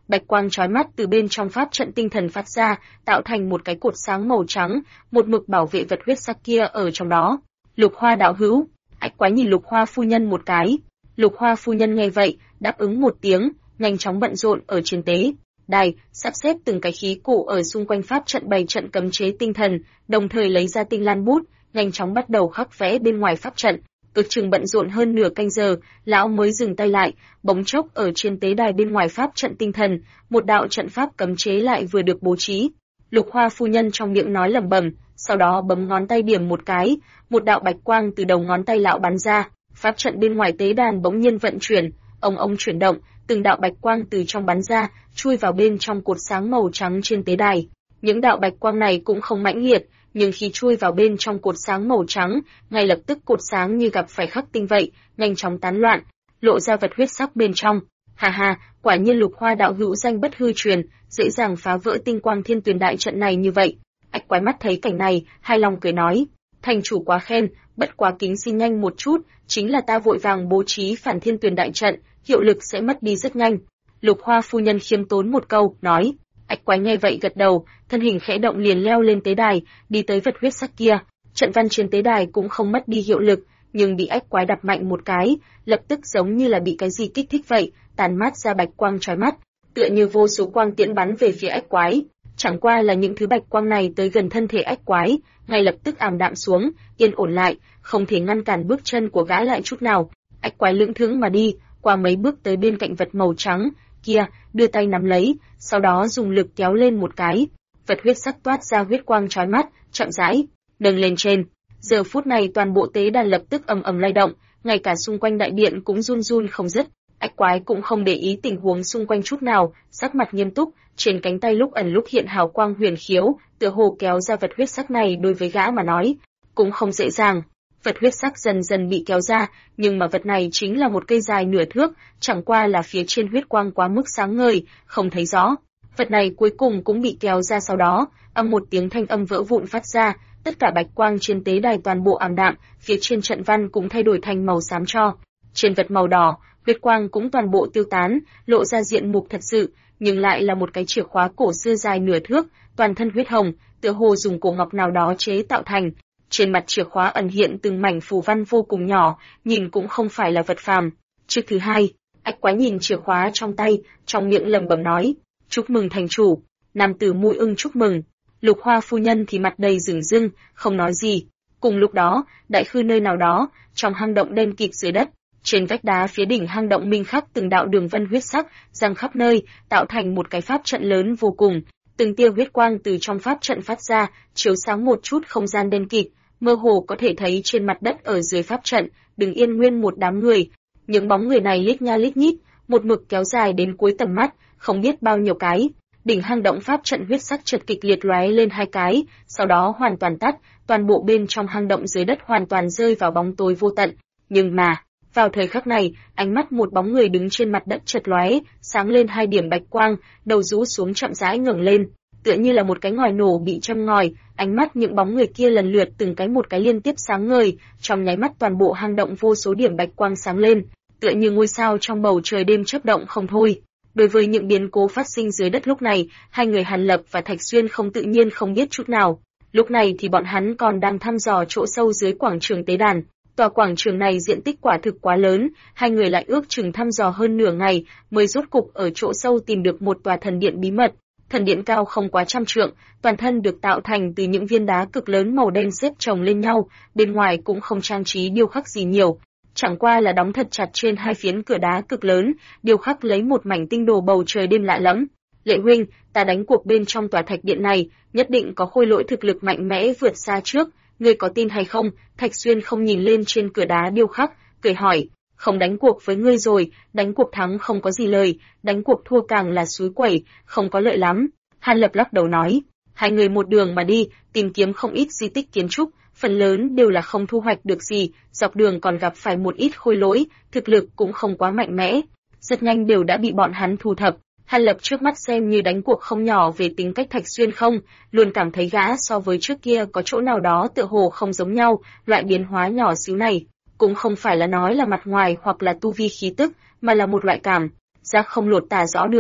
bạch quang chói mắt từ bên trong pháp trận tinh thần phát ra, tạo thành một cái cột sáng màu trắng, một mực bảo vệ vật huyết sắc kia ở trong đó. Lục Hoa đạo hữu, Ách Quái nhìn Lục Hoa phu nhân một cái. Lục Hoa phu nhân nghe vậy, đáp ứng một tiếng, nhanh chóng bận rộn ở trên tế đài, sắp xếp từng cái khí cụ ở xung quanh pháp trận bày trận cấm chế tinh thần, đồng thời lấy ra tinh lan bút, nhanh chóng bắt đầu khắc vẽ bên ngoài pháp trận. Ước chừng bận rộn hơn nửa canh giờ, lão mới dừng tay lại, bỗng chốc ở trên tế đài bên ngoài pháp trận tinh thần, một đạo trận pháp cấm chế lại vừa được bố trí. Lục Hoa phu nhân trong miệng nói lẩm bẩm, sau đó bấm ngón tay điểm một cái, một đạo bạch quang từ đầu ngón tay lão bắn ra, pháp trận bên ngoài tế đàn bỗng nhiên vận chuyển, ông chuyển động, từng đạo bạch quang từ trong bắn ra, chui vào bên trong cột sáng màu trắng trên tế đài. Những đạo bạch quang này cũng không mãnh liệt, nhưng khi chui vào bên trong cột sáng màu trắng, ngay lập tức cột sáng như gặp phải khắc tinh vậy, nhanh chóng tán loạn, lộ ra vật huyết sắc bên trong. Ha ha, quả nhiên Lục Hoa đạo hữu danh bất hư truyền, dễ dàng phá vỡ tinh quang thiên tuyền đại trận này như vậy. Ách Quái mắt thấy cảnh này, hài lòng cười nói, thành chủ quá khen, bất quá kính xin nhanh một chút, chính là ta vội vàng bố trí phản thiên tuyền đại trận, hiệu lực sẽ mất đi rất nhanh. Lục Hoa phu nhân khiêm tốn một câu, nói. Ách Quái nghe vậy gật đầu, thân hình khẽ động liền leo lên tế đài, đi tới vật huyết sắc kia. Trận văn trên tế đài cũng không mất đi hiệu lực, nhưng bị Ách Quái đập mạnh một cái, lập tức giống như là bị cái gì kích thích vậy, tàn mát ra bạch quang chói mắt, tựa như vô số quang tiễn bắn về phía Ách Quái. Chẳng qua là những thứ bạch quang này tới gần thân thể Ách Quái, ngay lập tức ảm đạm xuống, yên ổn lại, không thể ngăn cản bước chân của gã lại chút nào. Ách Quái lững thững mà đi, qua mấy bước tới bên cạnh vật màu trắng kia, đưa tay nắm lấy, sau đó dùng lực kéo lên một cái, vật huyết sắc toát ra huyết quang chói mắt, chậm rãi nâng lên trên. Giờ phút này toàn bộ tế đàn lập tức ầm ầm lay động, ngay cả xung quanh đại điện cũng run run không dứt. Ách Quái cũng không để ý tình huống xung quanh chút nào, sắc mặt nghiêm túc, trên cánh tay lúc ẩn lúc hiện hào quang huyền khiếu, tựa hồ kéo ra vật huyết sắc này đối với gã mà nói, cũng không dễ dàng. Vật huyết sắc dần dần bị kéo ra, nhưng mà vật này chính là một cây dài nửa thước, chẳng qua là phía trên huyết quang quá mức sáng ngời, không thấy rõ. Vật này cuối cùng cũng bị kéo ra, sau đó, một tiếng thanh âm vỡ vụn phát ra, tất cả bạch quang trên tế đài toàn bộ ảm đạm, phía trên trận văn cũng thay đổi thành màu xám tro. Trên vật màu đỏ, huyết quang cũng toàn bộ tiêu tán, lộ ra diện mục thật sự, nhưng lại là một cái chìa khóa cổ xưa dài nửa thước, toàn thân huyết hồng, tựa hồ dùng cổ ngọc nào đó chế tạo thành. Trên mặt chìa khóa ẩn hiện từng mảnh phù văn vô cùng nhỏ, nhìn cũng không phải là vật phàm. Trước thứ hai, Ách Quái nhìn chìa khóa trong tay, trong miệng lẩm bẩm nói, chúc mừng thành chủ. Nam tử Mũi Ưng chúc mừng. Lục Hoa phu nhân thì mặt đầy rừng rưng, không nói gì. Cùng lúc đó, đại khư nơi nào đó, trong hang động đen kịt dưới đất, trên vách đá phía đỉnh hang động minh khắc từng đạo đường vân huyết sắc, giăng khắp nơi, tạo thành một cái pháp trận lớn vô cùng. Từng tia huyết quang từ trong pháp trận phát ra, chiếu sáng một chút không gian đen kịt, mơ hồ có thể thấy trên mặt đất ở dưới pháp trận, đứng yên nguyên một đám người. Những bóng người này lít nha lít nhít, một mực kéo dài đến cuối tầm mắt, không biết bao nhiêu cái. Đỉnh hang động pháp trận huyết sắc chợt kịch liệt lóe lên hai cái, sau đó hoàn toàn tắt, toàn bộ bên trong hang động dưới đất hoàn toàn rơi vào bóng tối vô tận. Nhưng mà, vào thời khắc này, ánh mắt một bóng người đứng trên mặt đất chợt lóe, sáng lên hai điểm bạch quang, đầu rũ xuống chậm rãi ngẩng lên, tựa như là một cái ngòi nổ bị châm ngòi, ánh mắt những bóng người kia lần lượt từng cái một cái liên tiếp sáng ngời, trong nháy mắt toàn bộ hang động vô số điểm bạch quang sáng lên, tựa như ngôi sao trong bầu trời đêm chớp động không thôi. Đối với những biến cố phát sinh dưới đất lúc này, hai người Hàn Lập và Thạch Xuyên không tự nhiên không biết chút nào. Lúc này thì bọn hắn còn đang thăm dò chỗ sâu dưới quảng trường tế đàn. Tòa quảng trường này diện tích quả thực quá lớn, hai người lại ước chừng thăm dò hơn nửa ngày, mới rốt cục ở chỗ sâu tìm được một tòa thần điện bí mật. Thần điện cao không quá 100 trượng, toàn thân được tạo thành từ những viên đá cực lớn màu đen xếp chồng lên nhau, bên ngoài cũng không trang trí điêu khắc gì nhiều. Chẳng qua là đóng thật chặt trên hai phiến cửa đá cực lớn, điêu khắc lấy một mảnh tinh đồ bầu trời đêm lạ lẫm. Lệ huynh, ta đánh cuộc bên trong tòa thạch điện này, nhất định có khôi lỗi thực lực mạnh mẽ vượt xa trước, ngươi có tin hay không? Thạch Xuyên không nhìn lên trên cửa đá điêu khắc, cười hỏi, không đánh cuộc với ngươi rồi, đánh cuộc thắng không có gì lời, đánh cuộc thua càng là suối quẩy, không có lợi lắm. Hàn Lập lắc đầu nói, hai người một đường mà đi, tìm kiếm không ít di tích kiến trúc, phần lớn đều là không thu hoạch được gì, dọc đường còn gặp phải một ít khôi lỗi, thực lực cũng không quá mạnh mẽ, rất nhanh đều đã bị bọn hắn thu thập. Hàn Lập trước mắt xem như đánh cuộc không nhỏ về tính cách Thạch Xuyên không, luôn cảm thấy gã so với trước kia có chỗ nào đó tựa hồ không giống nhau, loại biến hóa nhỏ xíu này, cũng không phải là nói là mặt ngoài hoặc là tu vi khí tức, mà là một loại cảm giác không lột tả rõ được.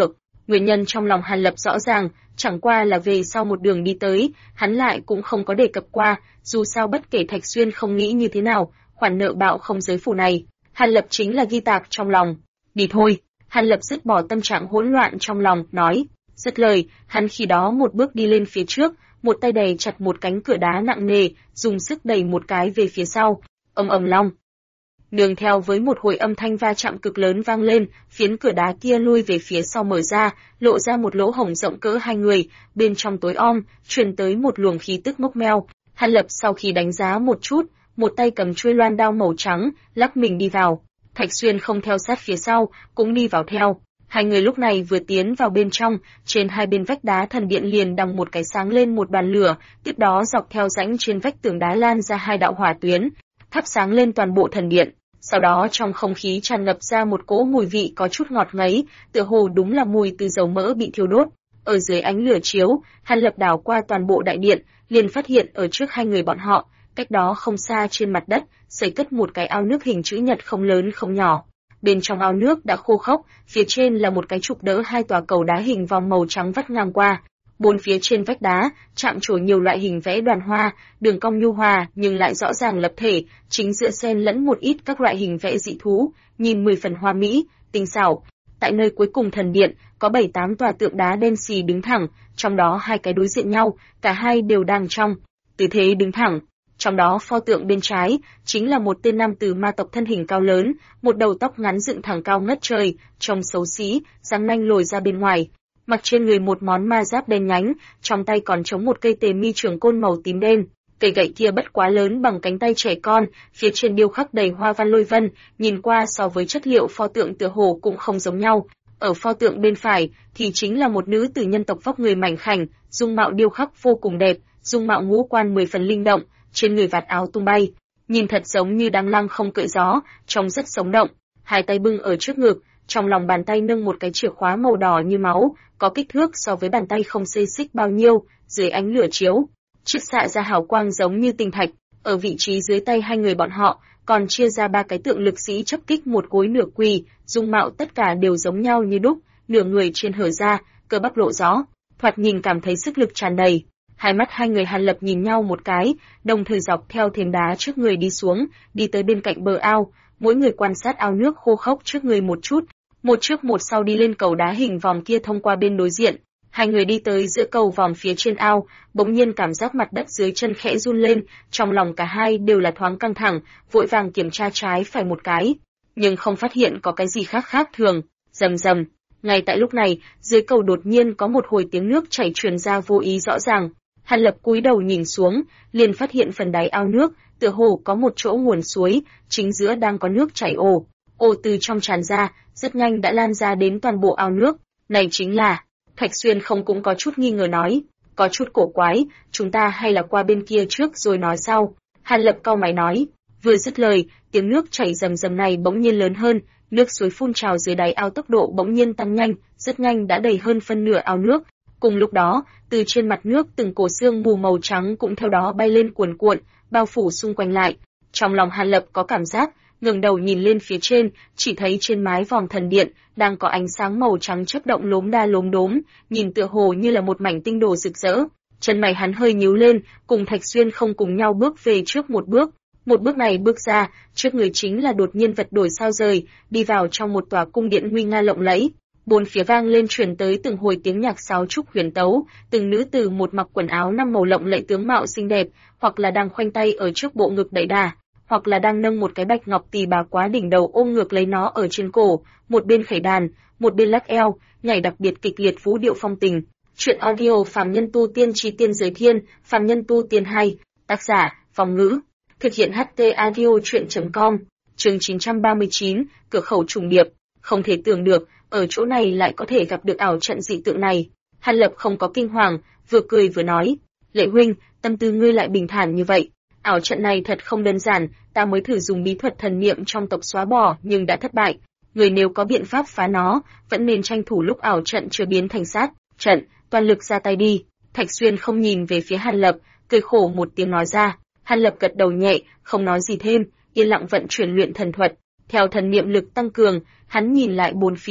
Nguyên nhân trong lòng Hàn Lập rõ ràng, chẳng qua là về sau một đường đi tới, hắn lại cũng không có đề cập qua, dù sao bất kể Thạch Xuyên không nghĩ như thế nào, khoản nợ bạo không giới phủ này, Hàn Lập chính là ghi tạc trong lòng. Đi thôi, Hàn Lập dứt bỏ tâm trạng hỗn loạn trong lòng, nói. Dứt lời, hắn khi đó một bước đi lên phía trước, một tay đẩy chặt một cánh cửa đá nặng nề, dùng sức đẩy một cái về phía sau. Ầm ầm long. Nương theo với một hồi âm thanh va chạm cực lớn vang lên, phiến cửa đá kia lui về phía sau mở ra, lộ ra một lỗ hổng rộng cỡ hai người, bên trong tối om, truyền tới một luồng khí tức mốc meo. Hàn Lập sau khi đánh giá một chút, một tay cầm chuôi loan đao màu trắng, lắc mình đi vào. Thạch Xuyên không theo sát phía sau, cũng đi vào theo. Hai người lúc này vừa tiến vào bên trong, trên hai bên vách đá thần điện liền đằng một cái sáng lên một bàn lửa, tiếp đó dọc theo rãnh trên vách tường đá lan ra hai đạo hỏa tuyến, thắp sáng lên toàn bộ thần điện. Sau đó trong không khí tràn ngập ra một cỗ mùi vị có chút ngọt ngấy, tựa hồ đúng là mùi từ dầu mỡ bị thiêu đốt. Ở dưới ánh lửa chiếu, Hàn Lập đảo qua toàn bộ đại điện, liền phát hiện ở trước hai người bọn họ, cách đó không xa trên mặt đất, xây cất một cái ao nước hình chữ nhật không lớn không nhỏ. Bên trong ao nước đã khô khốc, phía trên là một cái trục đỡ hai tòa cầu đá hình vòng màu trắng vắt ngang qua. Bốn phía trên vách đá, chạm trổ nhiều loại hình vẽ đoàn hoa, đường cong nhu hòa nhưng lại rõ ràng lập thể, chính giữa xen lẫn một ít các loại hình vẽ dị thú, nhìn 10 phần hoa mỹ, tinh xảo. Tại nơi cuối cùng thần điện, có 7-8 tòa tượng đá đen xì đứng thẳng, trong đó hai cái đối diện nhau, cả hai đều đang trong tư thế đứng thẳng. Trong đó pho tượng bên trái chính là một tên nam tử ma tộc thân hình cao lớn, một đầu tóc ngắn dựng thẳng cao ngất trời, trông xấu xí, răng nanh lồi ra bên ngoài, mặc trên người một món ma giáp đen nhánh, trong tay còn chống một cây tề mi trường côn màu tím đen. Cây gậy kia bất quá lớn bằng cánh tay trẻ con, phía trên điêu khắc đầy hoa văn lôi vân, nhìn qua so với chất liệu pho tượng tựa hồ cũng không giống nhau. Ở pho tượng bên phải thì chính là một nữ tử nhân tộc vóc người mảnh khảnh, dung mạo điêu khắc vô cùng đẹp, dung mạo ngũ quan 10 phần linh động, trên người vạt áo tung bay, nhìn thật giống như đang lăng không cưỡi gió, trông rất sống động. Hai tay bưng ở trước ngực, trong lòng bàn tay nâng một cái chìa khóa màu đỏ như máu, có kích thước so với bàn tay không xê xích bao nhiêu, dưới ánh lửa chiếu, chiết xạ ra hào quang giống như tinh thạch. Ở vị trí dưới tay hai người bọn họ, còn chia ra ba cái tượng lực sĩ chấp kích một gối nửa quỳ, dung mạo tất cả đều giống nhau như đúc, nửa người trên hở ra, cơ bắp lộ rõ, thoạt nhìn cảm thấy sức lực tràn đầy. Hai mắt hai người Hàn Lập nhìn nhau một cái, đồng thời dọc theo thềm đá trước người đi xuống, đi tới bên cạnh bờ ao, mỗi người quan sát ao nước khô khốc trước người một chút, một trước một sau đi lên cầu đá hình vòm kia thông qua bên đối diện. Hai người đi tới giữa cầu vòm phía trên ao, bỗng nhiên cảm giác mặt đất dưới chân khẽ run lên, trong lòng cả hai đều là thoáng căng thẳng, vội vàng kiểm tra trái phải một cái, nhưng không phát hiện có cái gì khác thường. Rầm rầm, ngay tại lúc này, dưới cầu đột nhiên có một hồi tiếng nước chảy truyền ra vô ý rõ ràng. Hàn Lập cúi đầu nhìn xuống, liền phát hiện phần đáy ao nước, tựa hồ có một chỗ nguồn suối, chính giữa đang có nước chảy ồ. Ồ từ trong tràn ra, rất nhanh đã lan ra đến toàn bộ ao nước. Này chính là, Thạch Xuyên không cũng có chút nghi ngờ nói, có chút cổ quái, chúng ta hay là qua bên kia trước rồi nói sau. Hàn Lập cau mày nói, vừa dứt lời, tiếng nước chảy rầm rầm này bỗng nhiên lớn hơn, nước suối phun trào dưới đáy ao tốc độ bỗng nhiên tăng nhanh, rất nhanh đã đầy hơn phân nửa ao nước. Cùng lúc đó, từ trên mặt nước từng cổ sương mù màu trắng cũng theo đó bay lên cuồn cuộn, bao phủ xung quanh lại. Trong lòng Hàn Lập có cảm giác, ngẩng đầu nhìn lên phía trên, chỉ thấy trên mái vòm thần điện đang có ánh sáng màu trắng chớp động lốm đa lốm đốm, nhìn tựa hồ như là một mảnh tinh đồ rực rỡ. Chân mày hắn hơi nhíu lên, cùng Thạch Xuyên không cùng nhau bước về trước một bước. Một bước này bước ra, trước người chính là đột nhiên vật đổi sao rời, đi vào trong một tòa cung điện nguy nga lộng lẫy. Bốn phía vang lên truyền tới từng hồi tiếng nhạc sáo trúc huyền tấu, từng nữ tử một mặc quần áo năm màu lộng lẫy tướng mạo xinh đẹp, hoặc là đang khoanh tay ở trước bộ ngực đẩy đà, hoặc là đang nâng một cái bạch ngọc tỳ bà quá đỉnh đầu ôm ngược lấy nó ở trên cổ, một bên khẩy đàn, một bên lắc eo, nhảy đặc biệt kịch liệt vũ điệu phong tình. Truyện audio Phàm Nhân Tu Tiên Chí Tiên Giới Thiên, Phàm Nhân Tu Tiên 2, tác giả, Phong Ngữ, thực hiện HT audio truyện.com, chương 939, cửa khẩu trùng điệp, không thể tưởng được, ở chỗ này lại có thể gặp được ảo trận dị tượng này. Hàn Lập không có kinh hoàng, vừa cười vừa nói, Lệ huynh, tâm tư ngươi lại bình thản như vậy. Ảo trận này thật không đơn giản, ta mới thử dùng bí thuật thần niệm trong tộc xóa bỏ nhưng đã thất bại. Người nếu có biện pháp phá nó, vẫn nên tranh thủ lúc ảo trận chưa biến thành sát trận, toàn lực ra tay đi. Thạch Xuyên không nhìn về phía Hàn Lập, cười khổ một tiếng nói ra. Hàn Lập gật đầu nhẹ, không nói gì thêm, yên lặng vận chuyển luyện thần thuật. Theo thần niệm lực tăng cường, hắn nhìn lại bốn phía,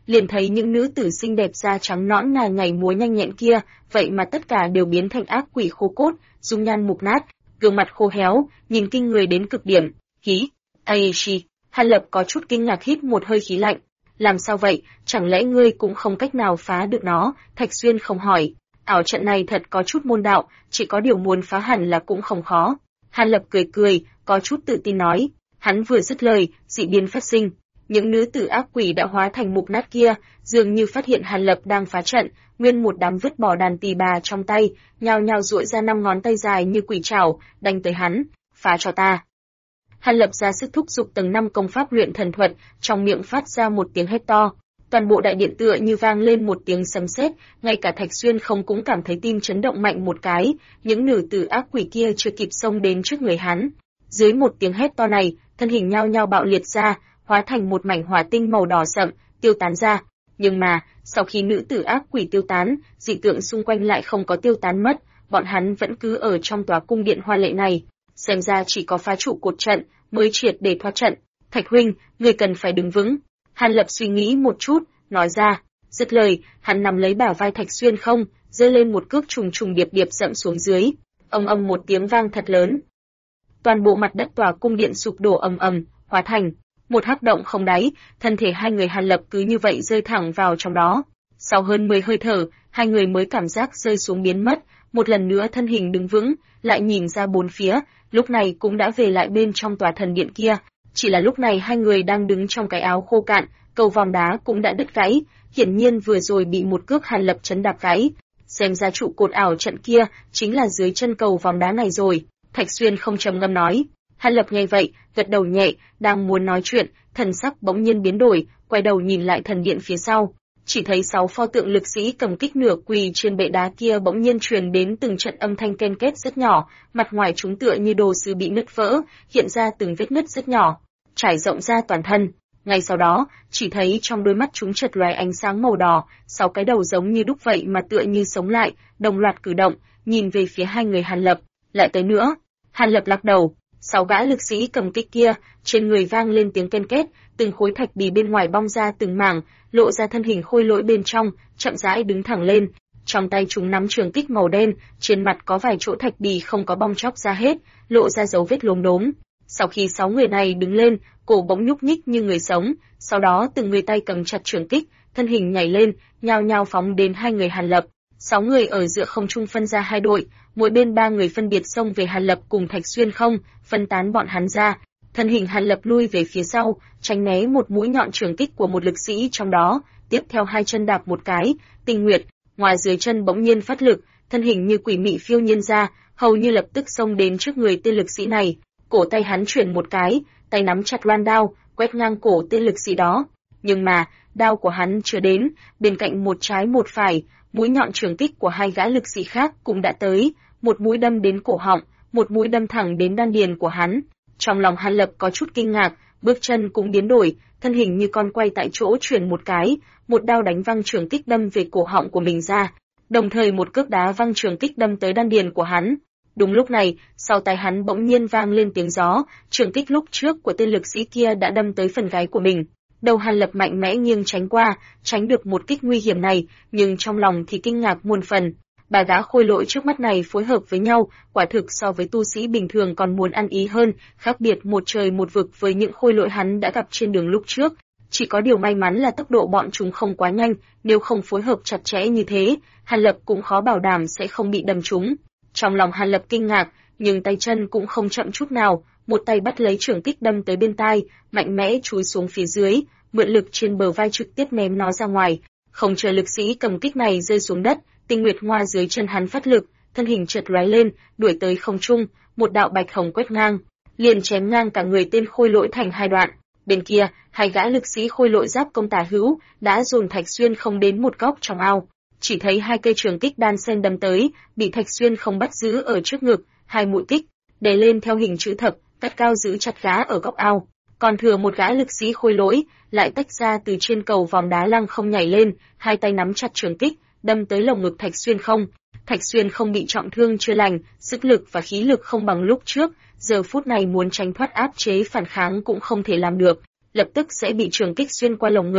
liền thấy những nữ tử xinh đẹp da trắng nõn nà nhảy múa nhanh nhẹn kia, vậy mà tất cả đều biến thành ác quỷ khô cốt, dung nhan mục nát, gương mặt khô héo, nhìn kinh người đến cực điểm. Khí, Aishi, Hàn Lập có chút kinh ngạc hít một hơi khí lạnh. Làm sao vậy, chẳng lẽ ngươi cũng không cách nào phá được nó? Thạch Xuyên không hỏi. Ảo trận này thật có chút môn đạo, chỉ có điều muốn phá hẳn là cũng không khó. Hàn Lập cười cười, có chút tự tin nói. Hắn vừa dứt lời, dị biến phát sinh. Những nữ tử ác quỷ đã hóa thành mục nát kia, dường như phát hiện Hàn Lập đang phá trận, nguyên một đám vứt bỏ đàn tỳ bà trong tay, nhao nhao duỗi ra 5 ngón tay dài như quỷ trảo, đánh tới hắn. Phá cho ta. Hàn Lập ra sức thúc giục tầng 5 công pháp luyện thần thuật, trong miệng phát ra một tiếng hét to. Toàn bộ đại điện tựa như vang lên một tiếng sấm sét, ngay cả Thạch Xuyên không cũng cảm thấy tim chấn động mạnh một cái, những nữ tử ác quỷ kia chưa kịp xông đến trước người hắn. Dưới một tiếng hét to này, thân hình nhao nhao bạo liệt ra, hóa thành một mảnh hỏa tinh màu đỏ sậm, tiêu tán ra. Nhưng mà, sau khi nữ tử ác quỷ tiêu tán, dị tượng xung quanh lại không có tiêu tán mất, bọn hắn vẫn cứ ở trong tòa cung điện hoa lệ này. Xem ra chỉ có phá trụ cột trận mới triệt để thoát trận. Thạch huynh, người cần phải đứng vững. Hàn Lập suy nghĩ một chút, nói ra. Dứt lời, hắn nắm lấy bả vai Thạch Xuyên không, giơ lên một cước trùng trùng điệp điệp dậm xuống dưới. Ầm ầm một tiếng vang thật lớn. Toàn bộ mặt đất tòa cung điện sụp đổ ầm ầm, hóa thành một hắc động không đáy, thân thể hai người Hàn Lập cứ như vậy rơi thẳng vào trong đó. Sau hơn 10 hơi thở, hai người mới cảm giác rơi xuống biến mất, một lần nữa thân hình đứng vững, lại nhìn ra bốn phía, lúc này cũng đã về lại bên trong tòa thần điện kia. Chỉ là lúc này hai người đang đứng trong cái áo khô cạn, cầu vòng đá cũng đã đứt gãy, hiển nhiên vừa rồi bị một cước Hàn Lập chấn đạp gãy. Xem ra trụ cột ảo trận kia chính là dưới chân cầu vòng đá này rồi. Thạch Xuyên không trầm ngâm nói. Hàn Lập nghe vậy, gật đầu nhẹ, đang muốn nói chuyện, thần sắc bỗng nhiên biến đổi, quay đầu nhìn lại thần điện phía sau. Chỉ thấy 6 pho tượng lực sĩ cầm kích nửa quỳ trên bệ đá kia bỗng nhiên truyền đến từng trận âm thanh ken két rất nhỏ, mặt ngoài chúng tựa như đồ sứ bị nứt vỡ, hiện ra từng vết nứt rất nhỏ, trải rộng ra toàn thân. Ngay sau đó, chỉ thấy trong đôi mắt chúng chợt lóe ánh sáng màu đỏ, 6 cái đầu giống như đúc vậy mà tựa như sống lại, đồng loạt cử động, nhìn về phía hai người Hàn Lập. Lại tới nữa. Hàn Lập lắc đầu. 6 gã lực sĩ cầm kích kia, trên người vang lên tiếng ken két, từng khối thạch bì bên ngoài bong ra từng mảng, lộ ra thân hình khôi lỗi bên trong, chậm rãi đứng thẳng lên. Trong tay chúng nắm trường kích màu đen, trên mặt có vài chỗ thạch bì không có bong chóc ra hết, lộ ra dấu vết lốm đốm. Sau khi 6 người này đứng lên, cổ bỗng nhúc nhích như người sống, sau đó từng người tay cầm chặt trường kích, thân hình nhảy lên, nhao nhao phóng đến hai người Hàn Lập. 6 người ở giữa không trung phân ra hai đội, mỗi bên 3 người phân biệt xông về Hàn Lập cùng Thạch Xuyên không, phân tán bọn hắn ra. Thân hình Hàn Lập lui về phía sau, tránh né một mũi nhọn trường kích của một lực sĩ trong đó, tiếp theo hai chân đạp một cái, Tinh Nguyệt, ngoài dưới chân bỗng nhiên phát lực, thân hình như quỷ mị phiêu nhiên ra, hầu như lập tức xông đến trước người tên lực sĩ này. Cổ tay hắn chuyển một cái, tay nắm chặt loan đao, quét ngang cổ tên lực sĩ đó. Nhưng mà, đao của hắn chưa đến, bên cạnh một trái một phải, mũi nhọn trường kích của hai gã lực sĩ khác cũng đã tới, một mũi đâm đến cổ họng, một mũi đâm thẳng đến đan điền của hắn. Trong lòng Hàn Lập có chút kinh ngạc, bước chân cũng biến đổi, thân hình như con quay tại chỗ chuyển một cái, một đao đánh văng trường kích đâm về cổ họng của mình ra, đồng thời một cước đá văng trường kích đâm tới đan điền của hắn. Đúng lúc này, sau tay hắn bỗng nhiên vang lên tiếng gió, trường kích lúc trước của tên lực sĩ kia đã đâm tới phần gáy của mình. Đầu Hàn Lập mạnh mẽ nghiêng tránh qua, tránh được một kích nguy hiểm này, nhưng trong lòng thì kinh ngạc muôn phần. Ba gã khôi lỗi trước mắt này phối hợp với nhau, quả thực so với tu sĩ bình thường còn muốn ăn ý hơn, khác biệt một trời một vực với những khôi lỗi hắn đã gặp trên đường lúc trước. Chỉ có điều may mắn là tốc độ bọn chúng không quá nhanh, nếu không phối hợp chặt chẽ như thế, Hàn Lập cũng khó bảo đảm sẽ không bị đâm trúng. Trong lòng Hàn Lập kinh ngạc, nhưng tay chân cũng không chậm chút nào, một tay bắt lấy trường kích đâm tới bên tai, mạnh mẽ chúi xuống phía dưới, mượn lực trên bờ vai trực tiếp ném nó ra ngoài. Không chờ lực sĩ cầm kích này rơi xuống đất, Tinh Nguyệt Hoa dưới chân hắn phát lực, thân hình chợt lóe lên, đuổi tới không trung, một đạo bạch hồng quét ngang, liền chém ngang cả người tên khôi lỗi thành hai đoạn. Bên kia, hai gã lực sĩ khôi lỗi giáp công tả hữu đã dồn Thạch Xuyên không đến một góc trong ao. Chỉ thấy hai cây trường kích đan xen đâm tới, bị Thạch Xuyên không bắt giữ ở trước ngực, hai mũi kích đè lên theo hình chữ thập, cắt cao giữ chặt gã ở góc ao. Còn thừa một gã lực sĩ khôi lỗi lại tách ra từ trên cầu vòm đá lăng không nhảy lên, hai tay nắm chặt trường kích, đâm tới lồng ngực Thạch Xuyên không. Thạch Xuyên không bị trọng thương chưa lành, sức lực và khí lực không bằng lúc trước, giờ phút này muốn tránh thoát áp chế phản kháng cũng không thể làm được, lập tức sẽ bị trường kích xuyên qua lồng ngực.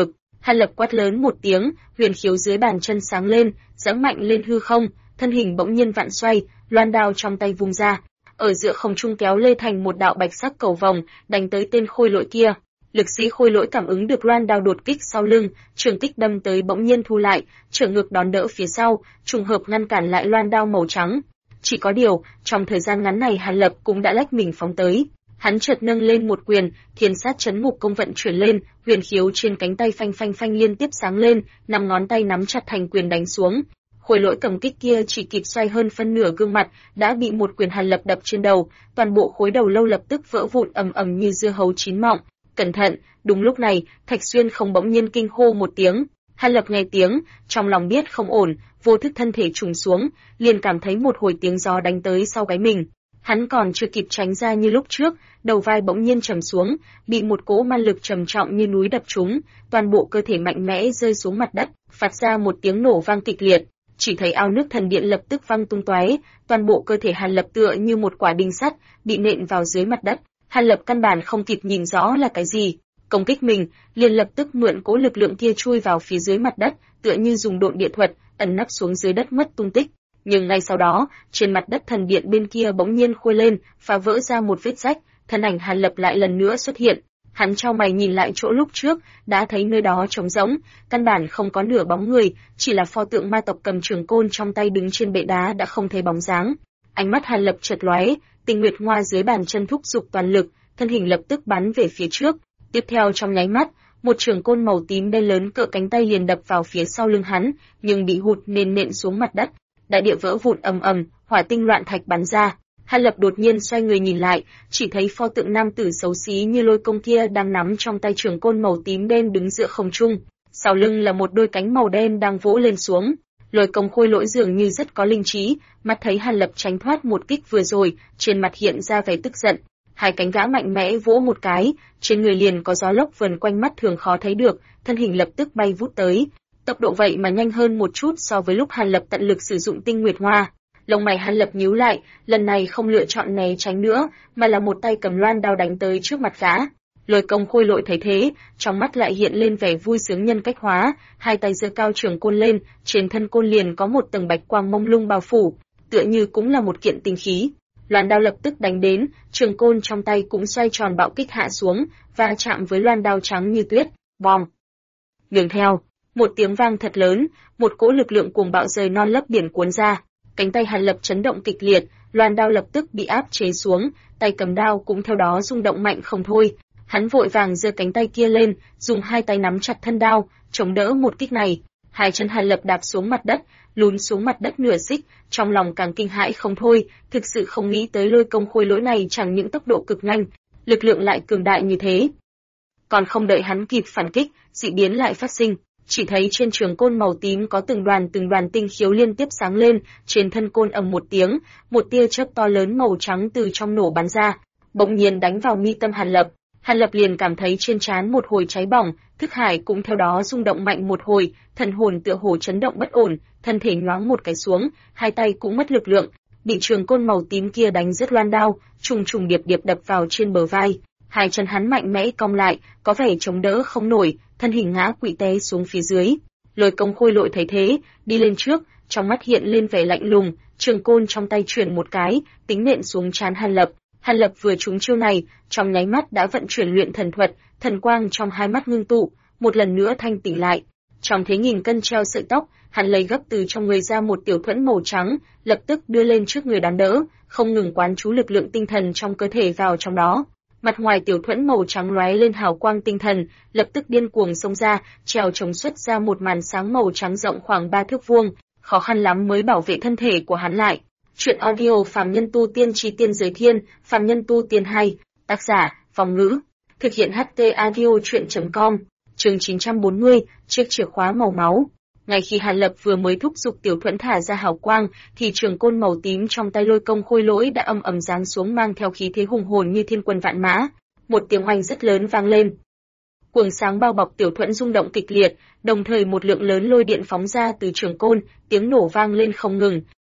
Hàn Lập quát lớn một tiếng, huyền khiếu dưới bàn chân sáng lên, giẫm mạnh lên hư không, thân hình bỗng nhiên vặn xoay, loan đao trong tay vung ra, ở giữa không trung kéo lê thành một đạo bạch sắc cầu vồng, đánh tới tên khôi lỗi kia. Lực sĩ khôi lỗi cảm ứng được loan đao đột kích sau lưng, trường kích đâm tới bỗng nhiên thu lại, trở ngược đón đỡ phía sau, trùng hợp ngăn cản lại loan đao màu trắng. Chỉ có điều, trong thời gian ngắn này Hàn Lập cũng đã lách mình phóng tới. Hắn chợt nâng lên một quyền, thiên sát chấn ngục công vận chuyển lên, huyền khiếu trên cánh tay phanh phanh phanh liên tiếp sáng lên, 5 ngón tay nắm chặt thành quyền đánh xuống. Khôi lỗi cầm kích kia chỉ kịp xoay hơn phân nửa gương mặt, đã bị một quyền Hàn Lập đập trên đầu, toàn bộ khối đầu lâu lập tức vỡ vụn ầm ầm như dưa hấu chín mọng. Cẩn thận, đúng lúc này, Thạch Xuyên không bỗng nhiên kinh hô một tiếng. Hàn Lập nghe tiếng, trong lòng biết không ổn, vô thức thân thể trùng xuống, liền cảm thấy một hồi tiếng gió đánh tới sau gáy mình. Hắn còn chưa kịp tránh ra như lúc trước, đầu vai bỗng nhiên trầm xuống, bị một cỗ man lực trầm trọng như núi đập trúng, toàn bộ cơ thể mạnh mẽ rơi xuống mặt đất, phát ra một tiếng nổ vang kịch liệt. Chỉ thấy ao nước thần điện lập tức văng tung tóe, toàn bộ cơ thể Hàn Lập tựa như một quả đinh sắt, bị nện vào dưới mặt đất. Hàn Lập căn bản không kịp nhìn rõ là cái gì, công kích mình, liền lập tức mượn cỗ lực lượng kia chui vào phía dưới mặt đất, tựa như dùng độn địa thuật, ẩn nấp xuống dưới đất mất tung tích. Nhưng ngay sau đó, trên mặt đất thần điện bên kia bỗng nhiên khôi lên, phá vỡ ra một vết rách, thân ảnh Hàn Lập lại lần nữa xuất hiện. Hắn chau mày nhìn lại chỗ lúc trước, đã thấy nơi đó trống rỗng, căn bản không có nửa bóng người, chỉ là pho tượng ma tộc cầm trường côn trong tay đứng trên bệ đá đã không thấy bóng dáng. Ánh mắt Hàn Lập chợt lóe, Tinh Nguyệt Hoa dưới bàn chân thúc giục toàn lực, thân hình lập tức bắn về phía trước. Tiếp theo trong nháy mắt, một trường côn màu tím đen lớn cỡ cánh tay liền đập vào phía sau lưng hắn, nhưng bị hụt nên nện xuống mặt đất. Đại địa vỡ vụn ầm ầm, hỏa tinh loạn thạch bắn ra. Hàn Lập đột nhiên xoay người nhìn lại, chỉ thấy pho tượng nam tử xấu xí như Lôi Công kia đang nắm trong tay trường côn màu tím đen đứng giữa không trung. Sau lưng là một đôi cánh màu đen đang vỗ lên xuống. Lôi Công khôi lỗi dường như rất có linh trí, mắt thấy Hàn Lập tránh thoát một kích vừa rồi, trên mặt hiện ra vẻ tức giận. Hai cánh gã mạnh mẽ vỗ một cái, trên người liền có gió lốc vần quanh mắt thường khó thấy được, thân hình lập tức bay vút tới. Tốc độ vậy mà nhanh hơn một chút so với lúc Hàn Lập tận lực sử dụng Tinh Nguyệt Hoa. Lông mày Hàn Lập nhíu lại, lần này không lựa chọn né tránh nữa, mà là một tay cầm loan đao đánh tới trước mặt gã. Lôi Công khôi lỗi thấy thế, trong mắt lại hiện lên vẻ vui sướng nhân cách hóa, hai tay giơ cao trường côn lên, trên thân côn liền có một tầng bạch quang mông lung bao phủ, tựa như cũng là một kiện tinh khí. Loan đao lập tức đánh đến, trường côn trong tay cũng xoay tròn bạo kích hạ xuống, va chạm với loan đao trắng như tuyết. Bong! Nương theo, một tiếng vang thật lớn, một cỗ lực lượng cuồng bạo rời non lấp biển cuốn ra. Cánh tay Hàn Lập chấn động kịch liệt, loan đao lập tức bị áp chế xuống, tay cầm đao cũng theo đó rung động mạnh không thôi. Hắn vội vàng giơ cánh tay kia lên, dùng hai tay nắm chặt thân đao, chống đỡ một kích này. Hai chân Hàn Lập đạp xuống mặt đất, lún xuống mặt đất nửa xích, trong lòng càng kinh hãi không thôi, thực sự không nghĩ tới Lôi Công khôi lỗi này chẳng những tốc độ cực nhanh, lực lượng lại cường đại như thế. Còn không đợi hắn kịp phản kích, dị biến lại phát sinh. Chỉ thấy trên trường côn màu tím có từng đoàn tinh khiếu liên tiếp sáng lên, trên thân côn ầm một tiếng, một tia chớp to lớn màu trắng từ trong nổ bắn ra, bỗng nhiên đánh vào mi tâm Hàn Lập. Hàn Lập liền cảm thấy trên trán một hồi cháy bỏng, thức hải cũng theo đó rung động mạnh một hồi, thần hồn tựa hồ chấn động bất ổn, thân thể nhoáng một cái xuống, hai tay cũng mất lực lượng, bị trường côn màu tím kia đánh rớt loan đao, trùng trùng điệp điệp đập vào trên bờ vai. Hai chân hắn mạnh mẽ cong lại, có vẻ chống đỡ không nổi, thân hình ngã quỵ té xuống phía dưới. Lôi Công khôi lỗi thấy thế, đi lên trước, trong mắt hiện lên vẻ lạnh lùng, trường côn trong tay chuyển một cái, tính nện xuống trán Hàn Lập. Hàn Lập vừa trúng chiêu này, trong nháy mắt đã vận chuyển luyện thần thuật, thần quang trong hai mắt ngưng tụ, một lần nữa thanh tỉnh lại. Trong thế nghìn cân treo sợi tóc, hắn lấy gấp từ trong người ra một tiểu thuẫn màu trắng, lập tức đưa lên trước người đón đỡ, không ngừng quán chú lực lượng tinh thần trong cơ thể vào trong đó. Mặt ngoài tiểu thuẫn màu trắng lóe lên hào quang tinh thần, lập tức điên cuồng xông ra, trèo chống xuất ra một màn sáng màu trắng rộng khoảng 3 thước vuông, khó khăn lắm mới bảo vệ thân thể của hắn lại. Chuyện audio Phàm Nhân Tu Tiên Chi Tiên Giới Thiên, Phàm Nhân Tu Tiên 2, tác giả, Vong Ngữ, thực hiện HT audio chuyện.com, chương 940, chiếc chìa khóa màu máu. Ngay khi Hàn Lập vừa mới thúc giục tiểu thuẫn thả ra hào quang, thì trường côn màu tím trong tay Lôi Công khôi lỗi đã ầm ầm giáng xuống mang theo khí thế hùng hồn như thiên quân vạn mã. Một tiếng oanh rất lớn vang lên. Cuồng sáng bao bọc tiểu thuẫn rung động kịch liệt, đồng thời một lượng lớn lôi điện phóng ra từ trường côn, tiếng nổ vang lên không ngừng.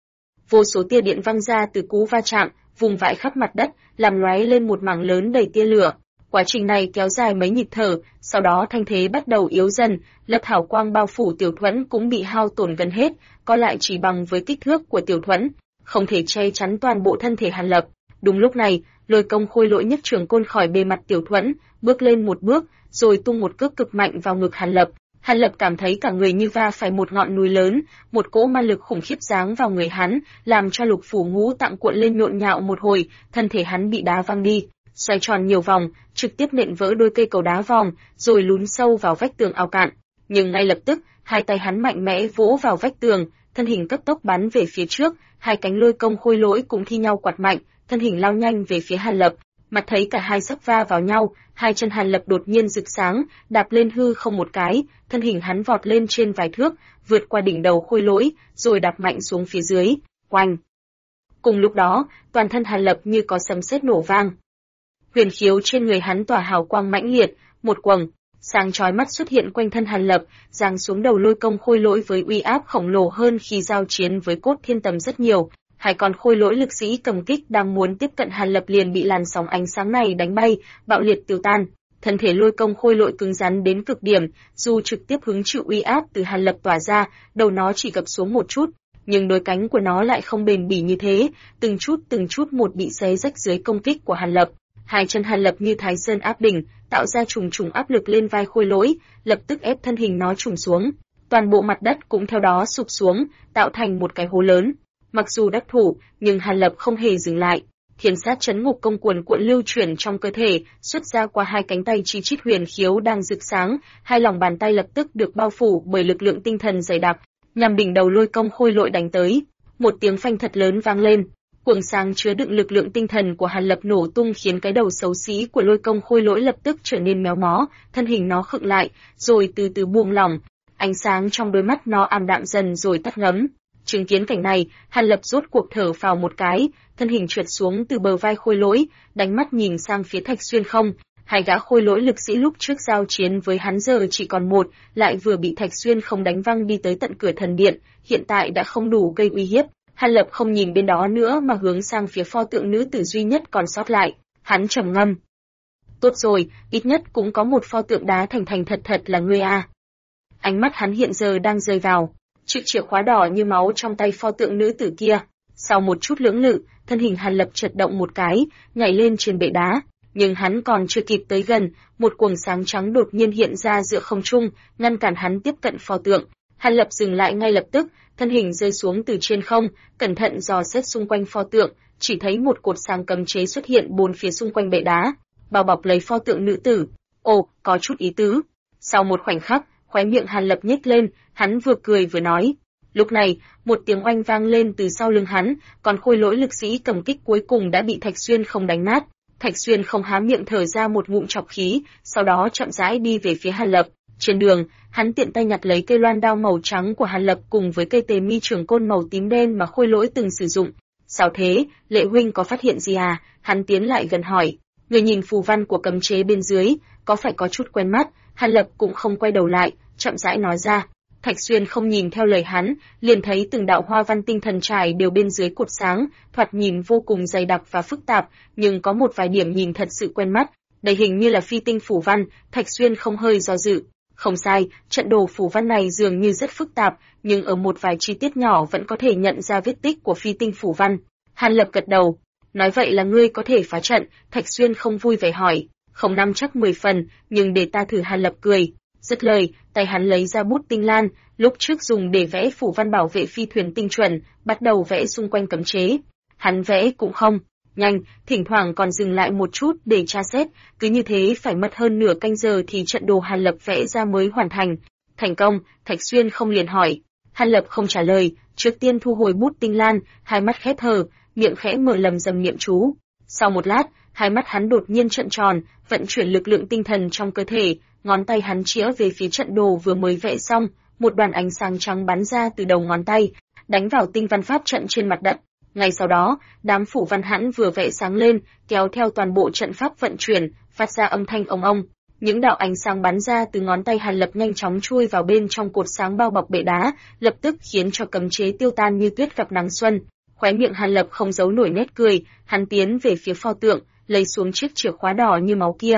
Vô số tia điện văng ra từ cú va chạm, vùng vãi khắp mặt đất, làm lóe lên một mảng lớn đầy tia lửa. Quá trình này kéo dài mấy nhịp thở, sau đó thanh thế bắt đầu yếu dần, lớp hào quang bao phủ Tiểu Thuẫn cũng bị hao tổn gần hết, còn lại chỉ bằng với kích thước của Tiểu Thuẫn, không thể che chắn toàn bộ thân thể Hàn Lập. Đúng lúc này, Lôi Công Khôi Lỗi nhấc trường côn khỏi bề mặt Tiểu Thuẫn, bước lên một bước, rồi tung một cước cực mạnh vào ngực Hàn Lập. Hàn Lập cảm thấy cả người như va phải một ngọn núi lớn, một cỗ ma lực khủng khiếp giáng vào người hắn, làm cho lục phủ ngũ tạng cuộn lên nhộn nhạo một hồi, thân thể hắn bị đá văng đi, xoay tròn nhiều vòng, trực tiếp nện vỡ đôi cây cầu đá vòng, rồi lún sâu vào vách tường ao cạn. Nhưng ngay lập tức, hai tay hắn mạnh mẽ vỗ vào vách tường, thân hình cấp tốc bắn về phía trước, hai cánh Lôi Công Khôi Lỗi cũng thi nhau quạt mạnh, thân hình lao nhanh về phía Hàn Lập. Mặt thấy cả hai sắp va vào nhau, hai chân Hàn Lập đột nhiên rực sáng, đạp lên hư không một cái, thân hình hắn vọt lên trên vài thước, vượt qua đỉnh đầu Khôi Lỗi, rồi đạp mạnh xuống phía dưới. Oanh! Cùng lúc đó, toàn thân Hàn Lập như có sấm sét nổ vang. Huyền khiếu trên người hắn tỏa hào quang mãnh liệt, một quầng sáng chói mắt xuất hiện quanh thân Hàn Lập, giáng xuống đầu Lôi Công Khôi Lỗi với uy áp khổng lồ hơn khi giao chiến với Cốt Thiên Tầm rất nhiều. Hai con Khôi Lỗi lực sĩ cầm kích đang muốn tiếp cận Hàn Lập liền bị làn sóng ánh sáng này đánh bay, bạo liệt tiêu tan. Thân thể Lôi Công Khôi Lỗi cứng rắn đến cực điểm, dù trực tiếp hứng chịu uy áp từ Hàn Lập tỏa ra, đầu nó chỉ gập xuống một chút, nhưng đôi cánh của nó lại không bền bỉ như thế, từng chút một bị xé rách dưới công kích của Hàn Lập. Hai chân Hàn Lập như Thái Sơn áp đỉnh, tạo ra trùng trùng áp lực lên vai Khôi Lỗi, lập tức ép thân hình nó trùng xuống. Toàn bộ mặt đất cũng theo đó sụp xuống, tạo thành một cái hố lớn. Mặc dù đắc thủ, nhưng Hàn Lập không hề dừng lại. Thiên sát chấn ngục công cuồn cuộn lưu chuyển trong cơ thể, xuất ra qua hai cánh tay chi chít huyền khiếu đang rực sáng, hai lòng bàn tay lập tức được bao phủ bởi lực lượng tinh thần dày đặc, nhằm đỉnh đầu Lôi Công Khôi Lỗi đánh tới. Một tiếng phanh thật lớn vang lên, cuồng sáng chứa đựng lực lượng tinh thần của Hàn Lập nổ tung khiến cái đầu xấu xí của Lôi Công Khôi Lỗi lập tức trở nên méo mó, thân hình nó khựng lại, rồi từ từ buông lỏng, ánh sáng trong đôi mắt nó ảm đạm dần rồi tắt ngấm. Chứng kiến cảnh này, Hàn Lập rốt cuộc thở phào một cái, thân hình trượt xuống từ bờ vai Khôi Lỗi, đánh mắt nhìn sang phía Thạch Xuyên không. Hai gã Khôi Lỗi lực sĩ lúc trước giao chiến với hắn giờ chỉ còn một, lại vừa bị Thạch Xuyên không đánh văng đi tới tận cửa thần điện, hiện tại đã không đủ gây uy hiếp. Hàn Lập không nhìn bên đó nữa mà hướng sang phía pho tượng nữ tử duy nhất còn sót lại, hắn trầm ngâm. Tốt rồi, ít nhất cũng có một pho tượng đá thành thật là ngươi a. Ánh mắt hắn hiện giờ đang rơi vào chiếc chìa khóa đỏ như máu trong tay pho tượng nữ tử kia. Sau một chút lưỡng lự, thân hình Hàn Lập chợt động một cái, nhảy lên trên bệ đá, nhưng hắn còn chưa kịp tới gần, một quầng sáng trắng đột nhiên hiện ra giữa không trung, ngăn cản hắn tiếp cận pho tượng. Hàn Lập dừng lại ngay lập tức, thân hình rơi xuống từ trên không, cẩn thận dò xét xung quanh pho tượng, chỉ thấy một cột sáng cấm chế xuất hiện bốn phía xung quanh bệ đá, bao bọc lấy pho tượng nữ tử. Ồ, có chút ý tứ. Sau một khoảnh khắc, khóe miệng Hàn Lập nhếch lên, hắn vừa cười vừa nói. Lúc này, một tiếng oanh vang lên từ sau lưng hắn, còn Khôi Lỗi lực sĩ cầm kích cuối cùng đã bị Thạch Xuyên không đánh nát. Thạch Xuyên không há miệng thở ra một ngụm trọc khí, sau đó chậm rãi đi về phía Hàn Lập. Trên đường, hắn tiện tay nhặt lấy cây loan đao màu trắng của Hàn Lập cùng với cây tề mi trường côn màu tím đen mà Khôi Lỗi từng sử dụng. Sao thế, Lệ huynh có phát hiện gì à? Hắn tiến lại gần hỏi. Người nhìn phù văn của cấm chế bên dưới, có phải có chút quen mắt? Hàn Lập cũng không quay đầu lại, chậm rãi nói ra. Thạch Xuyên không nhìn theo lời hắn, liền thấy từng đạo hoa văn tinh thần trải đều bên dưới cột sáng, thoạt nhìn vô cùng dày đặc và phức tạp, nhưng có một vài điểm nhìn thật sự quen mắt. Đây hình như là phi tinh phù văn. Thạch Xuyên không hơi do dự. Không sai, trận đồ phù văn này dường như rất phức tạp, nhưng ở một vài chi tiết nhỏ vẫn có thể nhận ra vết tích của phi tinh phù văn. Hàn Lập gật đầu. Nói vậy là ngươi có thể phá trận? Thạch Xuyên không vui vẻ hỏi. Không năm chắc 10 phần, nhưng để ta thử. Hàn Lập cười. Dứt lời, tay hắn lấy ra bút tinh lan, lúc trước dùng để vẽ phù văn bảo vệ phi thuyền tinh chuẩn, bắt đầu vẽ xung quanh cấm chế. Hắn vẽ cũng không nhanh, thỉnh thoảng còn dừng lại một chút để tra xét, cứ như thế phải mất hơn nửa canh giờ thì trận đồ Hàn Lập vẽ ra mới hoàn thành. Thành công? Thạch Xuyên không liền hỏi. Hàn Lập không trả lời, trước tiên thu hồi bút tinh lan, hai mắt khép hờ, miệng khẽ mở lầm rầm niệm chú. Sau một lát, hai mắt hắn đột nhiên trợn tròn, vận chuyển lực lượng tinh thần trong cơ thể, ngón tay hắn chĩa về phía trận đồ vừa mới vẽ xong, một đoàn ánh sáng trắng bắn ra từ đầu ngón tay, đánh vào tinh văn pháp trận trên mặt đất. Ngay sau đó, đám phủ văn hắn vừa vẽ sáng lên, kéo theo toàn bộ trận pháp vận chuyển, phát ra âm thanh ong ong. Những đạo ánh sáng bắn ra từ ngón tay Hàn Lập nhanh chóng chui vào bên trong cột sáng bao bọc bệ đá, lập tức khiến cho cấm chế tiêu tan như tuyết gặp nắng xuân. Khóe miệng Hàn Lập không giấu nổi nét cười, hắn tiến về phía pho tượng, lấy xuống chiếc chìa khóa đỏ như máu kia.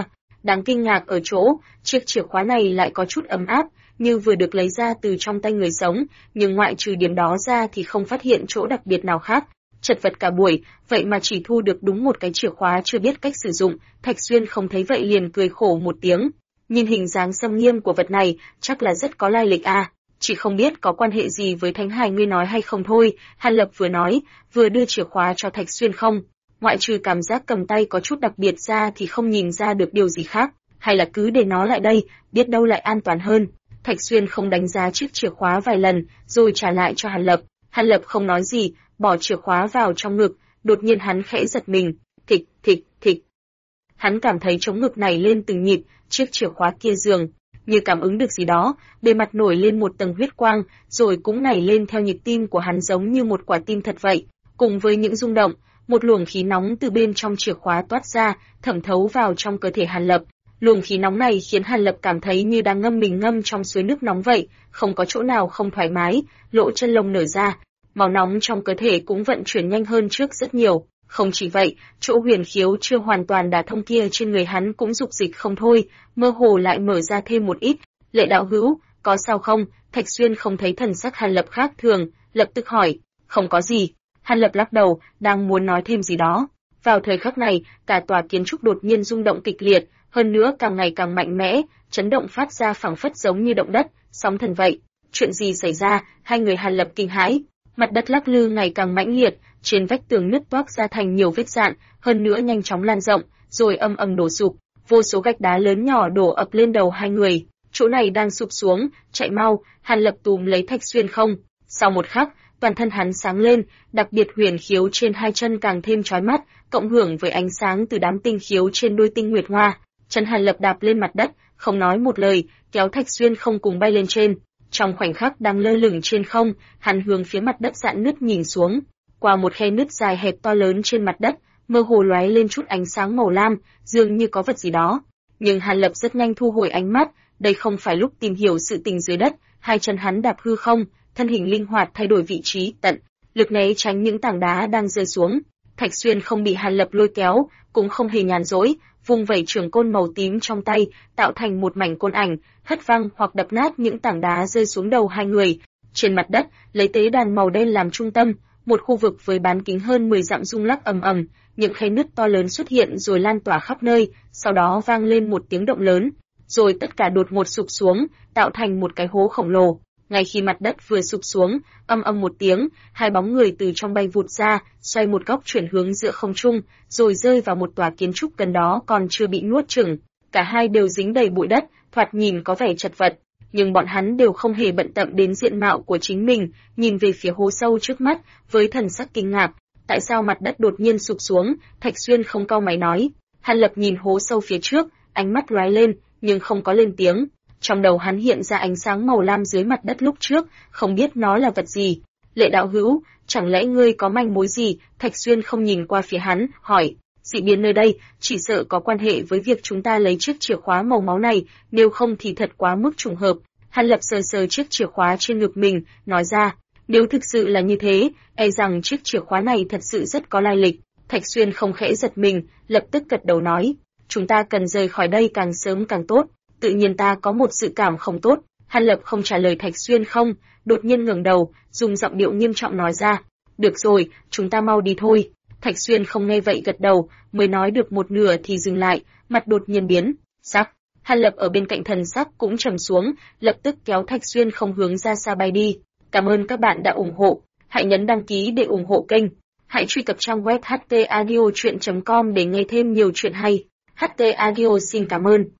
Đáng kinh ngạc ở chỗ, chiếc chìa khóa này lại có chút ấm áp, như vừa được lấy ra từ trong tay người sống, nhưng ngoại trừ điểm đó ra thì không phát hiện chỗ đặc biệt nào khác. Chật vật cả buổi, vậy mà chỉ thu được đúng một cái chìa khóa chưa biết cách sử dụng, Thạch Xuyên không thấy vậy liền cười khổ một tiếng. Nhìn hình dáng xâm nghiêm của vật này, chắc là rất có lai lịch à, chỉ không biết có quan hệ gì với Thánh Hải ngươi nói hay không thôi. Hàn Lập vừa nói, vừa đưa chìa khóa cho Thạch Xuyên không. Ngoại trừ cảm giác cầm tay có chút đặc biệt ra thì không nhìn ra được điều gì khác, hay là cứ để nó lại đây, biết đâu lại an toàn hơn. Thạch Xuyên không đánh giá chiếc chìa khóa vài lần, rồi trả lại cho Hàn Lập. Hàn Lập không nói gì, bỏ chìa khóa vào trong ngực, đột nhiên hắn khẽ giật mình, thịch, thịch, thịch. Hắn cảm thấy trống ngực này lên từng nhịp, chiếc chìa khóa kia dường như cảm ứng được gì đó, bề mặt nổi lên một tầng huyết quang, rồi cũng nảy lên theo nhịp tim của hắn giống như một quả tim thật vậy. Cùng với những rung động, một luồng khí nóng từ bên trong chìa khóa toát ra, thẩm thấu vào trong cơ thể Hàn Lập. Luồng khí nóng này khiến Hàn Lập cảm thấy như đang ngâm trong suối nước nóng vậy, không có chỗ nào không thoải mái, lỗ chân lông nở ra, máu nóng trong cơ thể cũng vận chuyển nhanh hơn trước rất nhiều. Không chỉ vậy, chỗ huyền khiếu chưa hoàn toàn đả thông kia trên người hắn cũng dục dịch không thôi, mơ hồ lại mở ra thêm một ít. Lệ đạo hữu, có sao không? Thạch Xuyên không thấy thần sắc Hàn Lập khác thường, lập tức hỏi, không có gì. Hàn Lập lắc đầu, đang muốn nói thêm gì đó. Vào thời khắc này, cả tòa kiến trúc đột nhiên rung động kịch liệt, hơn nữa càng ngày càng mạnh mẽ, chấn động phát ra phảng phất giống như động đất, sóng thần vậy. Chuyện gì xảy ra? Hai người Hàn Lập kinh hãi. Mặt đất lắc lư ngày càng mãnh liệt, trên vách tường nứt toác ra thành nhiều vết rạn, hơn nữa nhanh chóng lan rộng, rồi ầm ầm đổ sụp, vô số gạch đá lớn nhỏ đổ ập lên đầu hai người. Chỗ này đang sụp xuống, chạy mau! Hàn Lập túm lấy Thạch Xuyên không. Sau một khắc, toàn thân hắn sáng lên, đặc biệt huyền khiếu trên hai chân càng thêm chói mắt, cộng hưởng với ánh sáng từ đám tinh khiếu trên đôi tinh nguyệt hoa. Chân Hàn Lập đạp lên mặt đất, không nói một lời, kéo Thạch Xuyên không cùng bay lên trên. Trong khoảnh khắc đang lơ lửng trên không, hắn hướng phía mặt đất rạn nứt nhìn xuống. Qua một khe nứt dài hẹp to lớn trên mặt đất, mơ hồ lóe lên chút ánh sáng màu lam, dường như có vật gì đó. Nhưng Hàn Lập rất nhanh thu hồi ánh mắt, đây không phải lúc tìm hiểu sự tình dưới đất. Hai chân hắn đạp hư không, thân hình linh hoạt thay đổi vị trí, tận lực né tránh những tảng đá đang rơi xuống. Thạch Xuyên không bị Hàn Lập lôi kéo, cũng không hề nhàn rỗi, vung vẩy trường côn màu tím trong tay, tạo thành một mảnh côn ảnh, hất văng hoặc đập nát những tảng đá rơi xuống đầu hai người. Trên mặt đất, lấy tế đàn màu đen làm trung tâm, một khu vực với bán kính hơn 10 dặm rung lắc ầm ầm, những khe nứt to lớn xuất hiện rồi lan tỏa khắp nơi, sau đó vang lên một tiếng động lớn, rồi tất cả đột ngột sụp xuống, tạo thành một cái hố khổng lồ. Ngay khi mặt đất vừa sụp xuống, ầm ầm một tiếng, hai bóng người từ trong bay vụt ra, xoay một góc chuyển hướng giữa không trung, rồi rơi vào một tòa kiến trúc gần đó còn chưa bị nuốt chửng. Cả hai đều dính đầy bụi đất, thoạt nhìn có vẻ chật vật, nhưng bọn hắn đều không hề bận tâm đến diện mạo của chính mình, nhìn về phía hố sâu trước mắt với thần sắc kinh ngạc. Tại sao mặt đất đột nhiên sụp xuống? Thạch Xuyên không cau mày nói. Hàn Lập nhìn hố sâu phía trước, ánh mắt lóe lên, nhưng không có lên tiếng. Trong đầu hắn hiện ra ánh sáng màu lam dưới mặt đất lúc trước, không biết nó là vật gì. Lệ đạo hữu, chẳng lẽ ngươi có manh mối gì? Thạch Xuyên không nhìn qua phía hắn, hỏi. Dị biến nơi đây, chỉ sợ có quan hệ với việc chúng ta lấy chiếc chìa khóa màu máu này, nếu không thì thật quá mức trùng hợp. Hàn Lập sờ sờ chiếc chìa khóa trên ngực mình, nói ra, nếu thực sự là như thế, e rằng chiếc chìa khóa này thật sự rất có lai lịch. Thạch Xuyên không khẽ giật mình, lập tức gật đầu nói, chúng ta cần rời khỏi đây càng sớm càng tốt. Tự nhiên ta có một dự cảm không tốt. Hàn Lập không trả lời Thạch Xuyên không, đột nhiên ngẩng đầu, dùng giọng điệu nghiêm trọng nói ra, được rồi, chúng ta mau đi thôi. Thạch Xuyên không nghe vậy gật đầu, mới nói được một nửa thì dừng lại, mặt đột nhiên biến sắc. Hàn Lập ở bên cạnh thần sắc cũng trầm xuống, lập tức kéo Thạch Xuyên không hướng ra xa bay đi. Cảm ơn các bạn đã ủng hộ, hãy nhấn đăng ký để ủng hộ kênh. Hãy truy cập trang web htaudio.com để nghe thêm nhiều chuyện hay. HT Audio xin cảm ơn.